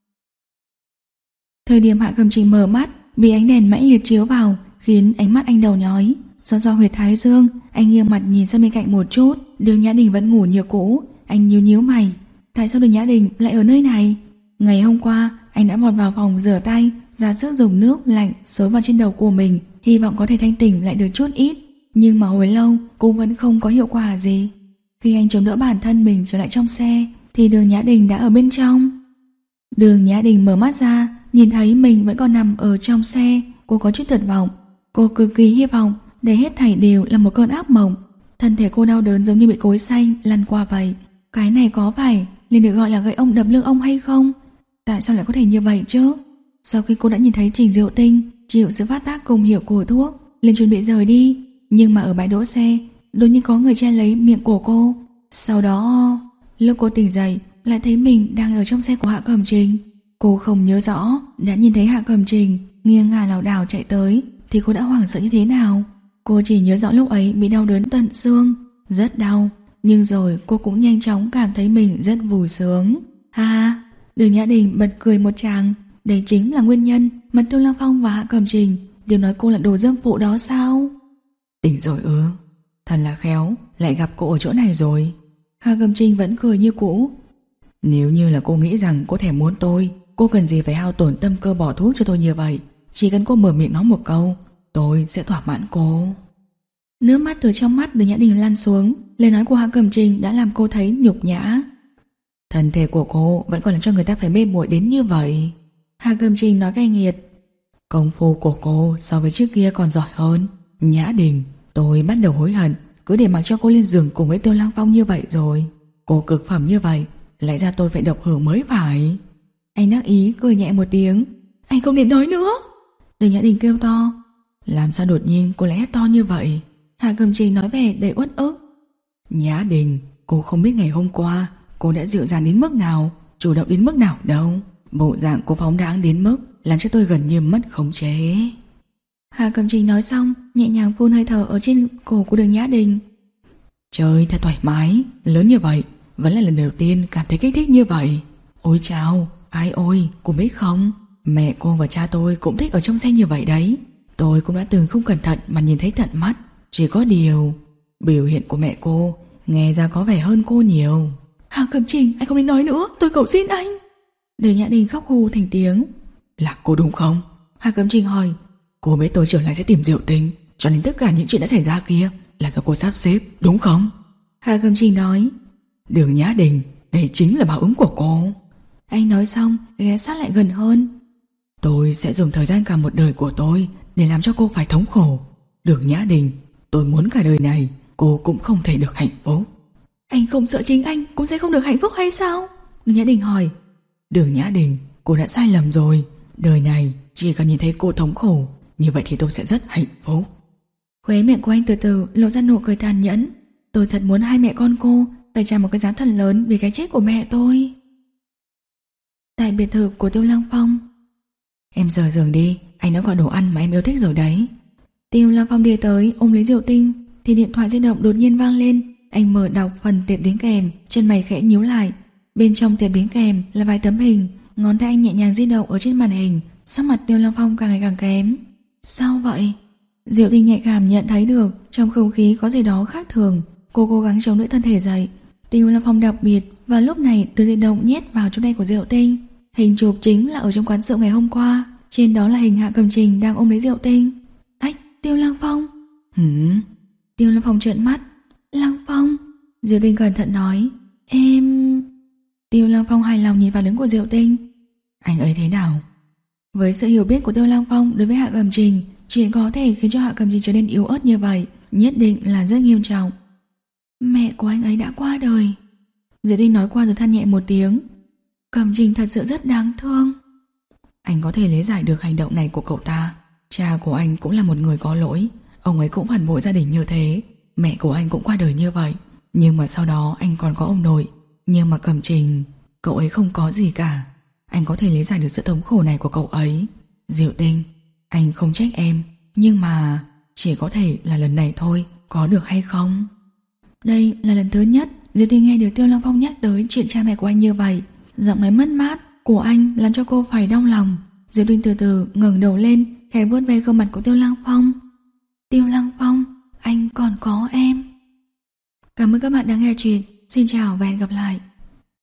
Thời điểm Hạ Cẩm Trình mở mắt, bị ánh đèn mãnh liệt chiếu vào, khiến ánh mắt anh đầu nhói. Do do huyệt thái dương, anh nghiêng mặt nhìn sang bên cạnh một chút. Đường Nhã Đình vẫn ngủ như cũ. Anh nhíu nhíu mày. Tại sao Đường Nhã Đình lại ở nơi này? Ngày hôm qua anh đã vọt vào phòng rửa tay, ra sức dùng nước lạnh xối vào trên đầu của mình, hy vọng có thể thanh tỉnh lại được chút ít. Nhưng mà hồi lâu cũng vẫn không có hiệu quả gì. Khi anh chống đỡ bản thân mình trở lại trong xe thì Đường Nhã Đình đã ở bên trong. Đường Nhã Đình mở mắt ra, nhìn thấy mình vẫn còn nằm ở trong xe. Cô có chút tuyệt vọng. Cô cực kỳ hy vọng đây hết thảy đều là một cơn ác mộng. Thân thể cô đau đớn giống như bị cối xay lăn qua vậy. Cái này có phải liền được gọi là gậy ông đập lưng ông hay không? Tại sao lại có thể như vậy chứ? Sau khi cô đã nhìn thấy Trình Diệu Tinh chịu sự phát tác công hiệu của thuốc, liền chuẩn bị rời đi, nhưng mà ở bãi đỗ xe đột nhiên có người che lấy miệng của cô. Sau đó lúc cô tỉnh dậy lại thấy mình đang ở trong xe của Hạ Cẩm Trình. Cô không nhớ rõ đã nhìn thấy Hạ Cẩm Trình nghiêng ngả lảo đảo chạy tới thì cô đã hoảng sợ như thế nào. Cô chỉ nhớ rõ lúc ấy bị đau đớn tận xương, rất đau, nhưng rồi cô cũng nhanh chóng cảm thấy mình rất vui sướng. Ha ha, Đường Nhã Đình bật cười một tràng. Đây chính là nguyên nhân mà Tiêu Lăng Phong và Hạ Cẩm Trình đều nói cô là đồ dâm phụ đó sao?
Tỉnh rồi ư? Thật là khéo, lại gặp cô ở chỗ này rồi.
Hạ Cẩm Trình vẫn cười như cũ.
Nếu như là cô nghĩ rằng cô thèm muốn tôi, cô cần gì phải hao tổn tâm cơ bỏ thuốc cho tôi như vậy? Chỉ cần cô mở miệng nói một câu, tôi sẽ thỏa mãn cô.
Nước mắt từ trong mắt Đường Nhã Đình lan xuống. Lời nói của Hạ Cẩm Trình đã làm cô thấy nhục nhã.
Thân thể của cô vẫn còn làm cho người ta phải mê muội đến như vậy.
Hạ Cẩm Trình nói cay nghiệt.
Công phu của cô so với trước kia còn giỏi hơn. Nhã Đình, tôi bắt đầu hối hận cứ để mặc cho cô lên giường cùng với Tiêu Lăng Phong như vậy rồi. Cô cực phẩm như vậy, lẽ ra tôi phải độc hưởng mới phải.
Anh đắc ý cười nhẹ một tiếng. Anh không nên nói nữa. Đường Nhã Đình kêu to.
Làm sao đột nhiên cô lại hét to như vậy?
Hạ Cẩm Trình nói vẻ đầy uất ức.
Nhã Đình, cô không biết ngày hôm qua cô đã dịu dàng đến mức nào, chủ động đến mức nào đâu. Bộ dạng cô phóng đãng đến mức làm cho tôi gần như mất khống chế.
Hạ Cẩm Trình nói xong, nhẹ nhàng phun hơi thở ở trên cổ của Đường Nhã Đình.
Chơi thật thoải mái, lớn như vậy, vẫn là lần đầu tiên cảm thấy kích thích như vậy. Ôi chao, ai ôi, cô biết không? Mẹ cô và cha tôi cũng thích ở trong xe như vậy đấy. Tôi cũng đã từng không cẩn thận mà nhìn thấy tận mắt. Chỉ có điều biểu hiện của mẹ cô nghe ra có vẻ hơn cô nhiều.
Hà Cẩm Trình, anh không nên nói nữa, tôi cầu xin anh. Đường Nhã Đình khóc hù thành tiếng.
Là cô đúng không?
Hà Cẩm Trình hỏi.
Cô biết tôi trở lại sẽ tìm Diệu Tinh, cho nên tất cả những chuyện đã xảy ra kia là do cô sắp xếp, đúng không?
Hà Cẩm Trình nói.
Đường Nhã Đình, đây chính là báo ứng của cô.
Anh nói xong ghé sát lại gần hơn.
Tôi sẽ dùng thời gian cả một đời của tôi để làm cho cô phải thống khổ. Đường Nhã Đình, tôi muốn cả đời này cô cũng không thể được hạnh phúc.
Anh không sợ chính anh cũng sẽ không được hạnh phúc hay sao? Đường Nhã Đình hỏi.
Đường Nhã Đình, cô đã sai lầm rồi. Đời này chỉ cần nhìn thấy cô thống khổ, như vậy thì tôi sẽ rất hạnh phúc.
Khóe miệng của anh từ từ lộ ra nụ cười tàn nhẫn. Tôi thật muốn hai mẹ con cô phải trả một cái giá thật lớn vì cái chết của mẹ tôi. Tại biệt thự của Tiêu Lăng Phong.
Em rời giường đi, anh đã gọi đồ ăn mà em yêu thích rồi đấy.
Tiêu Lăng Phong đi tới ôm lấy Diệu Tinh thì điện thoại di động đột nhiên vang lên. Anh mở đọc phần tệp đính kèm, chân mày khẽ nhíu lại. Bên trong tệp đính kèm là vài tấm hình. Ngón tay anh nhẹ nhàng di động ở trên màn hình. Sắc mặt Tiêu Lăng Phong càng ngày càng kém. Sao vậy? Diệu Tinh nhạy cảm nhận thấy được trong không khí có gì đó khác thường. Cô cố gắng chống đỡ thân thể dậy. Tiêu Lăng Phong đặc biệt và lúc này đưa di động nhét vào trong tay của Diệu Tinh. Hình chụp chính là ở trong quán rượu ngày hôm qua. Trên đó là hình Hạ Cẩm Trình đang ôm lấy Diệu Tinh. Ách, Tiêu Lăng Phong.
Hửm?
Tiêu Lăng Phong trợn mắt. Lăng Phong. Diệu Tinh cẩn thận nói. Em... Tiêu Lăng Phong hài lòng nhìn vào đứng của Diệu Tinh.
Anh ấy thế nào?
Với sự hiểu biết của Tiêu Lăng Phong đối với Hạ Cẩm Trình, chuyện có thể khiến cho Hạ Cẩm Trình trở nên yếu ớt như vậy nhất định là rất nghiêm trọng. Mẹ của anh ấy đã qua đời. Diệu Tinh nói qua rồi than nhẹ một tiếng. Cẩm Trình thật sự rất đáng thương.
Anh có thể lý giải được hành động này của cậu ta. Cha của anh cũng là một người có lỗi. Ông ấy cũng phản bội gia đình như thế. Mẹ của anh cũng qua đời như vậy. Nhưng mà sau đó anh còn có ông nội. Nhưng mà Cẩm Trình, cậu ấy không có gì cả. Anh có thể lý giải được sự thống khổ này của cậu ấy. Diệu Tinh, anh không trách em, nhưng mà chỉ có thể là lần này thôi, có được hay không?
Đây là lần thứ nhất Diệu Tinh nghe được Tiêu Lăng Phong nhắc tới chuyện cha mẹ của anh như vậy. Giọng nói mất mát của anh làm cho cô phải đau lòng. Diệu Tinh từ từ ngẩng đầu lên, khẽ vuốt ve gương mặt của Tiêu Lăng Phong. Tiêu Lăng Phong, anh còn có em. Cảm ơn các bạn đã nghe chuyện. Xin chào và hẹn gặp lại.